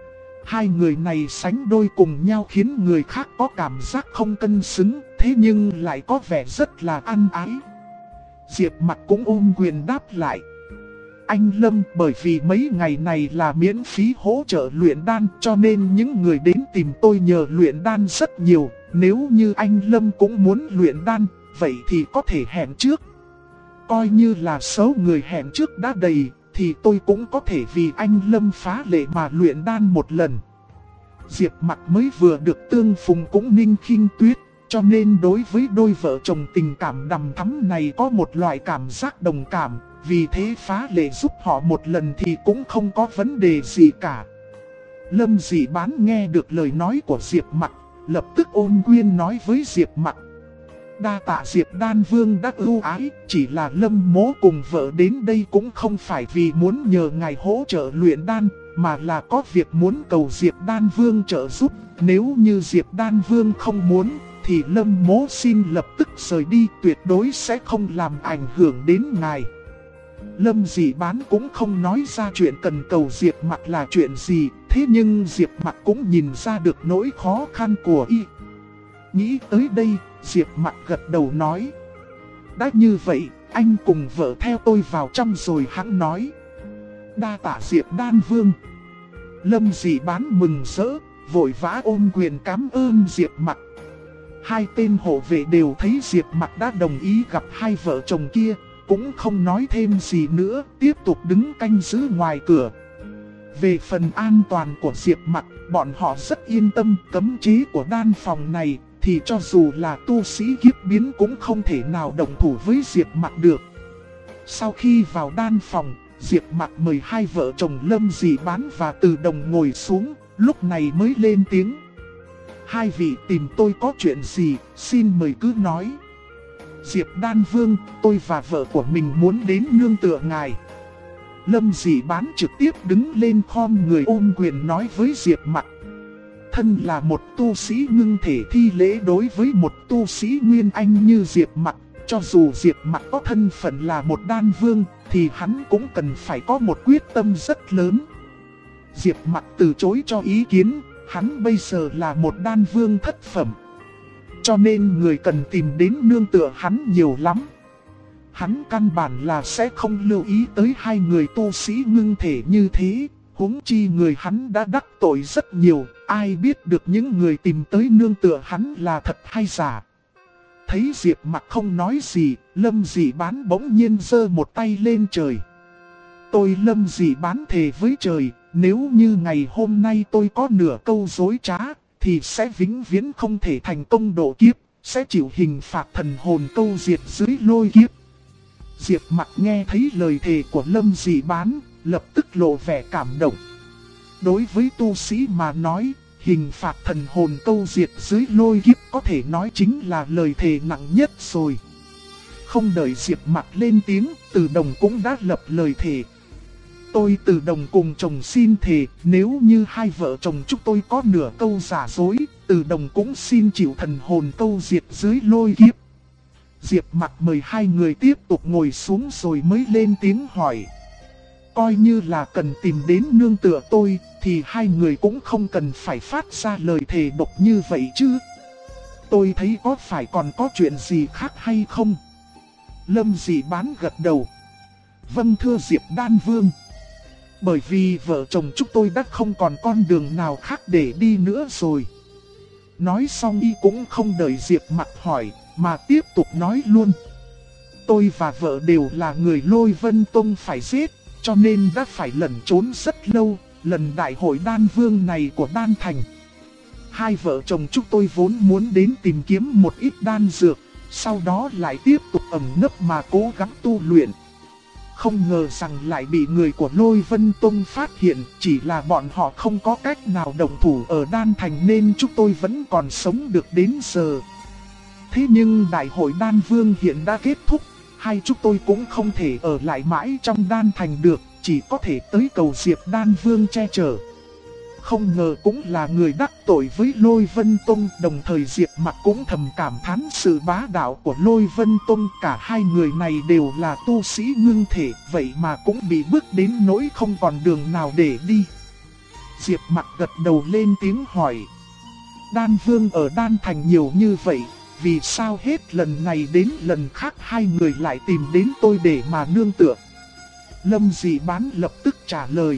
Hai người này sánh đôi cùng nhau khiến người khác có cảm giác không cân xứng, thế nhưng lại có vẻ rất là ăn ái. Diệp Mặc cũng ôm quyền đáp lại. Anh Lâm, bởi vì mấy ngày này là miễn phí hỗ trợ luyện đan, cho nên những người đến tìm tôi nhờ luyện đan rất nhiều. Nếu như anh Lâm cũng muốn luyện đan, vậy thì có thể hẹn trước. Coi như là số người hẹn trước đã đầy, thì tôi cũng có thể vì anh Lâm phá lệ mà luyện đan một lần. Diệp Mặc mới vừa được tương phùng cũng Ninh Khinh Tuyết, cho nên đối với đôi vợ chồng tình cảm đằm thắm này có một loại cảm giác đồng cảm, vì thế phá lệ giúp họ một lần thì cũng không có vấn đề gì cả. Lâm Dị Bán nghe được lời nói của Diệp Mặc, lập tức ôm quyền nói với Diệp Mặc. Đa tạ Diệp Đan Vương đã ưu ái, chỉ là Lâm mỗ cùng vợ đến đây cũng không phải vì muốn nhờ ngài hỗ trợ luyện đan, mà là có việc muốn cầu Diệp Đan Vương trợ giúp. Nếu như Diệp Đan Vương không muốn, thì Lâm mỗ xin lập tức rời đi, tuyệt đối sẽ không làm ảnh hưởng đến ngài. Lâm Dị Bán cũng không nói ra chuyện cần cầu Diệp Mặc là chuyện gì, thế nhưng Diệp Mặc cũng nhìn ra được nỗi khó khăn của y. Nghĩ tới đây, Diệp Mặc gật đầu nói. Đã như vậy, anh cùng vợ theo tôi vào trong rồi hắn nói. Đa tạ Diệp Đan Vương. Lâm Dị Bán mừng rỡ, vội vã ôm quyền cảm ơn Diệp Mặc. Hai tên hộ vệ đều thấy Diệp Mặc đã đồng ý gặp hai vợ chồng kia, cũng không nói thêm gì nữa, tiếp tục đứng canh giữ ngoài cửa. Về phần an toàn của Diệp Mặc, bọn họ rất yên tâm. Cấm chế của đan phòng này thì cho dù là tu sĩ kiếp biến cũng không thể nào động thủ với Diệp Mặc được. Sau khi vào đan phòng, Diệp Mặc mời hai vợ chồng Lâm Dị Bán và Từ Đồng ngồi xuống, lúc này mới lên tiếng. Hai vị tìm tôi có chuyện gì, xin mời cứ nói. Diệp Đan Vương, tôi và vợ của mình muốn đến nương tựa ngài. Lâm Dị Bán trực tiếp đứng lên khom người ôm quyền nói với Diệp Mặc. Thân là một tu sĩ ngưng thể thi lễ đối với một tu sĩ nguyên anh như Diệp Mặc, cho dù Diệp Mặc có thân phận là một đan vương, thì hắn cũng cần phải có một quyết tâm rất lớn. Diệp Mặc từ chối cho ý kiến, hắn bây giờ là một đan vương thất phẩm, cho nên người cần tìm đến nương tựa hắn nhiều lắm. Hắn căn bản là sẽ không lưu ý tới hai người tu sĩ ngưng thể như thế, huống chi người hắn đã đắc tội rất nhiều, ai biết được những người tìm tới nương tựa hắn là thật hay giả. Thấy Diệp Mặc không nói gì, Lâm Dị Bán bỗng nhiên giơ một tay lên trời. Tôi Lâm Dị Bán thề với trời, nếu như ngày hôm nay tôi có nửa câu dối trá, thì sẽ vĩnh viễn không thể thành công độ kiếp, sẽ chịu hình phạt thần hồn câu diệt dưới lôi kiếp. Diệp Mặc nghe thấy lời thề của Lâm Dị Bán, lập tức lộ vẻ cảm động. Đối với tu sĩ mà nói, hình phạt thần hồn câu diệt dưới lôi kiếp có thể nói chính là lời thề nặng nhất rồi. Không đợi Diệp Mặc lên tiếng, Từ Đồng cũng đã lập lời thề. Tôi Từ Đồng cùng chồng xin thề, nếu như hai vợ chồng chúng tôi có nửa câu giả dối, Từ Đồng cũng xin chịu thần hồn câu diệt dưới lôi kiếp. Diệp Mặc mời hai người tiếp tục ngồi xuống rồi mới lên tiếng hỏi. Coi như là cần tìm đến nương tựa tôi, thì hai người cũng không cần phải phát ra lời thề độc như vậy chứ. Tôi thấy có phải còn có chuyện gì khác hay không? Lâm Dị Bán gật đầu. Vâng thưa Diệp Đan Vương. Bởi vì vợ chồng chúng tôi đã không còn con đường nào khác để đi nữa rồi. Nói xong y cũng không đợi Diệp Mặc hỏi, mà tiếp tục nói luôn. Tôi và vợ đều là người Lôi Vân Tông phải giết, cho nên đã phải lẩn trốn rất lâu, lần đại hội đan vương này của Đan Thành. Hai vợ chồng chúng tôi vốn muốn đến tìm kiếm một ít đan dược, sau đó lại tiếp tục ẩn nấp mà cố gắng tu luyện. Không ngờ rằng lại bị người của Lôi Vân Tông phát hiện, chỉ là bọn họ không có cách nào động thủ ở Đan Thành nên chúng tôi vẫn còn sống được đến giờ. Thế nhưng đại hội đan vương hiện đã kết thúc, hai chúng tôi cũng không thể ở lại mãi trong Đan Thành được, chỉ có thể tới cầu Diệp Đan Vương che chở. Không ngờ cũng là người đắc tội với Lôi Vân Tông, đồng thời Diệp Mặc cũng thầm cảm thán sự bá đạo của Lôi Vân Tông. Cả hai người này đều là tu sĩ ngưng thể, vậy mà cũng bị bước đến nỗi không còn đường nào để đi. Diệp Mặc gật đầu lên tiếng hỏi. Đan Vương ở Đan Thành nhiều như vậy, vì sao hết lần này đến lần khác hai người lại tìm đến tôi để mà nương tựa? Lâm Dị Bán lập tức trả lời.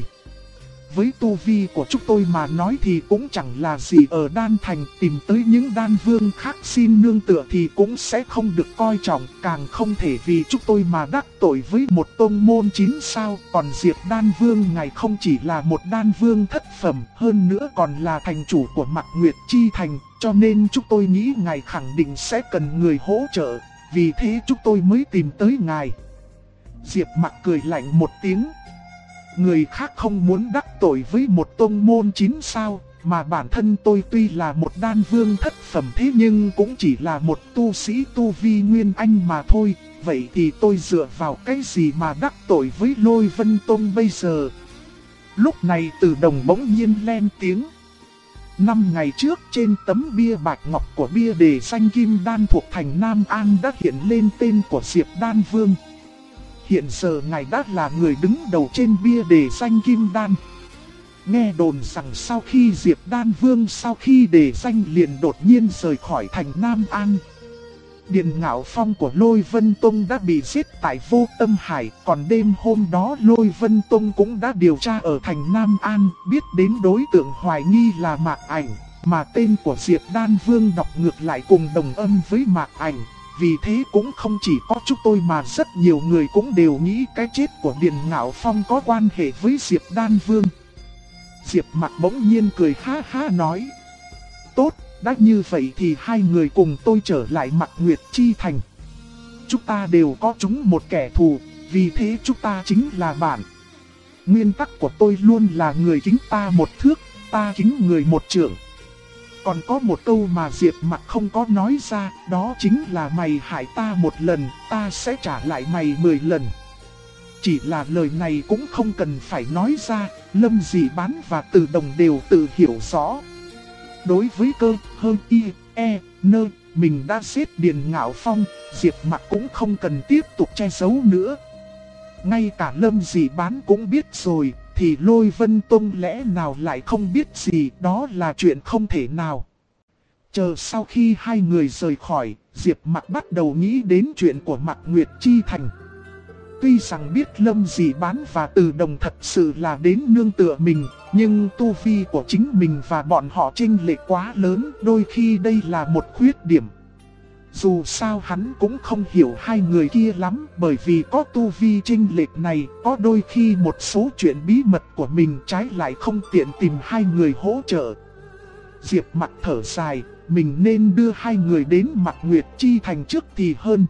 Với tu vi của chúng tôi mà nói thì cũng chẳng là gì, ở Đan Thành tìm tới những đan vương khác xin nương tựa thì cũng sẽ không được coi trọng, càng không thể vì chúng tôi mà đắc tội với một tông môn 9 sao. Còn Diệp Đan Vương ngài không chỉ là một đan vương thất phẩm, hơn nữa còn là thành chủ của Mạc Nguyệt Chi Thành, cho nên chúng tôi nghĩ ngài khẳng định sẽ cần người hỗ trợ, vì thế chúng tôi mới tìm tới ngài. Diệp Mặc cười lạnh một tiếng. Người khác không muốn đắc tội với một tông môn 9 sao, mà bản thân tôi tuy là một đan vương thất phẩm thế nhưng cũng chỉ là một tu sĩ tu vi nguyên anh mà thôi. Vậy thì tôi dựa vào cái gì mà đắc tội với Lôi Vân Tông bây giờ? Lúc này Từ Đồng bỗng nhiên lên tiếng. 5 ngày trước trên tấm bia bạch ngọc của bia đề danh Kim Đan thuộc thành Nam An đã hiện lên tên của Diệp Đan Vương. Hiện giờ ngài đã là người đứng đầu trên bia đề danh Kim Đan. Nghe đồn rằng sau khi Diệp Đan Vương sau khi đề danh liền đột nhiên rời khỏi thành Nam An. Điền Ngạo Phong của Lôi Vân Tông đã bị giết tại Vô Tâm Hải, còn đêm hôm đó Lôi Vân Tông cũng đã điều tra ở thành Nam An, biết đến đối tượng hoài nghi là Mạc Ảnh, mà tên của Diệp Đan Vương đọc ngược lại cùng đồng âm với Mạc Ảnh. Vì thế cũng không chỉ có chúng tôi mà rất nhiều người cũng đều nghĩ cái chết của Điền Ngạo Phong có quan hệ với Diệp Đan Vương. Diệp Mặc bỗng nhiên cười ha ha nói. Tốt, đã như vậy thì hai người cùng tôi trở lại Mạc Nguyệt Chi Thành. Chúng ta đều có chúng một kẻ thù, vì thế chúng ta chính là bạn. Nguyên tắc của tôi luôn là người kính ta một thước, ta kính người một trượng. Còn có một câu mà Diệp Mặc không có nói ra, đó chính là mày hại ta một lần, ta sẽ trả lại mày 10 lần. Chỉ là lời này cũng không cần phải nói ra, Lâm Dị Bán và Từ Đồng đều tự hiểu rõ. Đối với cơ, hơn y, e, nơ, mình đã giết Điền Ngạo Phong, Diệp Mặc cũng không cần tiếp tục che giấu nữa. Ngay cả Lâm Dị Bán cũng biết rồi, thì Lôi Vân Tông lẽ nào lại không biết gì, đó là chuyện không thể nào. Chờ sau khi hai người rời khỏi, Diệp Mặc bắt đầu nghĩ đến chuyện của Mạc Nguyệt Chi Thành. Tuy rằng biết Lâm Dị Bán và Từ Đồng thật sự là đến nương tựa mình, nhưng tu vi của chính mình và bọn họ chênh lệch quá lớn, đôi khi đây là một khuyết điểm. Dù sao hắn cũng không hiểu hai người kia lắm, bởi vì có tu vi chênh lệch này, có đôi khi một số chuyện bí mật của mình trái lại không tiện tìm hai người hỗ trợ. Diệp Mặc thở dài, mình nên đưa hai người đến Mạc Nguyệt Chi Thành trước thì hơn.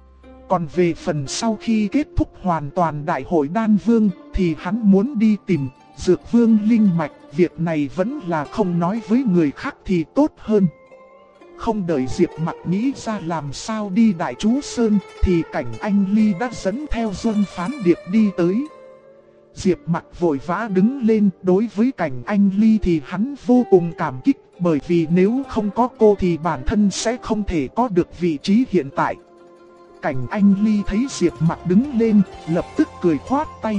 Còn về phần sau khi kết thúc hoàn toàn đại hội đan vương, thì hắn muốn đi tìm Dược Vương Linh Mạch, việc này vẫn là không nói với người khác thì tốt hơn. Không đợi Diệp Mặc nghĩ ra làm sao đi Đại Chú Sơn, thì Cảnh Anh Ly đã dẫn theo Duân Phán Điệp đi tới. Diệp Mặc vội vã đứng lên, đối với Cảnh Anh Ly thì hắn vô cùng cảm kích, bởi vì nếu không có cô thì bản thân sẽ không thể có được vị trí hiện tại. Cảnh Anh Ly thấy Diệp Mặc đứng lên, lập tức cười khoát tay.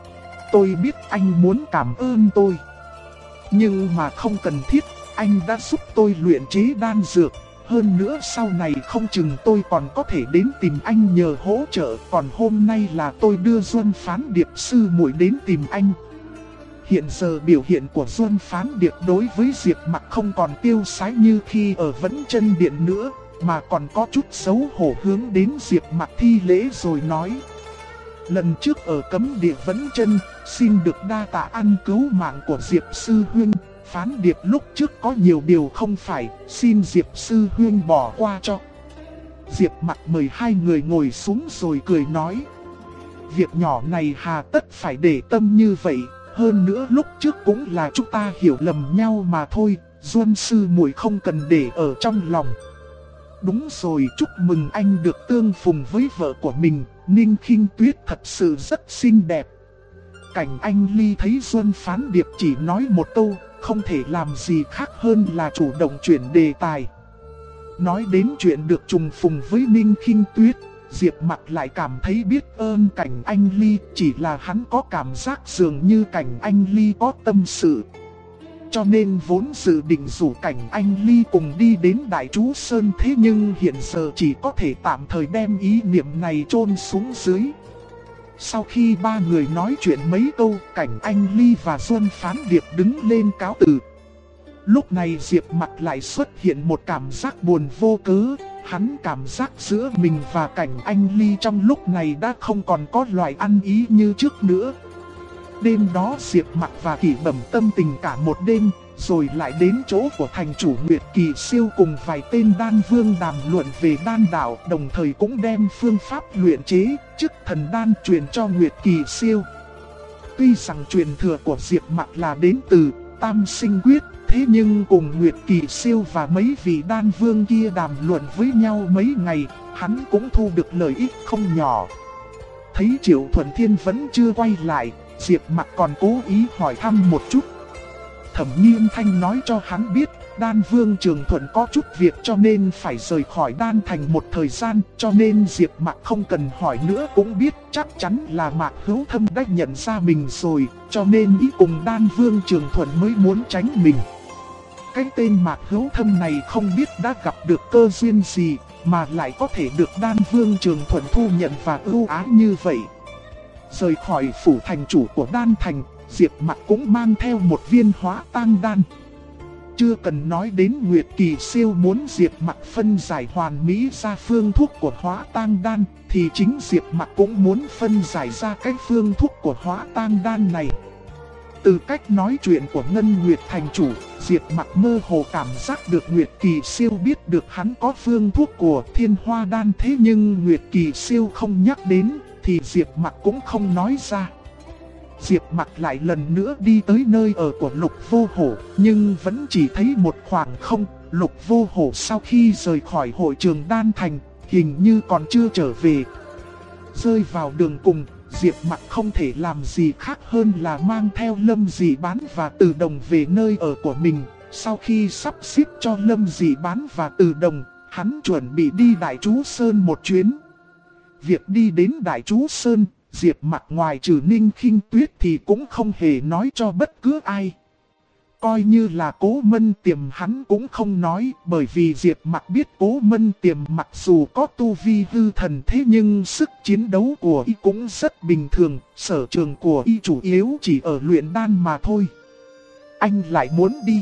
Tôi biết anh muốn cảm ơn tôi, nhưng mà không cần thiết. Anh đã giúp tôi luyện chế đan dược, Hơn nữa sau này không chừng tôi còn có thể đến tìm anh nhờ hỗ trợ. Còn hôm nay là tôi đưa Duân Phán Điệp sư muội đến tìm anh. Hiện giờ biểu hiện của Duân Phán Điệp đối với Diệp Mặc không còn tiêu sái như khi ở Vẫn Chân Điện nữa, mà còn có chút xấu hổ hướng đến Diệp Mặc thi lễ rồi nói: lần trước ở cấm địa Vẫn Chân, xin được đa tạ ân cứu mạng của Diệp sư huynh. Phán Điệp lúc trước có nhiều điều không phải, xin Diệp sư huynh bỏ qua cho. Diệp Mặc mời hai người ngồi xuống rồi cười nói: việc nhỏ này hà tất phải để tâm như vậy. Hơn nữa lúc trước cũng là chúng ta hiểu lầm nhau mà thôi, Duân sư muội không cần để ở trong lòng. Đúng rồi, chúc mừng anh được tương phùng với vợ của mình. Ninh Khinh Tuyết thật sự rất xinh đẹp. Cảnh Anh Ly thấy Duân Phán Điệp chỉ nói một câu, không thể làm gì khác hơn là chủ động chuyển đề tài. Nói đến chuyện được trùng phùng với Ninh Khinh Tuyết, Diệp Mặc lại cảm thấy biết ơn Cảnh Anh Ly, chỉ là hắn có cảm giác dường như Cảnh Anh Ly có tâm sự. Cho nên vốn dự định rủ Cảnh Anh Ly cùng đi đến Đại Trú Sơn, thế nhưng hiện giờ chỉ có thể tạm thời đem ý niệm này chôn xuống dưới. Sau khi ba người nói chuyện mấy câu, Cảnh Anh Ly và Duân Phán Điệp đứng lên cáo từ. Lúc này Diệp Mặc lại xuất hiện một cảm giác buồn vô cớ. Hắn cảm giác giữa mình và Cảnh Anh Ly trong lúc này đã không còn có loại ăn ý như trước nữa. Đêm đó Diệp Mặc và Kỷ Bẩm tâm tình cả một đêm, rồi lại đến chỗ của thành chủ Nguyệt Kỳ Siêu cùng vài tên đan vương đàm luận về đan đạo, đồng thời cũng đem phương pháp luyện chế chức thần đan truyền cho Nguyệt Kỳ Siêu. Tuy rằng truyền thừa của Diệp Mặc là đến từ Tam Sinh Quyết, thế nhưng cùng Nguyệt Kỳ Siêu và mấy vị đan vương kia đàm luận với nhau mấy ngày, hắn cũng thu được lợi ích không nhỏ. Thấy Triệu Thuần Thiên vẫn chưa quay lại, Diệp Mặc còn cố ý hỏi thăm một chút. Thẩm Nghiên Thanh nói cho hắn biết, Đan Vương Trường Thuận có chút việc cho nên phải rời khỏi Đan Thành một thời gian, cho nên Diệp Mặc không cần hỏi nữa cũng biết chắc chắn là Mạc Hữu Thâm đã nhận ra mình rồi, cho nên ý cùng Đan Vương Trường Thuận mới muốn tránh mình. Cái tên Mạc Hữu Thâm này không biết đã gặp được cơ duyên gì, mà lại có thể được Đan Vương Trường Thuận thu nhận và ưu ái như vậy. Rời khỏi phủ thành chủ của Đan Thành, Diệp Mặc cũng mang theo một viên hóa tang đan. Chưa cần nói đến Nguyệt Kỳ Siêu muốn Diệp Mặc phân giải hoàn mỹ ra phương thuốc của hóa tang đan, thì chính Diệp Mặc cũng muốn phân giải ra cái phương thuốc của hóa tang đan này. Từ cách nói chuyện của Ngân Nguyệt thành chủ, Diệp Mặc mơ hồ cảm giác được Nguyệt Kỳ Siêu biết được hắn có phương thuốc của Thiên Hoa đan, thế nhưng Nguyệt Kỳ Siêu không nhắc đến, thì Diệp Mặc cũng không nói ra. Diệp Mặc lại lần nữa đi tới nơi ở của Lục Vô Hổ, nhưng vẫn chỉ thấy một khoảng không. Lục Vô Hổ sau khi rời khỏi hội trường Đan Thành, hình như còn chưa trở về. Rơi vào đường cùng, Diệp Mặc không thể làm gì khác hơn là mang theo Lâm Dị Bán và Từ Đồng về nơi ở của mình. Sau khi sắp xếp cho Lâm Dị Bán và Từ Đồng, hắn chuẩn bị đi Đại Trú Sơn một chuyến. Việc đi đến Đại Trú Sơn, Diệp Mặc ngoài trừ Ninh Khinh Tuyết thì cũng không hề nói cho bất cứ ai. Coi như là Cố Mân Tiềm hắn cũng không nói, bởi vì Diệp Mặc biết Cố Mân Tiềm mặc dù có tu vi hư thần, thế nhưng sức chiến đấu của y cũng rất bình thường, sở trường của y chủ yếu chỉ ở luyện đan mà thôi. Anh lại muốn đi.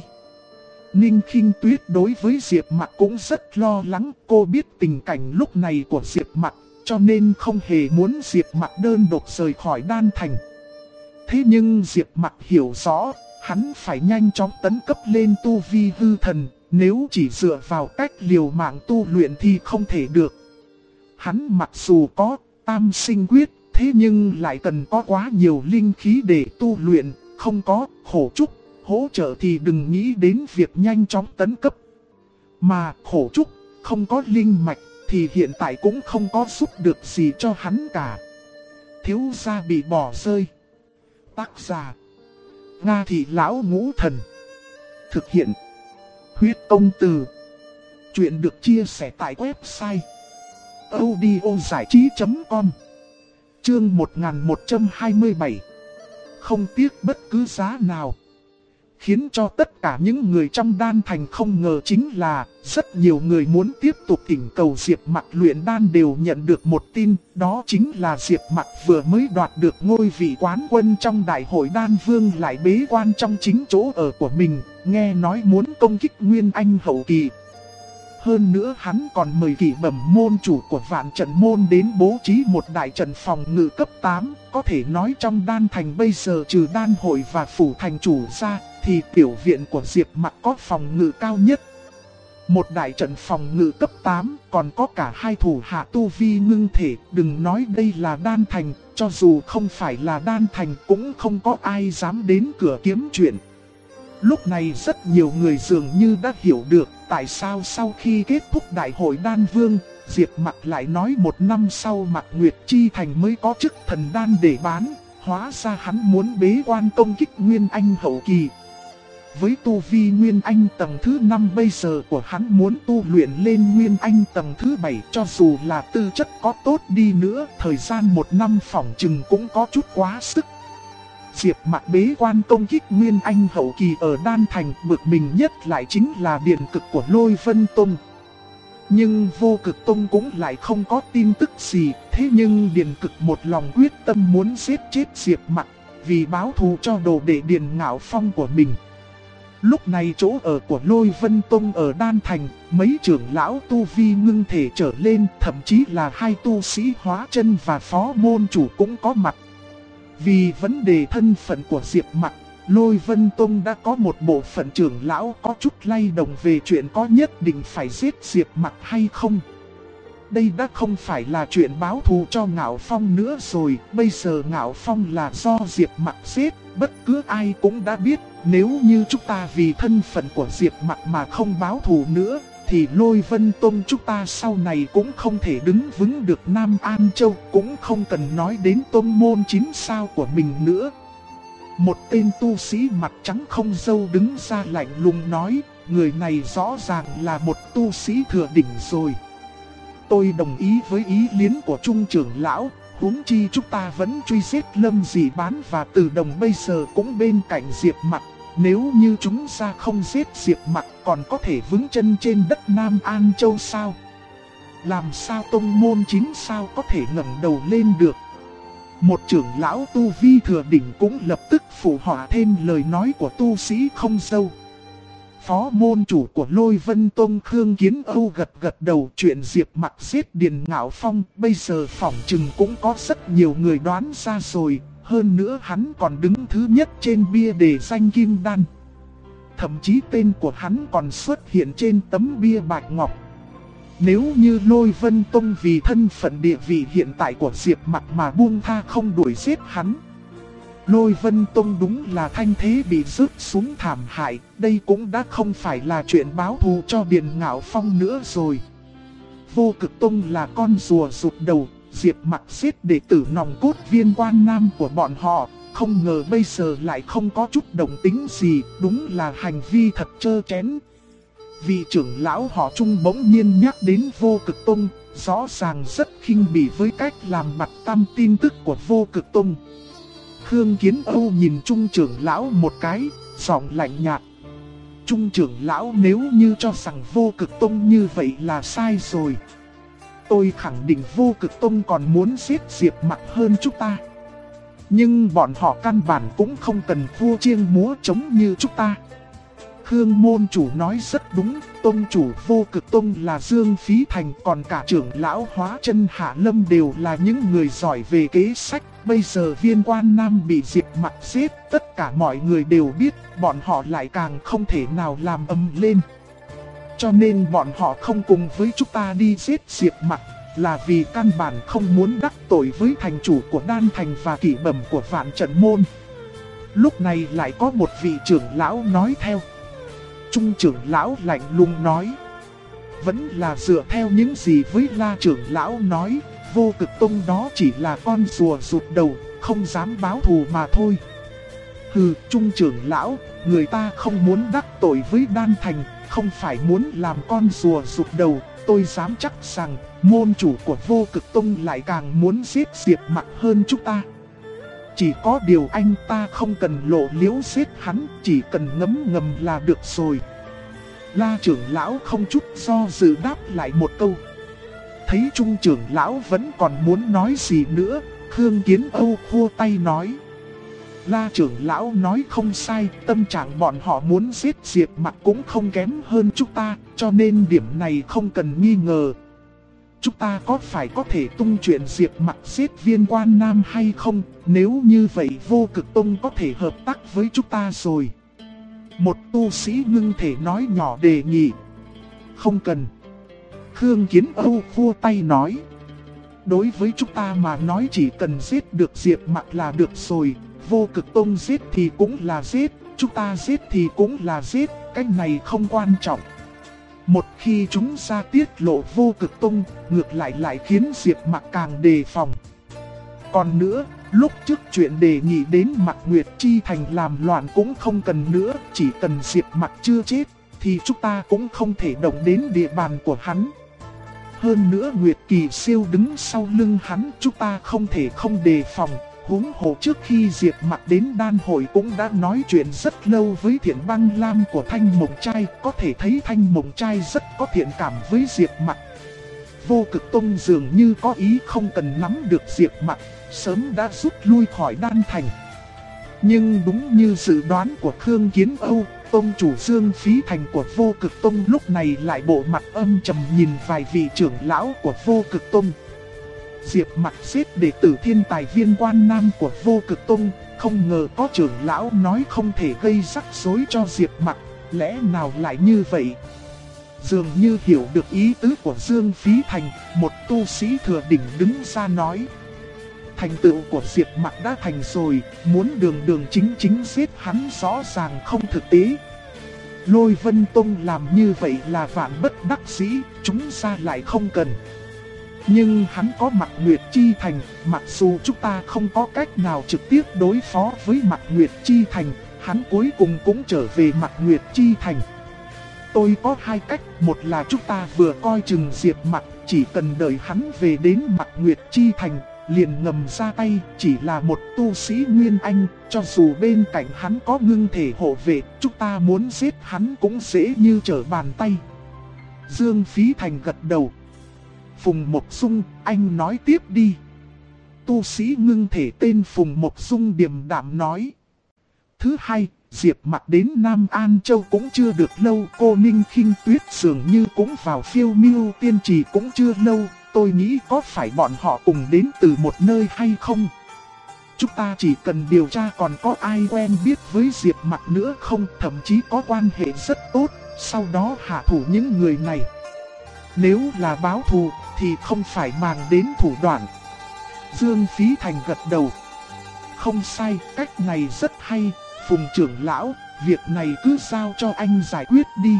Ninh Khinh Tuyết đối với Diệp Mặc cũng rất lo lắng, cô biết tình cảnh lúc này của Diệp Mặc, cho nên không hề muốn Diệp Mặc đơn độc rời khỏi Đan Thành. Thế nhưng Diệp Mặc hiểu rõ, hắn phải nhanh chóng tấn cấp lên tu vi hư thần, nếu chỉ dựa vào cách liều mạng tu luyện thì không thể được. Hắn mặc dù có Tam Sinh Quyết, thế nhưng lại cần có quá nhiều linh khí để tu luyện, không có Khổ Trúc hỗ trợ thì đừng nghĩ đến việc nhanh chóng tấn cấp. Mà Khổ Trúc không có linh mạch thì hiện tại cũng không có giúp được gì cho hắn cả. Thiếu gia bị bỏ rơi. Tác giả Nga Thị Lão Ngũ Thần. Thực hiện Huyết Công Từ. Chuyện được chia sẻ tại website audiozảichí.com. Chương 1127. Không tiếc bất cứ giá nào. khiến cho tất cả những người trong đan thành không ngờ chính là rất nhiều người muốn tiếp tục thỉnh cầu Diệp Mặc luyện đan đều nhận được một tin, đó chính là Diệp Mặc vừa mới đoạt được ngôi vị quán quân trong đại hội đan vương lại bế quan trong chính chỗ ở của mình, nghe nói muốn công kích Nguyên Anh hậu kỳ. Hơn nữa hắn còn mời Kỷ Bẩm môn chủ của Vạn Trận Môn đến bố trí một đại trận phòng ngự cấp 8, có thể nói trong đan thành bây giờ trừ đan hội và phủ thành chủ ra, thì tiểu viện của Diệp Mặc có phòng ngự cao nhất. Một đại trận phòng ngự cấp 8, còn có cả 2 thủ hạ tu vi ngưng thể, đừng nói đây là đan thành, cho dù không phải là đan thành cũng không có ai dám đến cửa kiếm chuyện. Lúc này rất nhiều người dường như đã hiểu được tại sao sau khi kết thúc đại hội đan vương, Diệp Mặc lại nói 1 năm sau Mạc Nguyệt Chi Thành mới có chức thần đan để bán, hóa ra hắn muốn bế quan công kích Nguyên Anh hậu kỳ. Với tu vi Nguyên Anh tầng thứ 5 bây giờ của hắn muốn tu luyện lên Nguyên Anh tầng thứ 7, cho dù là tư chất có tốt đi nữa, thời gian 1 năm phỏng chừng cũng có chút quá sức. Diệp Mặc bế quan công kích Nguyên Anh hậu kỳ ở đan thành, bực mình nhất lại chính là điện cực của Lôi Vân Tông. Nhưng Vô Cực Tông cũng lại không có tin tức gì, thế nhưng điện cực một lòng quyết tâm muốn giết chết Diệp Mặc, vì báo thù cho đồ đệ Điền Ngạo Phong của mình. Lúc này chỗ ở của Lôi Vân Tông ở đan thành, mấy trưởng lão tu vi ngưng thể trở lên, thậm chí là 2 tu sĩ hóa chân và phó môn chủ cũng có mặt. Vì vấn đề thân phận của Diệp Mặc, Lôi Vân Tông đã có một bộ phận trưởng lão có chút lay động về chuyện có nhất định phải giết Diệp Mặc hay không. Đây đã không phải là chuyện báo thù cho Ngạo Phong nữa rồi, bây giờ Ngạo Phong là do Diệp Mặc giết, bất cứ ai cũng đã biết, nếu như chúng ta vì thân phận của Diệp Mặc mà không báo thù nữa, thì Lôi Vân Tông chúng ta sau này cũng không thể đứng vững được Nam An Châu, cũng không cần nói đến tông môn 9 sao của mình nữa. Một tên tu sĩ mặt trắng không râu đứng ra lạnh lùng nói, người này rõ ràng là một tu sĩ thừa đỉnh rồi. Tôi đồng ý với ý kiến của Trung trưởng lão, huống chi chúng ta vẫn truy giết Lâm Dị Bán và Từ Đồng bây giờ cũng bên cạnh Diệp Mặc. Nếu như chúng ta không giết Diệp Mặc còn có thể vững chân trên đất Nam An Châu sao? Làm sao tông môn 9 sao có thể ngẩng đầu lên được? Một trưởng lão tu vi thừa đỉnh cũng lập tức phụ họa thêm lời nói của tu sĩ không râu. Phó môn chủ của Lôi Vân Tông Khương Kiến Âu gật đầu, chuyện Diệp Mặc giết Điền Ngạo Phong bây giờ phỏng chừng cũng có rất nhiều người đoán ra rồi. Hơn nữa hắn còn đứng thứ nhất trên bia đề danh Kim Đan. Thậm chí tên của hắn còn xuất hiện trên tấm bia bạch ngọc. Nếu như Lôi Vân Tông vì thân phận địa vị hiện tại của Diệp Mặc mà buông tha không đuổi giết hắn, Lôi Vân Tông đúng là thanh thế bị rớt xuống thảm hại. Đây cũng đã không phải là chuyện báo thù cho Điền Ngạo Phong nữa rồi. Vô Cực Tông là con rùa rụt đầu, Diệp Mặc giết đệ tử nòng cốt Viên Quan Nam của bọn họ, không ngờ bây giờ lại không có chút động tính gì, đúng là hành vi thật trơ trẽn. Vị trưởng lão họ Trung bỗng nhiên nhắc đến Vô Cực Tông, rõ ràng rất khinh bỉ với cách làm mặt tăm tin tức của Vô Cực Tông. Khương Kiến Âu nhìn Trung trưởng lão một cái, giọng lạnh nhạt. Trung trưởng lão nếu như cho rằng Vô Cực Tông như vậy là sai rồi. Tôi khẳng định Vô Cực Tông còn muốn giết Diệp Mặc hơn chúng ta. Nhưng bọn họ căn bản cũng không cần vua chiêng múa trống như chúng ta. Khương môn chủ nói rất đúng, tông chủ Vô Cực Tông là Dương Phí Thành, còn cả trưởng lão Hóa Chân Hạ Lâm đều là những người giỏi về kế sách. Bây giờ Viên Quan Nam bị Diệp Mặc giết, tất cả mọi người đều biết, bọn họ lại càng không thể nào làm ầm lên. Cho nên bọn họ không cùng với chúng ta đi giết Diệp Mặc, là vì căn bản không muốn đắc tội với thành chủ của Đan Thành và Kỷ Bẩm của Vạn Trận Môn. Lúc này lại có một vị trưởng lão nói theo. Trung trưởng lão lạnh lùng nói. Vẫn là dựa theo những gì với La trưởng lão nói, Vô Cực Tông đó chỉ là con rùa rụt đầu, không dám báo thù mà thôi. Hừ, Trung trưởng lão, người ta không muốn đắc tội với Đan Thành, không phải muốn làm con rùa rụt đầu. Tôi dám chắc rằng, môn chủ của Vô Cực Tông lại càng muốn giết Diệp Mặc hơn chúng ta. Chỉ có điều anh ta không cần lộ liễu giết hắn, chỉ cần ngấm ngầm là được rồi. La trưởng lão không chút do dự đáp lại một câu. Thấy Trung trưởng lão vẫn còn muốn nói gì nữa, Khương Kiến Âu khua tay nói. La trưởng lão nói không sai, tâm trạng bọn họ muốn giết Diệp Mặc cũng không kém hơn chúng ta, cho nên điểm này không cần nghi ngờ. Chúng ta có phải có thể tung chuyện Diệp Mặc giết Viên Quan Nam hay không? Nếu như vậy Vô Cực Tông có thể hợp tác với chúng ta rồi. Một tu sĩ ngưng thể nói nhỏ đề nghị. Không cần. Khương Kiến Âu khua tay nói. Đối với chúng ta mà nói chỉ cần giết được Diệp Mặc là được rồi. Vô Cực Tông giết thì cũng là giết, chúng ta giết thì cũng là giết, cái này không quan trọng. Một khi chúng ra tiết lộ Vô Cực Tông, ngược lại khiến Diệp Mặc càng đề phòng. Còn nữa, lúc trước chuyện đề nghị đến Mạc Nguyệt Chi Thành làm loạn cũng không cần nữa, chỉ cần Diệp Mặc chưa chết, thì chúng ta cũng không thể động đến địa bàn của hắn. Hơn nữa Nguyệt Kỳ Siêu đứng sau lưng hắn, chúng ta không thể không đề phòng. Huống hồ trước khi Diệp Mặc đến đan hội cũng đã nói chuyện rất lâu với Thiện Băng Lam của Thanh Mộng Trai, có thể thấy Thanh Mộng Trai rất có thiện cảm với Diệp Mặc. Vô Cực Tông dường như có ý không cần nắm được Diệp Mặc, sớm đã rút lui khỏi đan thành. Nhưng đúng như dự đoán của Khương Kiến Âu, tông chủ Dương Phí Thành của Vô Cực Tông lúc này lại bộ mặt âm trầm nhìn vài vị trưởng lão của Vô Cực Tông. Diệp Mặc giết đệ tử thiên tài Viên Quan Nam của Vô Cực Tông, không ngờ có trưởng lão nói không thể gây rắc rối cho Diệp Mặc, lẽ nào lại như vậy? Dường như hiểu được ý tứ của Dương Phí Thành, một tu sĩ thừa đỉnh đứng ra nói. Thành tựu của Diệp Mặc đã thành rồi, muốn đường chính giết hắn rõ ràng không thực tế. Lôi Vân Tông làm như vậy là vạn bất đắc dĩ, chúng ta lại không cần. Nhưng hắn có Mạc Nguyệt Chi Thành, mặc dù chúng ta không có cách nào trực tiếp đối phó với Mạc Nguyệt Chi Thành, hắn cuối cùng cũng trở về Mạc Nguyệt Chi Thành. Tôi có hai cách, một là chúng ta vừa coi chừng Diệp Mặc, chỉ cần đợi hắn về đến Mạc Nguyệt Chi Thành, liền ngầm ra tay, chỉ là một tu sĩ Nguyên Anh, cho dù bên cạnh hắn có ngưng thể hộ vệ, chúng ta muốn giết hắn cũng dễ như trở bàn tay. Dương Phí Thành gật đầu. Phùng Mộc Dung, anh nói tiếp đi. Tu sĩ ngưng thể tên Phùng Mộc Dung điềm đạm nói. Thứ hai, Diệp Mặc đến Nam An Châu cũng chưa được lâu, cô Ninh Khinh Tuyết dường như cũng vào Phiêu Miêu Tiên Trì cũng chưa lâu, tôi nghĩ có phải bọn họ cùng đến từ một nơi hay không? Chúng ta chỉ cần điều tra còn có ai quen biết với Diệp Mặc nữa không, thậm chí có quan hệ rất tốt, sau đó hạ thủ những người này. Nếu là báo thù thì không phải màng đến thủ đoạn. Dương Phí Thành gật đầu. Không sai, cách này rất hay, Phùng trưởng lão, việc này cứ giao cho anh giải quyết đi.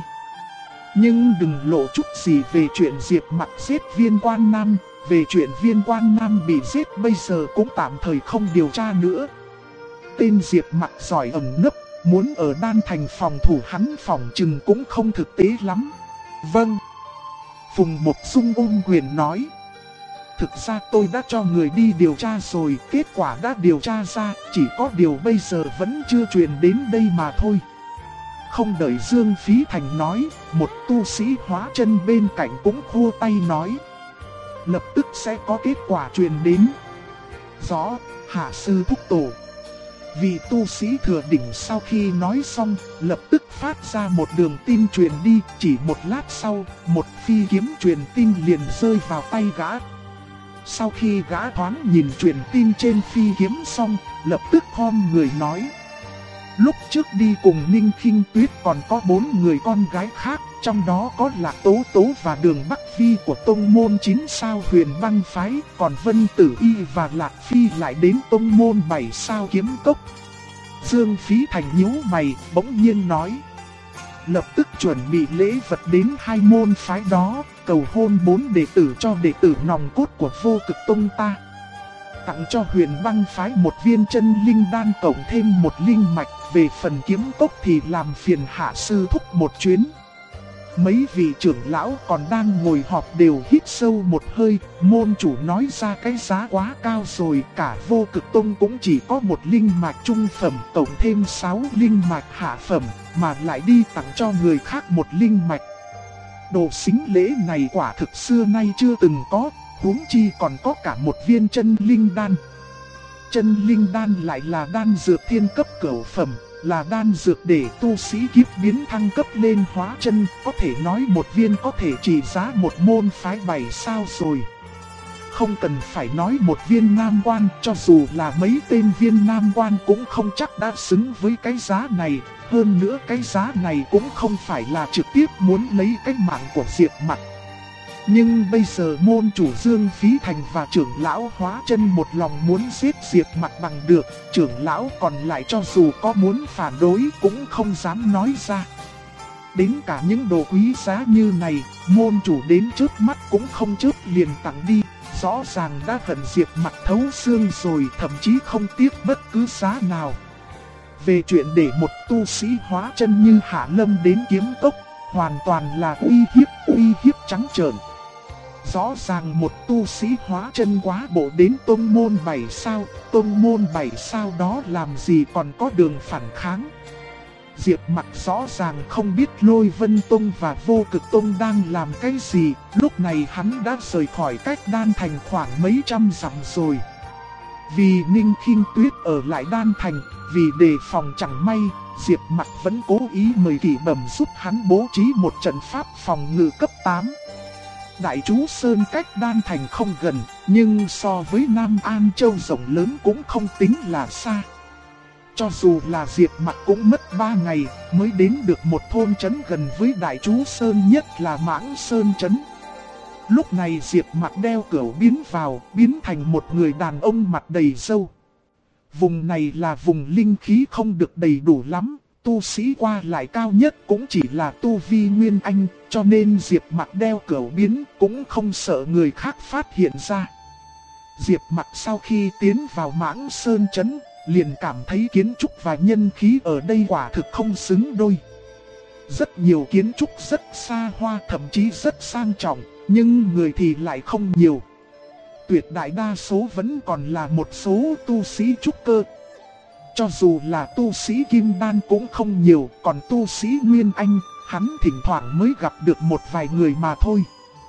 Nhưng đừng lộ chút gì về chuyện Diệp Mặc giết Viên Quan Nam, về chuyện Viên Quan Nam bị giết bây giờ cũng tạm thời không điều tra nữa. Tên Diệp Mặc giỏi ẩn nấp, muốn ở đan thành phòng thủ hắn phòng chừng cũng không thực tế lắm. Vâng. Phùng Mộc Dung ôm quyền nói. Thực ra tôi đã cho người đi điều tra rồi, kết quả đã điều tra ra, chỉ có điều bây giờ vẫn chưa truyền đến đây mà thôi. Không đợi Dương Phí Thành nói, một tu sĩ hóa chân bên cạnh cũng khua tay nói. Lập tức sẽ có kết quả truyền đến. Rõ, hạ sư thúc tổ. Vị tu sĩ thừa đỉnh sau khi nói xong, lập tức phát ra một đường tin truyền đi, chỉ một lát sau, một phi kiếm truyền tin liền rơi vào tay gã. Sau khi gã thoáng nhìn truyền tin trên phi kiếm xong, lập tức khom người nói. Lúc trước đi cùng Ninh Khinh Tuyết còn có 4 người con gái khác, trong đó có Lạc Tố Tố và Đường Bắc Phi của tông môn 9 sao Huyền Băng Phái, còn Vân Tử Y và Lạc Phi lại đến tông môn 7 sao Kiếm Cốc. Dương Phí Thành nhíu mày, bỗng nhiên nói. Lập tức chuẩn bị lễ vật đến 2 môn phái đó, cầu hôn 4 đệ tử cho đệ tử nòng cốt của Vô Cực Tông ta. Tặng cho Huyền Băng Phái một viên chân linh đan cộng thêm một linh mạch, về phần Kiếm Cốc thì làm phiền hạ sư thúc một chuyến. Mấy vị trưởng lão còn đang ngồi họp đều hít sâu một hơi, môn chủ nói ra cái giá quá cao rồi, cả Vô Cực Tông cũng chỉ có một linh mạch trung phẩm tổng thêm 6 linh mạch hạ phẩm, mà lại đi tặng cho người khác một linh mạch. Đồ xính lễ này quả thực xưa nay chưa từng có, huống chi còn có cả một viên chân linh đan. Chân linh đan lại là đan dược thiên cấp cửu phẩm, là đan dược để tu sĩ kiếp biến thăng cấp lên hóa chân, có thể nói một viên có thể trị giá một môn phái 7 sao rồi. Không cần phải nói một viên nam quan, cho dù là mấy tên viên nam quan cũng không chắc đã xứng với cái giá này. Hơn nữa cái giá này cũng không phải là trực tiếp muốn lấy cái mạng của Diệp Mặc. Nhưng bây giờ môn chủ Dương Phí Thành và trưởng lão Hóa Chân một lòng muốn giết Diệp Mặc bằng được, trưởng lão còn lại cho dù có muốn phản đối cũng không dám nói ra. Đến cả những đồ quý giá như này, môn chủ đến trước mắt cũng không chớp liền tặng đi, rõ ràng đã hận Diệp Mặc thấu xương rồi, thậm chí không tiếc bất cứ giá nào. Về chuyện để một tu sĩ hóa chân như Hạ Lâm đến kiếm cốc, hoàn toàn là uy hiếp trắng trợn. Rõ ràng một tu sĩ hóa chân quá bộ đến tông môn 7 sao, tông môn 7 sao đó làm gì còn có đường phản kháng. Diệp Mặc rõ ràng không biết Lôi Vân Tông và Vô Cực Tông đang làm cái gì, lúc này hắn đã rời khỏi cách Đan Thành khoảng mấy trăm dặm rồi. Vì Ninh Khinh Tuyết ở lại Đan Thành, vì đề phòng chẳng may, Diệp Mặc vẫn cố ý mời Kỷ Bẩm giúp hắn bố trí một trận pháp phòng ngự cấp 8. Đại Chú Sơn cách Đan Thành không gần, nhưng so với Nam An Châu rộng lớn cũng không tính là xa. Cho dù là Diệp Mặc cũng mất 3 ngày mới đến được một thôn trấn gần với Đại Chú Sơn nhất là Mãng Sơn trấn. Lúc này Diệp Mặc đeo cửu biến vào, biến thành một người đàn ông mặt đầy râu. Vùng này là vùng linh khí không được đầy đủ lắm, tu sĩ qua lại cao nhất cũng chỉ là tu vi Nguyên Anh, cho nên Diệp Mặc đeo cửu biến cũng không sợ người khác phát hiện ra. Diệp Mặc sau khi tiến vào Mãng Sơn trấn, liền cảm thấy kiến trúc và nhân khí ở đây quả thực không xứng đôi. Rất nhiều kiến trúc rất xa hoa, thậm chí rất sang trọng, nhưng người thì lại không nhiều. Tuyệt đại đa số vẫn còn là một số tu sĩ trúc cơ. Cho dù là tu sĩ kim đan cũng không nhiều, còn tu sĩ Nguyên Anh, hắn thỉnh thoảng mới gặp được một vài người mà thôi.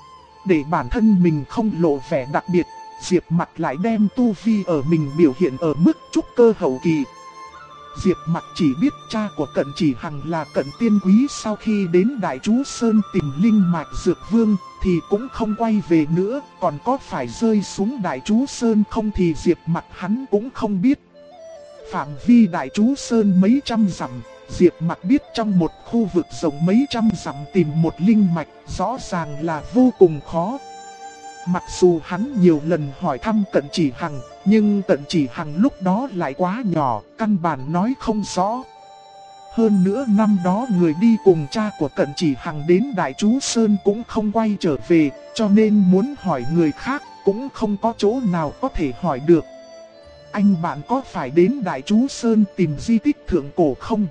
Để bản thân mình không lộ vẻ đặc biệt, Diệp Mặc lại đem tu vi ở mình biểu hiện ở mức trúc cơ hậu kỳ. Diệp Mặc chỉ biết cha của Cận Chỉ Hằng là Cận Tiên Quý sau khi đến Đại Chú Sơn tìm linh mạch Dược Vương thì cũng không quay về nữa, còn có phải rơi xuống Đại Chú Sơn không thì Diệp Mặc hắn cũng không biết. Phạm vi Đại Chú Sơn mấy trăm dặm, Diệp Mặc biết trong một khu vực rộng mấy trăm dặm tìm một linh mạch rõ ràng là vô cùng khó. Mặc dù hắn nhiều lần hỏi thăm Cận Chỉ Hằng, nhưng Cận Chỉ Hằng lúc đó lại quá nhỏ, căn bản nói không rõ. Hơn nữa năm đó người đi cùng cha của Cận Chỉ Hằng đến Đại Chú Sơn cũng không quay trở về, cho nên muốn hỏi người khác cũng không có chỗ nào có thể hỏi được. Anh bạn có phải đến Đại Chú Sơn tìm di tích thượng cổ không?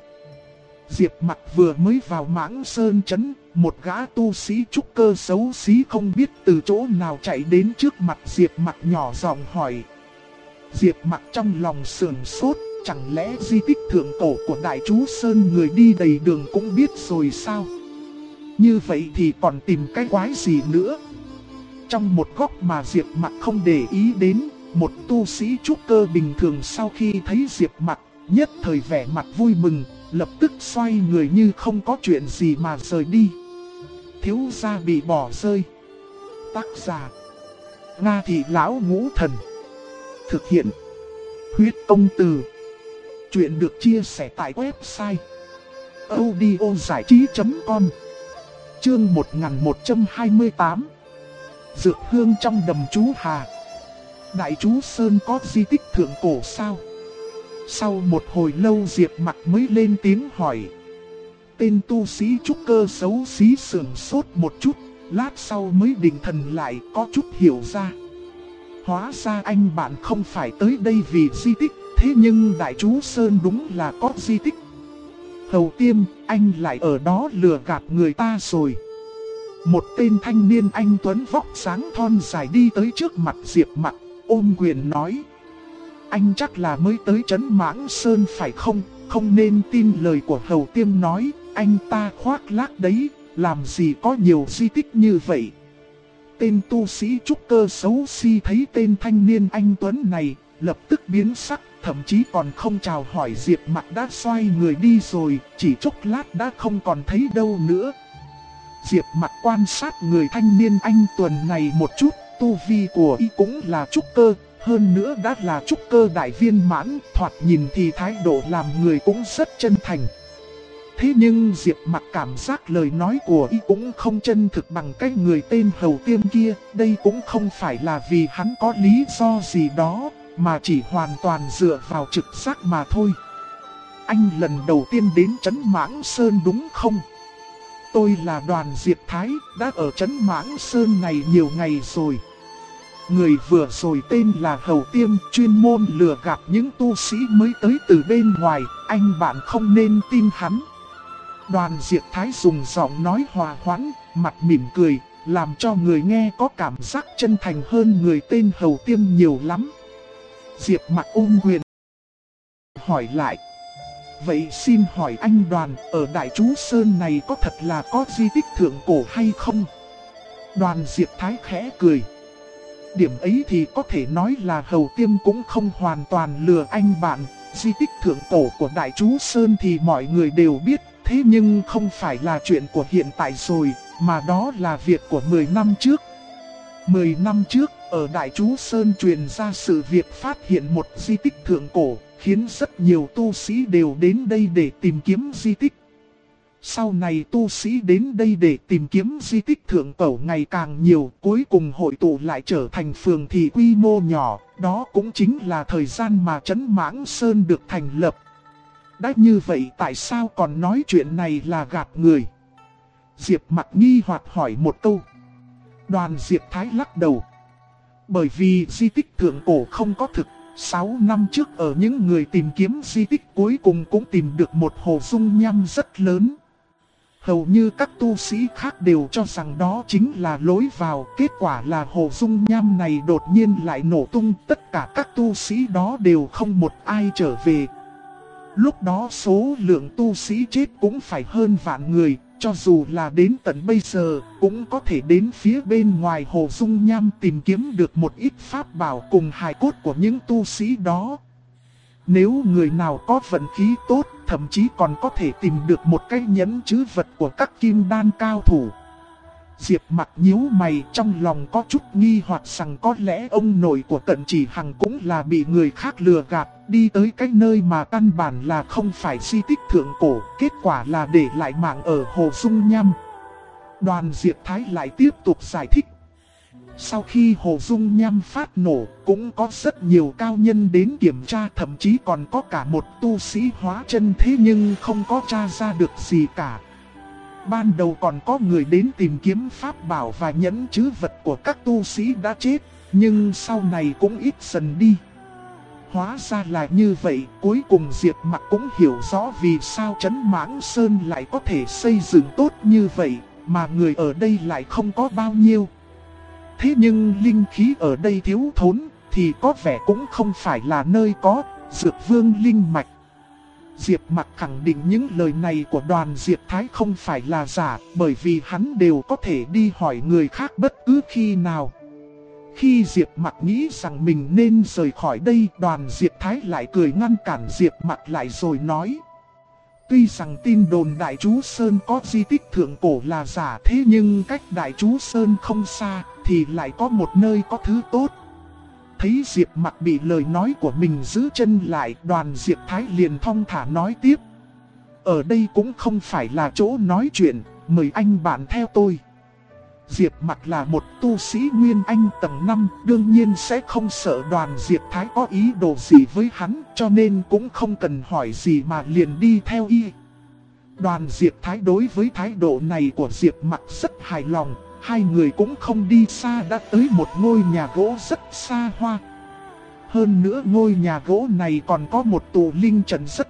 Diệp Mặc vừa mới vào Mãng Sơn trấn, một gã tu sĩ trúc cơ xấu xí không biết từ chỗ nào chạy đến trước mặt Diệp Mặc nhỏ giọng hỏi. Diệp Mặc trong lòng sườn sốt, chẳng lẽ di tích thượng cổ của Đại Chú Sơn người đi đầy đường cũng biết rồi sao? Như vậy thì còn tìm cái quái gì nữa? Trong một góc mà Diệp Mặc không để ý đến, một tu sĩ trúc cơ bình thường sau khi thấy Diệp Mặc, nhất thời vẻ mặt vui mừng, lập tức xoay người như không có chuyện gì mà rời đi. Thiếu gia bị bỏ rơi. Tác giả: Nga Thị Lão Ngũ Thần. Thực hiện: Huyết Công Từ. Chuyện được chia sẻ tại website audiozảichí.com. Chương 1128. Dược hương trong đầm chú Hà. Đại Chú Sơn có di tích thượng cổ sao? Sau một hồi lâu Diệp Mặc mới lên tiếng hỏi. Tên tu sĩ trúc cơ xấu xí sườn sốt một chút, lát sau mới định thần lại có chút hiểu ra. Hóa ra anh bạn không phải tới đây vì di tích, thế nhưng Đại Chú Sơn đúng là có di tích. Hầu Tiêm, anh lại ở đó lừa gạt người ta rồi. Một tên thanh niên anh tuấn vóc dáng thon dài đi tới trước mặt Diệp Mặc, ôm quyền nói. Anh chắc là mới tới trấn Mãng Sơn phải không? Không nên tin lời của Hầu Tiêm nói, anh ta khoác lác đấy, làm gì có nhiều di tích như vậy. Tên tu sĩ trúc cơ xấu xí thấy tên thanh niên anh tuấn này, lập tức biến sắc, thậm chí còn không chào hỏi Diệp Mặc đã xoay người đi rồi, chỉ chốc lát đã không còn thấy đâu nữa. Diệp Mặc quan sát người thanh niên anh tuấn này một chút, tu vi của y cũng là trúc cơ, hơn nữa đã là trúc cơ đại viên mãn, thoạt nhìn thì thái độ làm người cũng rất chân thành. Thế nhưng Diệp Mặc cảm giác lời nói của y cũng không chân thực bằng cái người tên Hầu Tiêm kia, đây cũng không phải là vì hắn có lý do gì đó, mà chỉ hoàn toàn dựa vào trực giác mà thôi. Anh lần đầu tiên đến trấn Mãng Sơn đúng không? Tôi là Đoàn Diệp Thái, đã ở trấn Mãng Sơn này nhiều ngày rồi. Người vừa rồi tên là Hầu Tiêm, chuyên môn lừa gạt những tu sĩ mới tới từ bên ngoài, anh bạn không nên tin hắn. Đoàn Diệp Thái dùng giọng nói hòa hoãn, mặt mỉm cười, làm cho người nghe có cảm giác chân thành hơn người tên Hầu Tiêm nhiều lắm. Diệp Mặc ôm quyền hỏi lại. Vậy xin hỏi anh Đoàn, ở Đại Chú Sơn này có thật là có di tích thượng cổ hay không? Đoàn Diệp Thái khẽ cười. Điểm ấy thì có thể nói là Hầu Tiêm cũng không hoàn toàn lừa anh bạn. Di tích thượng cổ của Đại Chú Sơn thì mọi người đều biết, thế nhưng không phải là chuyện của hiện tại rồi, mà đó là việc của 10 năm trước. 10 năm trước, ở Đại Chú Sơn truyền ra sự việc phát hiện một di tích thượng cổ, khiến rất nhiều tu sĩ đều đến đây để tìm kiếm di tích. Sau này tu sĩ đến đây để tìm kiếm di tích thượng cổ ngày càng nhiều, cuối cùng hội tụ lại trở thành phường thị quy mô nhỏ, đó cũng chính là thời gian mà trấn Mãng Sơn được thành lập. Đã như vậy tại sao còn nói chuyện này là gạt người? Diệp Mặc nghi hoặc hỏi một câu. Đoàn Diệp Thái lắc đầu. Bởi vì di tích thượng cổ không có thực, 6 năm trước ở những người tìm kiếm di tích cuối cùng cũng tìm được một hồ dung nham rất lớn. Hầu như các tu sĩ khác đều cho rằng đó chính là lối vào, kết quả là hồ dung nham này đột nhiên lại nổ tung, tất cả các tu sĩ đó đều không một ai trở về. Lúc đó số lượng tu sĩ chết cũng phải hơn vạn người, cho dù là đến tận bây giờ, cũng có thể đến phía bên ngoài hồ dung nham tìm kiếm được một ít pháp bảo cùng hài cốt của những tu sĩ đó. Nếu người nào có vận khí tốt, thậm chí còn có thể tìm được một cái nhẫn trữ vật của các kim đan cao thủ. Diệp Mặc nhíu mày, trong lòng có chút nghi hoặc rằng có lẽ ông nội của Cận Chỉ Hằng cũng là bị người khác lừa gạt, đi tới cái nơi mà căn bản là không phải di tích thượng cổ, kết quả là để lại mạng ở hồ dung nham. Đoàn Diệp Thái lại tiếp tục giải thích. Sau khi hồ dung nham phát nổ, cũng có rất nhiều cao nhân đến kiểm tra, thậm chí còn có cả một tu sĩ hóa chân, thế nhưng không có tra ra được gì cả. Ban đầu còn có người đến tìm kiếm pháp bảo và nhẫn trữ vật của các tu sĩ đã chết, nhưng sau này cũng ít dần đi. Hóa ra là như vậy, cuối cùng Diệp Mặc cũng hiểu rõ vì sao trấn Mãng Sơn lại có thể xây dựng tốt như vậy, mà người ở đây lại không có bao nhiêu. Thế nhưng linh khí ở đây thiếu thốn, thì có vẻ cũng không phải là nơi có Dược Vương linh mạch. Diệp Mặc khẳng định những lời này của Đoàn Diệp Thái không phải là giả, bởi vì hắn đều có thể đi hỏi người khác bất cứ khi nào. Khi Diệp Mặc nghĩ rằng mình nên rời khỏi đây, Đoàn Diệp Thái lại cười ngăn cản Diệp Mặc lại rồi nói. Tuy rằng tin đồn Đại Chú Sơn có di tích thượng cổ là giả, thế nhưng cách Đại Chú Sơn không xa, thì lại có một nơi có thứ tốt. Thấy Diệp Mặc bị lời nói của mình giữ chân lại, Đoàn Diệp Thái liền thong thả nói tiếp. Ở đây cũng không phải là chỗ nói chuyện, mời anh bạn theo tôi. Diệp Mặc là một tu sĩ Nguyên Anh tầng 5, đương nhiên sẽ không sợ Đoàn Diệp Thái có ý đồ gì với hắn, cho nên cũng không cần hỏi gì mà liền đi theo y. Đoàn Diệp Thái đối với thái độ này của Diệp Mặc rất hài lòng. Hai người cũng không đi xa đã tới một ngôi nhà gỗ rất xa hoa. Hơn nữa ngôi nhà gỗ này còn có một tụ linh trận rất tốt,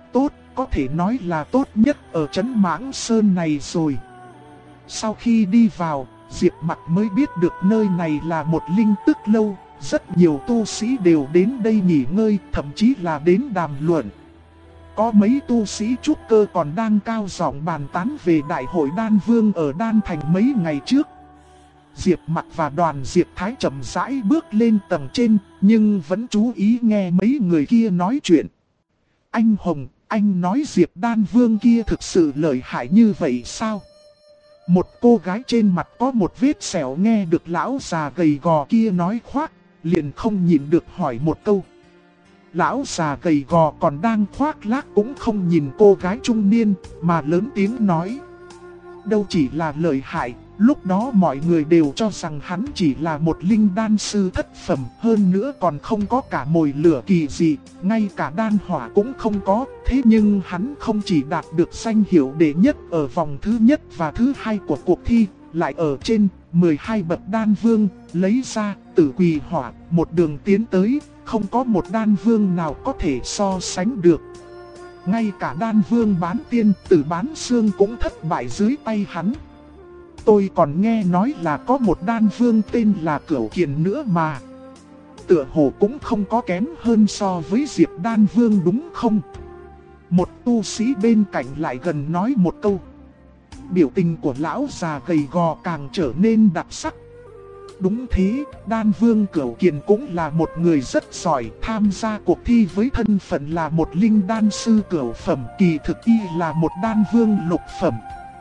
có thể nói là tốt nhất ở trấn Mãng Sơn này rồi. Sau khi đi vào, Diệp Mặc mới biết được nơi này là một linh tức lâu, rất nhiều tu sĩ đều đến đây nghỉ ngơi, thậm chí là đến đàm luận. Có mấy tu sĩ trúc cơ còn đang cao giọng bàn tán về đại hội Đan Vương ở Đan Thành mấy ngày trước. Diệp Mặc và đoàn Diệp Thái chậm rãi bước lên tầng trên, nhưng vẫn chú ý nghe mấy người kia nói chuyện. Anh Hồng, anh nói Diệp Đan Vương kia thực sự lợi hại như vậy sao? Một cô gái trên mặt có một vết sẹo nghe được lão già gầy gò kia nói khoác, liền không nhịn được hỏi một câu. Lão già gầy gò còn đang khoác lác cũng không nhìn cô gái trung niên, mà lớn tiếng nói. Đâu chỉ là lợi hại, lúc đó mọi người đều cho rằng hắn chỉ là một linh đan sư thất phẩm, hơn nữa còn không có cả mồi lửa kỳ dị, ngay cả đan hỏa cũng không có. Thế nhưng hắn không chỉ đạt được danh hiệu đệ nhất ở vòng thứ nhất và thứ hai của cuộc thi, lại ở trên 12 bậc đan vương, lấy ra Tử Quỳ Hỏa, một đường tiến tới, không có một đan vương nào có thể so sánh được. Ngay cả đan vương bán tiên Tử Bán Xương cũng thất bại dưới tay hắn. Tôi còn nghe nói là có một đan vương tên là Cửu Kiền nữa mà. Tựa hồ cũng không có kém hơn so với Diệp Đan Vương đúng không? Một tu sĩ bên cạnh lại gần nói một câu. Biểu tình của lão già gầy gò càng trở nên đặc sắc. Đúng thế, Đan Vương Cửu Kiền cũng là một người rất giỏi, tham gia cuộc thi với thân phận là một linh đan sư cửu phẩm, kỳ thực y là một đan vương lục phẩm.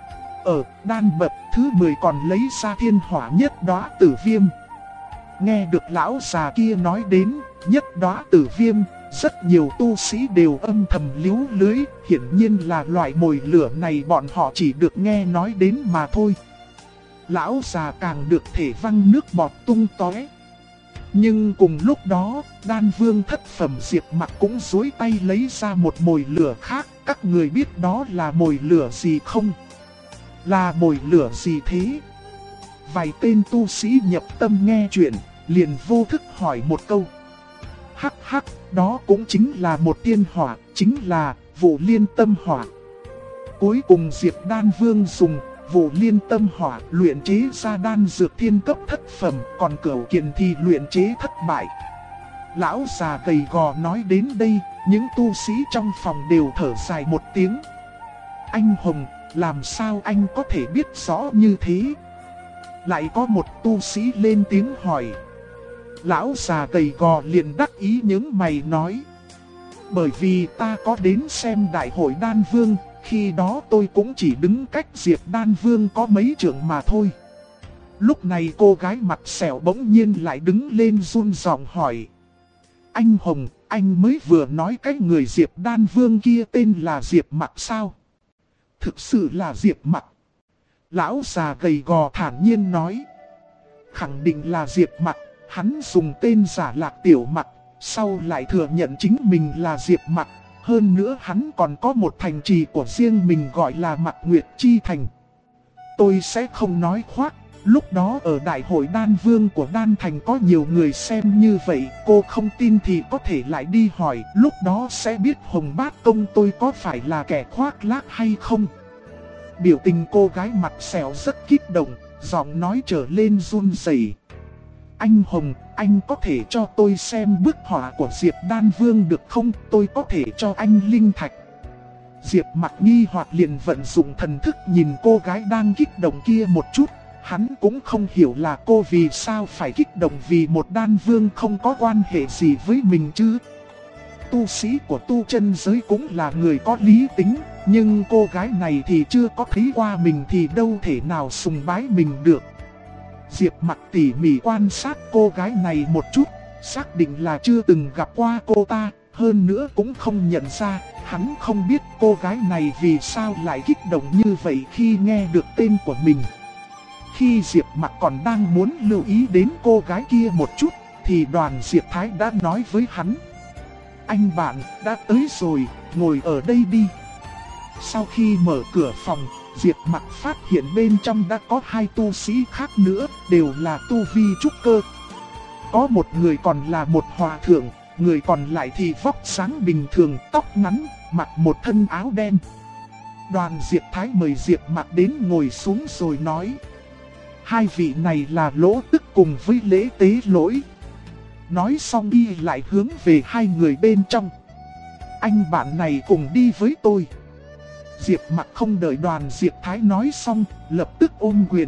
Ở đan bậc thứ 10 còn lấy ra thiên hỏa nhất đóa tử viêm. Nghe được lão già kia nói đến nhất đóa tử viêm, rất nhiều tu sĩ đều âm thầm líu lưới, hiển nhiên là loại mồi lửa này bọn họ chỉ được nghe nói đến mà thôi. Lão già càng được thể văng nước bọt tung tóe. Nhưng cùng lúc đó, đan vương thất phẩm Diệp Mặc cũng duỗi tay lấy ra một mồi lửa khác. Các người biết đó là mồi lửa gì không? Là mồi lửa gì thế? Vài tên tu sĩ nhập tâm nghe chuyện, liền vô thức hỏi một câu. Hắc hắc, đó cũng chính là một tiên hỏa, chính là Vụ Liên Tâm Hỏa. Cuối cùng Diệp Đan Vương dùng Vụ Liên Tâm Hỏa luyện chế ra đan dược thiên cấp thất phẩm, còn Cửu Kiền thì luyện chế thất bại. Lão già gầy gò nói đến đây, những tu sĩ trong phòng đều thở dài một tiếng. Anh Hồng, làm sao anh có thể biết rõ như thế? Lại có một tu sĩ lên tiếng hỏi. Lão già gầy gò liền đắc ý những mày nói. Bởi vì ta có đến xem đại hội Đan Vương, khi đó tôi cũng chỉ đứng cách Diệp Đan Vương có mấy trượng mà thôi. Lúc này cô gái mặt sẹo bỗng nhiên lại đứng lên run giọng hỏi. Anh Hồng, anh mới vừa nói cái người Diệp Đan Vương kia tên là Diệp Mặc sao? Thực sự là Diệp Mặc. Lão già gầy gò thản nhiên nói. Khẳng định là Diệp Mặc, hắn dùng tên giả Lạc Tiểu Mặc, sau lại thừa nhận chính mình là Diệp Mặc. Hơn nữa hắn còn có một thành trì của riêng mình gọi là Mặc Nguyệt Chi Thành. Tôi sẽ không nói khoác, lúc đó ở đại hội Đan Vương của Đan Thành có nhiều người xem như vậy. Cô không tin thì có thể lại đi hỏi, lúc đó sẽ biết Hồng Bát Công tôi có phải là kẻ khoác lác hay không. Biểu tình cô gái mặt sẹo rất kích động, giọng nói trở lên run rẩy. Anh Hồng, anh có thể cho tôi xem bức họa của Diệp Đan Vương được không? Tôi có thể cho anh linh thạch. Diệp Mặc nghi hoặc liền vận dụng thần thức nhìn cô gái đang kích động kia một chút. Hắn cũng không hiểu là cô vì sao phải kích động vì một đan vương không có quan hệ gì với mình chứ. Tu sĩ của tu chân giới cũng là người có lý tính, nhưng cô gái này thì chưa có thấy qua mình thì đâu thể nào sùng bái mình được. Diệp Mặc tỉ mỉ quan sát cô gái này một chút, xác định là chưa từng gặp qua cô ta, hơn nữa cũng không nhận ra, hắn không biết cô gái này vì sao lại kích động như vậy khi nghe được tên của mình. Khi Diệp Mặc còn đang muốn lưu ý đến cô gái kia một chút, thì đoàn Diệp Thái đã nói với hắn. Anh bạn, đã tới rồi, ngồi ở đây đi. Sau khi mở cửa phòng, Diệp Mặc phát hiện bên trong đã có hai tu sĩ khác nữa, đều là tu vi trúc cơ. Có một người còn là một hòa thượng, người còn lại thì vóc dáng bình thường, tóc ngắn, mặc một thân áo đen. Đoàn Diệp Thái mời Diệp Mặc đến ngồi xuống rồi nói: hai vị này là Lỗ Tức cùng với Lễ Tế Lỗi. Nói xong y lại hướng về hai người bên trong: anh bạn này cùng đi với tôi. Diệp Mặc không đợi Đoàn Diệp Thái nói xong, lập tức ôm quyền: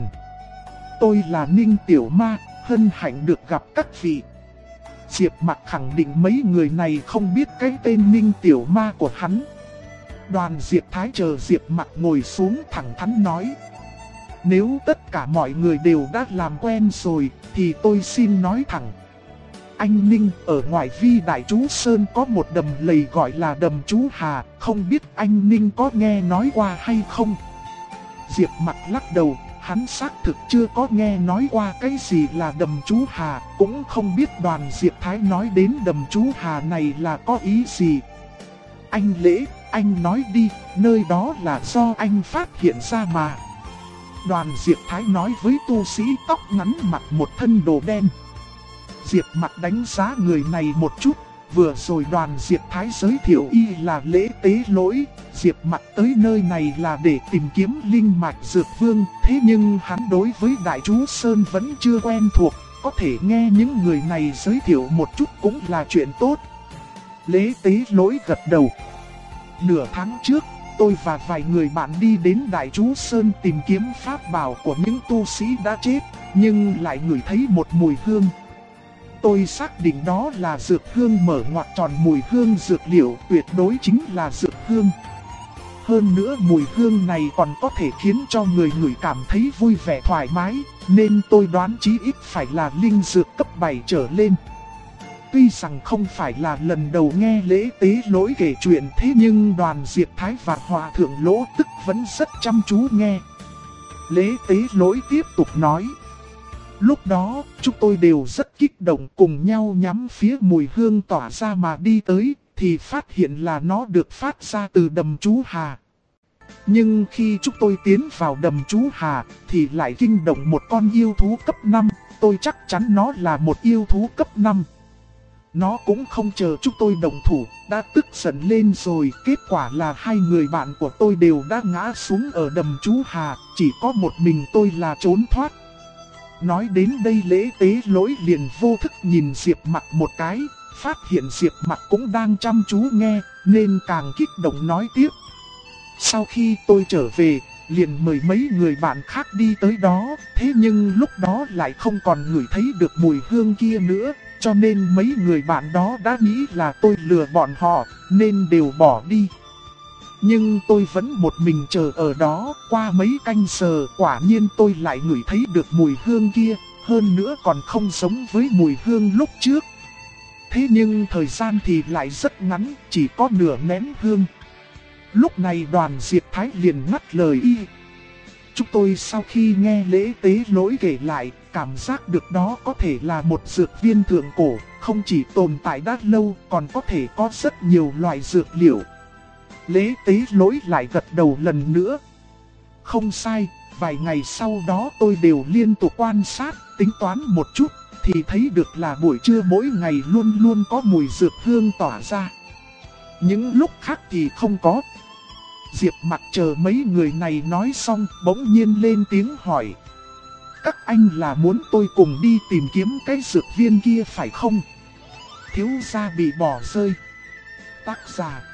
tôi là Ninh Tiểu Ma, hân hạnh được gặp các vị. Diệp Mặc khẳng định mấy người này không biết cái tên Ninh Tiểu Ma của hắn. Đoàn Diệp Thái chờ Diệp Mặc ngồi xuống thẳng thắn nói: nếu tất cả mọi người đều đã làm quen rồi, thì tôi xin nói thẳng. Anh Ninh, ở ngoài Vi Đại Chú Sơn có một đầm lầy gọi là đầm Chú Hà, không biết anh Ninh có nghe nói qua hay không? Diệp Mặc lắc đầu, hắn xác thực chưa có nghe nói qua cái gì là đầm Chú Hà, cũng không biết Đoàn Diệp Thái nói đến đầm Chú Hà này là có ý gì. Anh Lễ, anh nói đi, nơi đó là do anh phát hiện ra mà. Đoàn Diệp Thái nói với tu sĩ tóc ngắn mặc một thân đồ đen. Diệp Mặc đánh giá người này một chút, vừa rồi Đoàn Diệp Thái giới thiệu y là Lễ Tế Lỗi, Diệp Mặc tới nơi này là để tìm kiếm linh mạch dược vương, thế nhưng hắn đối với Đại Chú Sơn vẫn chưa quen thuộc, có thể nghe những người này giới thiệu một chút cũng là chuyện tốt. Lễ Tế Lỗi gật đầu. Nửa tháng trước, tôi và vài người bạn đi đến Đại Chú Sơn tìm kiếm pháp bảo của những tu sĩ đã chết, nhưng lại ngửi thấy một mùi hương. Tôi xác định đó là dược hương mở ngoặc tròn, mùi hương dược liệu tuyệt đối chính là dược hương. Hơn nữa mùi hương này còn có thể khiến cho người ngửi cảm thấy vui vẻ thoải mái, nên tôi đoán chí ít phải là linh dược cấp 7 trở lên. Tuy rằng không phải là lần đầu nghe Lễ Tế Lỗi kể chuyện, thế nhưng Đoàn Diệp Thái và Hòa Thượng Lỗ Tức vẫn rất chăm chú nghe. Lễ Tế Lỗi tiếp tục nói: lúc đó, chúng tôi đều rất kích động, cùng nhau nhắm phía mùi hương tỏa ra mà đi tới, thì phát hiện là nó được phát ra từ đầm Chú Hà. Nhưng khi chúng tôi tiến vào đầm Chú Hà, thì lại kinh động một con yêu thú cấp 5, tôi chắc chắn nó là một yêu thú cấp 5. Nó cũng không chờ chúng tôi động thủ, đã tức giận lên rồi, kết quả là hai người bạn của tôi đều đã ngã xuống ở đầm Chú Hà, chỉ có một mình tôi là trốn thoát. Nói đến đây Lễ Tế Lỗi liền vô thức nhìn Diệp Mặc một cái, phát hiện Diệp Mặc cũng đang chăm chú nghe, nên càng kích động nói tiếp: sau khi tôi trở về, liền mời mấy người bạn khác đi tới đó, thế nhưng lúc đó lại không còn ngửi thấy được mùi hương kia nữa, cho nên mấy người bạn đó đã nghĩ là tôi lừa bọn họ, nên đều bỏ đi. Nhưng tôi vẫn một mình chờ ở đó, qua mấy canh giờ quả nhiên tôi lại ngửi thấy được mùi hương kia, hơn nữa còn không giống với mùi hương lúc trước. Thế nhưng thời gian thì lại rất ngắn, chỉ có nửa nén hương. Lúc này Đoàn Diệp Thái liền ngắt lời y. Chúng tôi sau khi nghe Lễ Tế Lỗi kể lại, cảm giác được đó có thể là một dược viên thượng cổ, không chỉ tồn tại đã lâu, còn có thể có rất nhiều loại dược liệu. Lễ Tế Lỗi lại gật đầu lần nữa. Không sai, vài ngày sau đó tôi đều liên tục quan sát, tính toán một chút, thì thấy được là buổi trưa mỗi ngày luôn luôn có mùi dược hương tỏa ra. Những lúc khác thì không có. Diệp Mặc chờ mấy người này nói xong, bỗng nhiên lên tiếng hỏi: các anh là muốn tôi cùng đi tìm kiếm cái dược viên kia phải không? Thiếu gia bị bỏ rơi. Tác giả: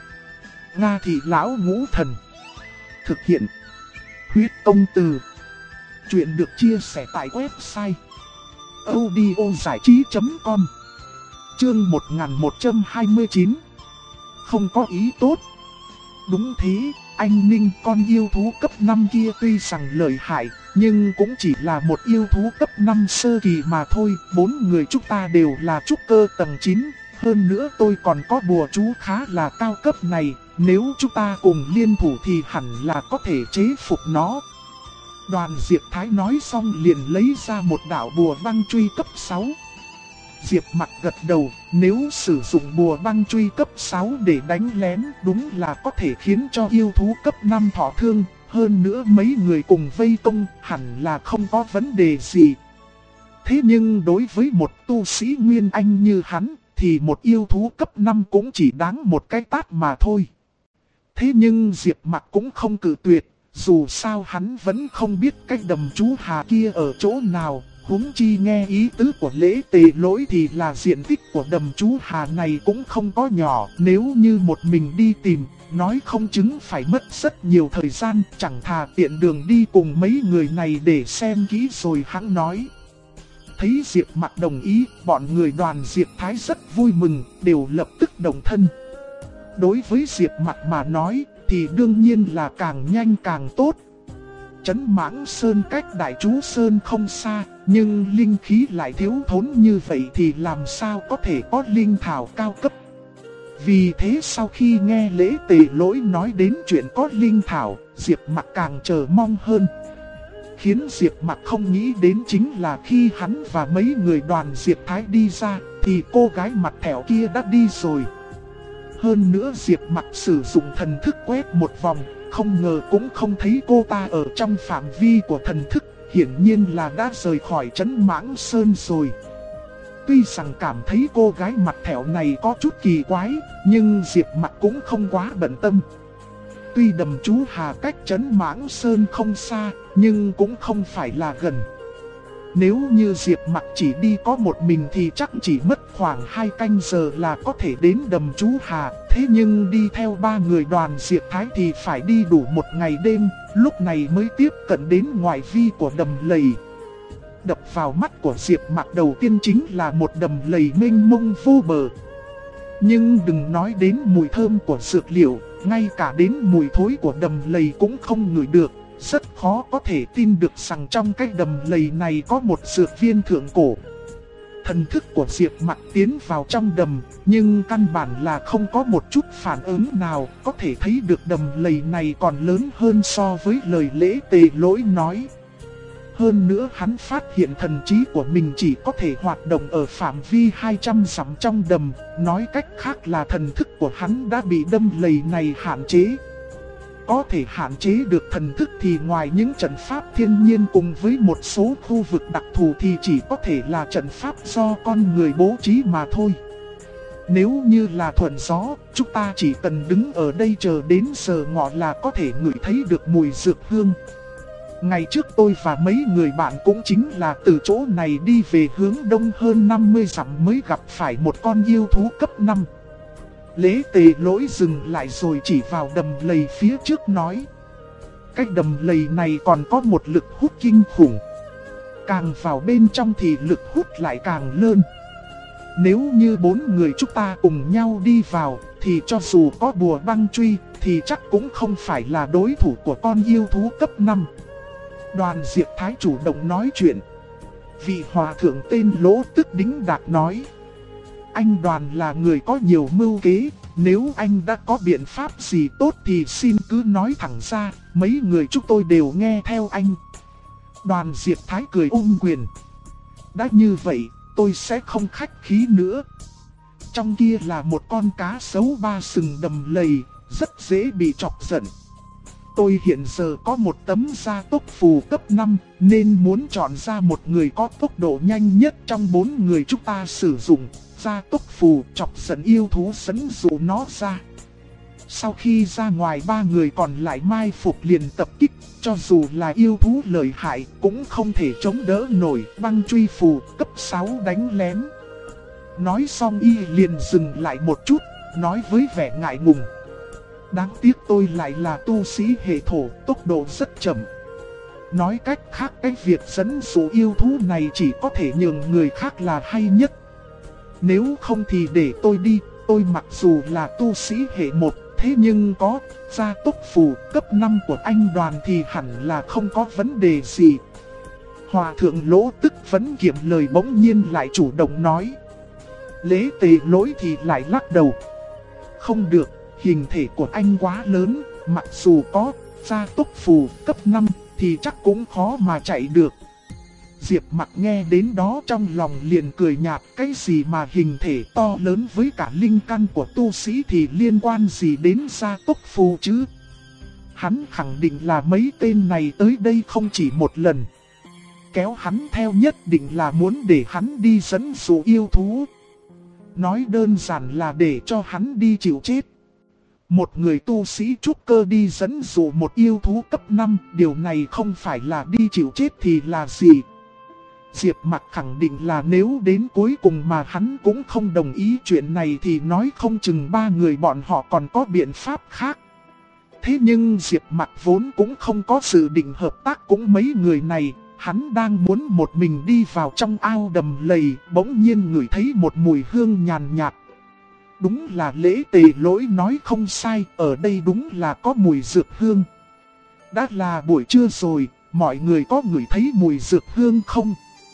Nga Thị Lão Ngũ Thần. Thực hiện: Huyết Công Từ. Chuyện được chia sẻ tại website audiozảichí.com. Chương 1129. Không có ý tốt. Đúng thế, anh Ninh, con yêu thú cấp 5 kia tuy rằng lợi hại, nhưng cũng chỉ là một yêu thú cấp 5 sơ kỳ mà thôi. 4 người chúng ta đều là trúc cơ tầng 9, hơn nữa tôi còn có bùa chú khá là cao cấp này, nếu chúng ta cùng liên thủ thì hẳn là có thể chế phục nó. Đoàn Diệp Thái nói xong liền lấy ra một đạo bùa băng truy cấp 6. Diệp Mặc gật đầu, nếu sử dụng bùa băng truy cấp 6 để đánh lén, đúng là có thể khiến cho yêu thú cấp 5 thọ thương, hơn nữa mấy người cùng vây công hẳn là không có vấn đề gì. Thế nhưng đối với một tu sĩ Nguyên Anh như hắn, thì một yêu thú cấp 5 cũng chỉ đáng một cái tát mà thôi. Thế nhưng Diệp Mặc cũng không cự tuyệt, dù sao hắn vẫn không biết cái đầm chú Hà kia ở chỗ nào, huống chi nghe ý tứ của Lễ Tề Lỗi thì là diện tích của đầm chú Hà này cũng không có nhỏ, nếu như một mình đi tìm, nói không chứng phải mất rất nhiều thời gian, chẳng thà tiện đường đi cùng mấy người này để xem kỹ rồi hắn nói. Thấy Diệp Mặc đồng ý, bọn người đoàn Diệp Thái rất vui mừng, đều lập tức đồng thân. Đối với Diệp Mặc mà nói, thì đương nhiên là càng nhanh càng tốt. Trấn Mãng Sơn cách Đại Chú Sơn không xa, nhưng linh khí lại thiếu thốn như vậy thì làm sao có thể có linh thảo cao cấp. Vì thế sau khi nghe Lễ Tề Lỗi nói đến chuyện có linh thảo, Diệp Mặc càng chờ mong hơn. Khiến Diệp Mặc không nghĩ đến chính là khi hắn và mấy người đoàn Diệp Thái đi ra, thì cô gái mặt thẻo kia đã đi rồi. Hơn nữa Diệp Mặc sử dụng thần thức quét một vòng, không ngờ cũng không thấy cô ta ở trong phạm vi của thần thức, hiển nhiên là đã rời khỏi Trấn Mãng Sơn rồi. Tuy rằng cảm thấy cô gái mặt thẻo này có chút kỳ quái, nhưng Diệp Mặc cũng không quá bận tâm. Tuy đầm chú Hà cách Trấn Mãng Sơn không xa, nhưng cũng không phải là gần. Nếu như Diệp Mặc chỉ đi có một mình thì chắc chỉ mất khoảng 2 canh giờ là có thể đến đầm chú Hà. Thế nhưng đi theo 3 người đoàn Diệp Thái thì phải đi đủ một ngày đêm, lúc này mới tiếp cận đến ngoại vi của đầm lầy. Đập vào mắt của Diệp Mặc đầu tiên chính là một đầm lầy mênh mông vô bờ. Nhưng đừng nói đến mùi thơm của dược liệu, ngay cả đến mùi thối của đầm lầy cũng không ngửi được. Rất khó có thể tin được rằng trong cái đầm lầy này có một dược viên thượng cổ. Thần thức của Diệp Mặc tiến vào trong đầm, nhưng căn bản là không có một chút phản ứng nào. Có thể thấy được đầm lầy này còn lớn hơn so với lời Lễ Tề Lỗi nói. Hơn nữa hắn phát hiện thần trí của mình chỉ có thể hoạt động ở phạm vi 200 dặm trong đầm. Nói cách khác là thần thức của hắn đã bị đầm lầy này hạn chế. Có thể hạn chế được thần thức thì ngoài những trận pháp thiên nhiên cùng với một số khu vực đặc thù thì chỉ có thể là trận pháp do con người bố trí mà thôi. Nếu như là thuận gió, chúng ta chỉ cần đứng ở đây chờ đến giờ ngọ là có thể ngửi thấy được mùi dược hương. Ngày trước tôi và mấy người bạn cũng chính là từ chỗ này đi về hướng đông hơn 50 dặm mới gặp phải một con yêu thú cấp 5. Lễ Tề Lỗi dừng lại rồi chỉ vào đầm lầy phía trước nói. Cái đầm lầy này còn có một lực hút kinh khủng. Càng vào bên trong thì lực hút lại càng lớn. Nếu như 4 người chúng ta cùng nhau đi vào, thì cho dù có bùa băng truy, thì chắc cũng không phải là đối thủ của con yêu thú cấp 5. Đoàn Diệp Thái chủ động nói chuyện. Vị hòa thượng tên Lỗ Tức Đính Đạc nói. Anh Đoàn là người có nhiều mưu kế, nếu anh đã có biện pháp gì tốt thì xin cứ nói thẳng ra, mấy người chúng tôi đều nghe theo anh. Đoàn Diệp Thái cười quyền. Đã như vậy, tôi sẽ không khách khí nữa. Trong kia là một con cá sấu 3 sừng đầm lầy, rất dễ bị chọc giận. Tôi hiện giờ có một tấm gia tốc phù cấp 5, nên muốn chọn ra một người có tốc độ nhanh nhất trong 4 người chúng ta sử dụng. Gia tốc phù chọc giận yêu thú dẫn dụ nó ra. Sau khi ra ngoài 3 người còn lại mai phục liền tập kích, cho dù là yêu thú lợi hại cũng không thể chống đỡ nổi. Băng truy phù cấp 6 đánh lén. Nói xong y liền dừng lại một chút, nói với vẻ ngại ngùng. Đáng tiếc tôi lại là tu sĩ hệ thổ, tốc độ rất chậm. Nói cách khác cái việc dẫn dụ yêu thú này chỉ có thể nhường người khác là hay nhất. Nếu không thì để tôi đi, tôi mặc dù là tu sĩ hệ 1, thế nhưng có gia tốc phù cấp 5 của anh Đoàn thì hẳn là không có vấn đề gì. Hòa thượng Lỗ Tức vẫn kiệm lời bỗng nhiên lại chủ động nói. Lễ Tề Lỗi thì lại lắc đầu. Không được, hình thể của anh quá lớn, mặc dù có gia tốc phù cấp 5 thì chắc cũng khó mà chạy được. Diệp Mặc nghe đến đó trong lòng liền cười nhạt, cái gì mà hình thể to lớn với cả linh căn của tu sĩ thì liên quan gì đến gia tốc phù chứ. Hắn khẳng định là mấy tên này tới đây không chỉ một lần. Kéo hắn theo nhất định là muốn để hắn đi dẫn dụ yêu thú. nói đơn giản là để cho hắn đi chịu chết. Một người tu sĩ trúc cơ đi dẫn dụ một yêu thú cấp 5, điều này không phải là đi chịu chết thì là gì? Diệp Mặc khẳng định là nếu đến cuối cùng mà hắn cũng không đồng ý chuyện này thì nói không chừng ba người bọn họ còn có biện pháp khác. Thế nhưng Diệp Mặc vốn cũng không có dự định hợp tác cũng mấy người này, hắn đang muốn một mình đi vào trong ao đầm lầy, bỗng nhiên ngửi thấy một mùi hương nhàn nhạt. Đúng là Lễ Tề Lỗi nói không sai, ở đây đúng là có mùi dược hương. Đã là buổi trưa rồi, mọi người có ngửi thấy mùi dược hương không?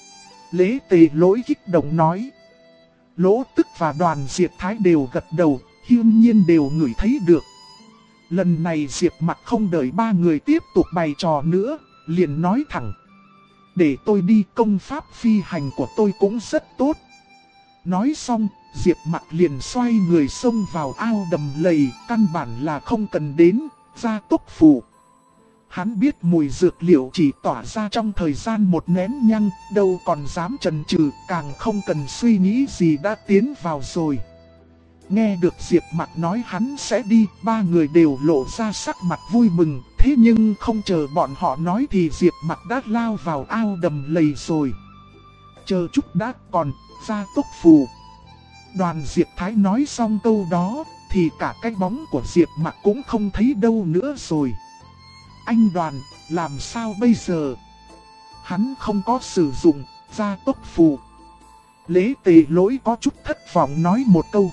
Lễ Tề Lỗi kích động nói. Lỗ Tức và Đoàn Diệp Thái đều gật đầu, hiển nhiên đều ngửi thấy được. Lần này Diệp Mặc không đợi ba người tiếp tục bày trò nữa, liền nói thẳng. Để tôi đi, công pháp phi hành của tôi cũng rất tốt. Nói xong, Diệp Mặc liền xoay người xông vào ao đầm lầy, căn bản là không cần đến, gia tốc phù. Hắn biết mùi dược liệu chỉ tỏa ra trong thời gian một nén nhang, đâu còn dám chần chừ, càng không cần suy nghĩ gì đã tiến vào rồi. Nghe được Diệp Mặc nói hắn sẽ đi, ba người đều lộ ra sắc mặt vui mừng, thế nhưng không chờ bọn họ nói thì Diệp Mặc đã lao vào ao đầm lầy rồi. Chờ chút đã, còn gia tốc phù. Đoàn Diệp Thái nói xong câu đó, thì cả cái bóng của Diệp Mặc cũng không thấy đâu nữa rồi. Anh Đoàn, làm sao bây giờ? Hắn không có sử dụng gia tốc phù. Lễ Tề Lỗi có chút thất vọng nói một câu.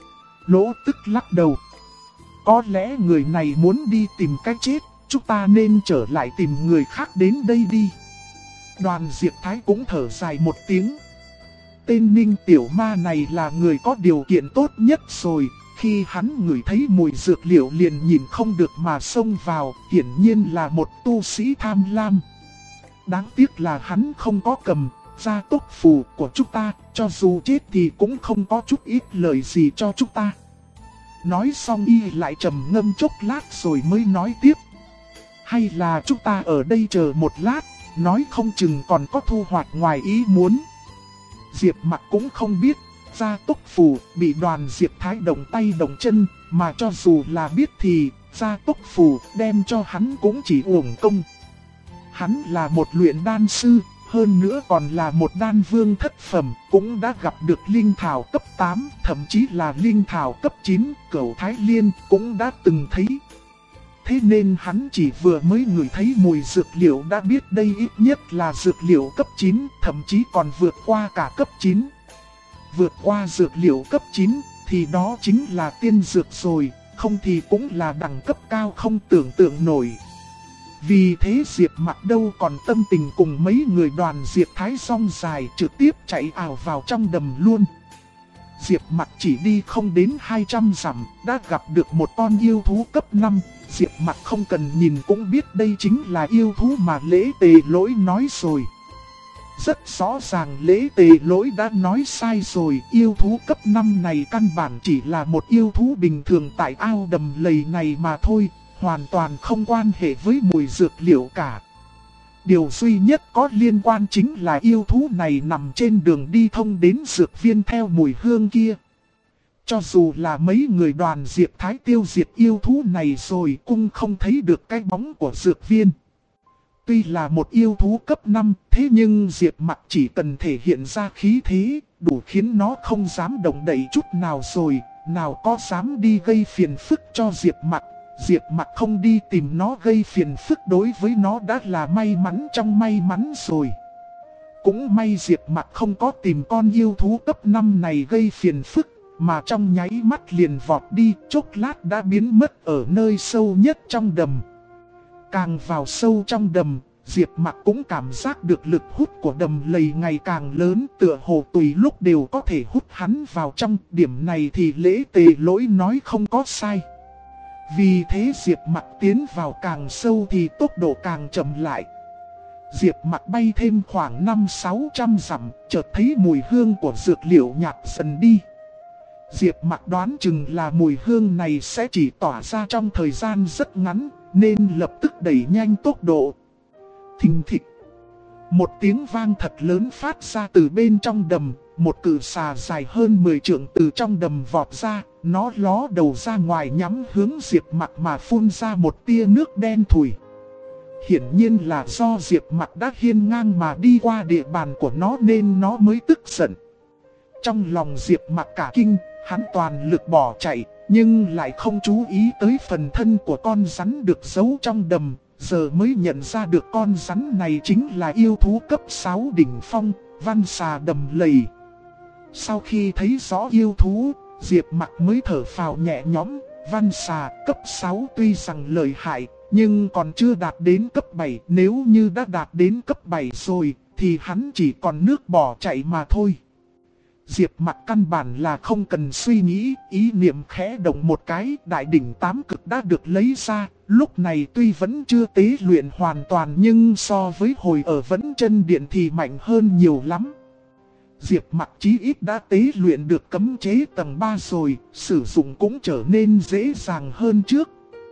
Lỗ Tức lắc đầu. Có lẽ người này muốn đi tìm cái chết, chúng ta nên trở lại tìm người khác đến đây đi. Đoàn Diệp Thái cũng thở dài một tiếng. Tên Ninh Tiểu Ma này là người có điều kiện tốt nhất rồi. Khi hắn ngửi thấy mùi dược liệu liền nhìn không được mà xông vào, hiển nhiên là một tu sĩ tham lam. Đáng tiếc là hắn không có cầm gia tốc phù của chúng ta, cho dù chết thì cũng không có chút ít lợi gì cho chúng ta. Nói xong y lại trầm ngâm chốc lát rồi mới nói tiếp. Hay là chúng ta ở đây chờ một lát, nói không chừng còn có thu hoạch ngoài ý muốn. Diệp Mặc cũng không biết, gia tốc phù bị Đoàn Diệp Thái động tay động chân, mà cho dù là biết thì gia tốc phù đem cho hắn cũng chỉ uổng công. Hắn là một luyện đan sư, hơn nữa còn là một đan vương thất phẩm, cũng đã gặp được linh thảo cấp 8, thậm chí là linh thảo cấp 9, Cửu Thái Liên cũng đã từng thấy. Thế nên hắn chỉ vừa mới ngửi thấy mùi dược liệu đã biết đây ít nhất là dược liệu cấp 9, thậm chí còn vượt qua cả cấp 9. Vượt qua dược liệu cấp 9 thì đó chính là tiên dược rồi, không thì cũng là đẳng cấp cao không tưởng tượng nổi. Vì thế Diệp Mặc đâu còn tâm tình cùng mấy người Đoàn Diệp Thái rong dài, trực tiếp chạy ảo vào trong đầm luôn. Diệp Mặc chỉ đi không đến 200 dặm, đã gặp được một con yêu thú cấp 5. Diệp Mặc không cần nhìn cũng biết đây chính là yêu thú mà Lễ Tề Lỗi nói rồi. Rất rõ ràng Lễ Tề Lỗi đã nói sai rồi, yêu thú cấp 5 này căn bản chỉ là một yêu thú bình thường tại ao đầm lầy này mà thôi, hoàn toàn không quan hệ với mùi dược liệu cả. Điều duy nhất có liên quan chính là yêu thú này nằm trên đường đi thông đến dược viên theo mùi hương kia. Cho dù là mấy người Đoàn Diệp Thái tiêu diệt yêu thú này rồi cũng không thấy được cái bóng của dược viên. Tuy là một yêu thú cấp 5, thế nhưng Diệp Mặc chỉ cần thể hiện ra khí thế, đủ khiến nó không dám động đậy chút nào rồi, nào có dám đi gây phiền phức cho Diệp Mặc. Diệp Mặc không đi tìm nó gây phiền phức đối với nó đã là may mắn trong may mắn rồi. Cũng may Diệp Mặc không có tìm con yêu thú cấp 5 này gây phiền phức, mà trong nháy mắt liền vọt đi, chốc lát đã biến mất ở nơi sâu nhất trong đầm. Càng vào sâu trong đầm, Diệp Mặc cũng cảm giác được lực hút của đầm lầy ngày càng lớn, tựa hồ tùy lúc đều có thể hút hắn vào trong. Điểm này thì Lễ Tề Lỗi nói không có sai. Vì thế Diệp Mặc tiến vào càng sâu thì tốc độ càng chậm lại. Diệp Mặc bay thêm khoảng 500-600 dặm, chợt thấy mùi hương của dược liệu nhạt dần đi. Diệp Mặc đoán chừng là mùi hương này sẽ chỉ tỏa ra trong thời gian rất ngắn, nên lập tức đẩy nhanh tốc độ. Thình thịch. Một tiếng vang thật lớn phát ra từ bên trong đầm, một cự xà dài hơn 10 trượng từ trong đầm vọt ra, nó ló đầu ra ngoài nhắm hướng Diệp Mặc mà phun ra một tia nước đen thùi. Hiển nhiên là do Diệp Mặc đã hiên ngang mà đi qua địa bàn của nó nên nó mới tức giận. Trong lòng Diệp Mặc cả kinh, hắn toàn lực bỏ chạy, nhưng lại không chú ý tới phần thân của con rắn được giấu trong đầm, giờ mới nhận ra được con rắn này chính là yêu thú cấp 6 đỉnh phong, văn xà đầm lầy. Sau khi thấy rõ yêu thú, Diệp Mặc mới thở phào nhẹ nhõm. Văn xà cấp 6 tuy rằng lợi hại, nhưng còn chưa đạt đến cấp 7. Nếu như đã đạt đến cấp 7 rồi, thì hắn chỉ còn nước bỏ chạy mà thôi. Diệp Mặc căn bản là không cần suy nghĩ, ý niệm khẽ động một cái, đại đỉnh 8 cực đã được lấy ra. Lúc này tuy vẫn chưa tế luyện hoàn toàn nhưng so với hồi ở Vẫn Chân Điện thì mạnh hơn nhiều lắm. Diệp Mặc chí ít đã tế luyện được cấm chế tầng 3 rồi, sử dụng cũng trở nên dễ dàng hơn trước.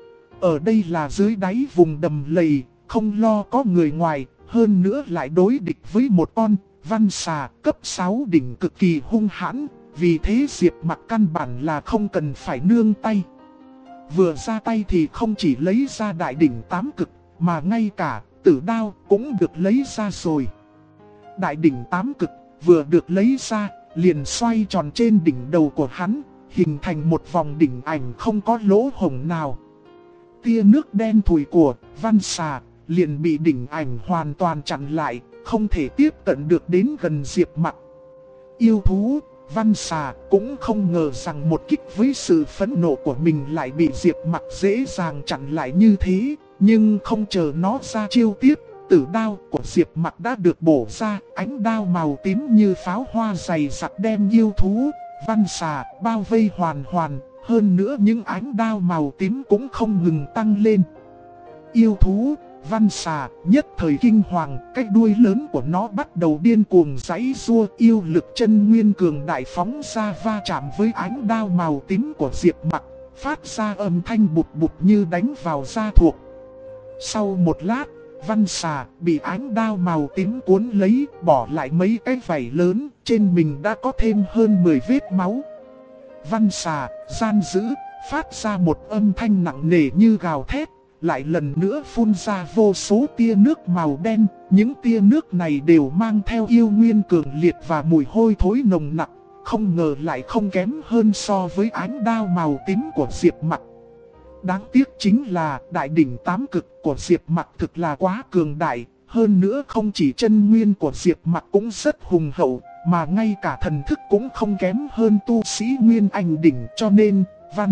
Ở đây là dưới đáy vùng đầm lầy, không lo có người ngoài, hơn nữa lại đối địch với một con văn xà cấp 6 đỉnh cực kỳ hung hãn, vì thế Diệp Mặc căn bản là không cần phải nương tay. Vừa ra tay thì không chỉ lấy ra đại đỉnh 8 cực, mà ngay cả tử đao cũng được lấy ra rồi. Đại đỉnh 8 cực vừa được lấy ra, liền xoay tròn trên đỉnh đầu của hắn, hình thành một vòng đỉnh ảnh không có lỗ hổng nào. Tia nước đen thùi của văn xà liền bị đỉnh ảnh hoàn toàn chặn lại, không thể tiếp cận được đến gần Diệp Mặc. Yêu thú văn xà cũng không ngờ rằng một kích với sự phẫn nộ của mình lại bị Diệp Mặc dễ dàng chặn lại như thế, nhưng không chờ nó ra chiêu tiếp. Tử đao của Diệp Mặc đã được bổ ra, ánh đao màu tím như pháo hoa dày dặn đem yêu thú văn xà bao vây hoàn hoàn, hơn nữa những ánh đao màu tím cũng không ngừng tăng lên. Yêu thú văn xà nhất thời kinh hoàng, cái đuôi lớn của nó bắt đầu điên cuồng giãy giụa, yêu lực chân nguyên cường đại phóng ra va chạm với ánh đao màu tím của Diệp Mặc, phát ra âm thanh bụt bụt như đánh vào da thuộc. Sau một lát, văn xà bị ánh đao màu tím cuốn lấy, bỏ lại mấy cái vảy lớn, trên mình đã có thêm hơn 10 vết máu. Văn xà gian dữ, phát ra một âm thanh nặng nề như gào thét, lại lần nữa phun ra vô số tia nước màu đen. Những tia nước này đều mang theo yêu nguyên cường liệt và mùi hôi thối nồng nặc, không ngờ lại không kém hơn so với ánh đao màu tím của Diệp Mặc. Đáng tiếc chính là đại đỉnh 8 cực của Diệp Mặc thực là quá cường đại, hơn nữa không chỉ chân nguyên của Diệp Mặc cũng rất hùng hậu, mà ngay cả thần thức cũng không kém hơn tu sĩ Nguyên Anh đỉnh, cho nên văn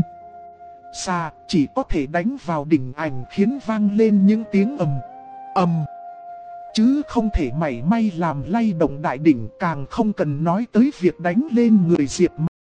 xà chỉ có thể đánh vào đỉnh ảnh khiến vang lên những tiếng ầm, chứ không thể mảy may làm lay động đại đỉnh, càng không cần nói tới việc đánh lên người Diệp Mặc.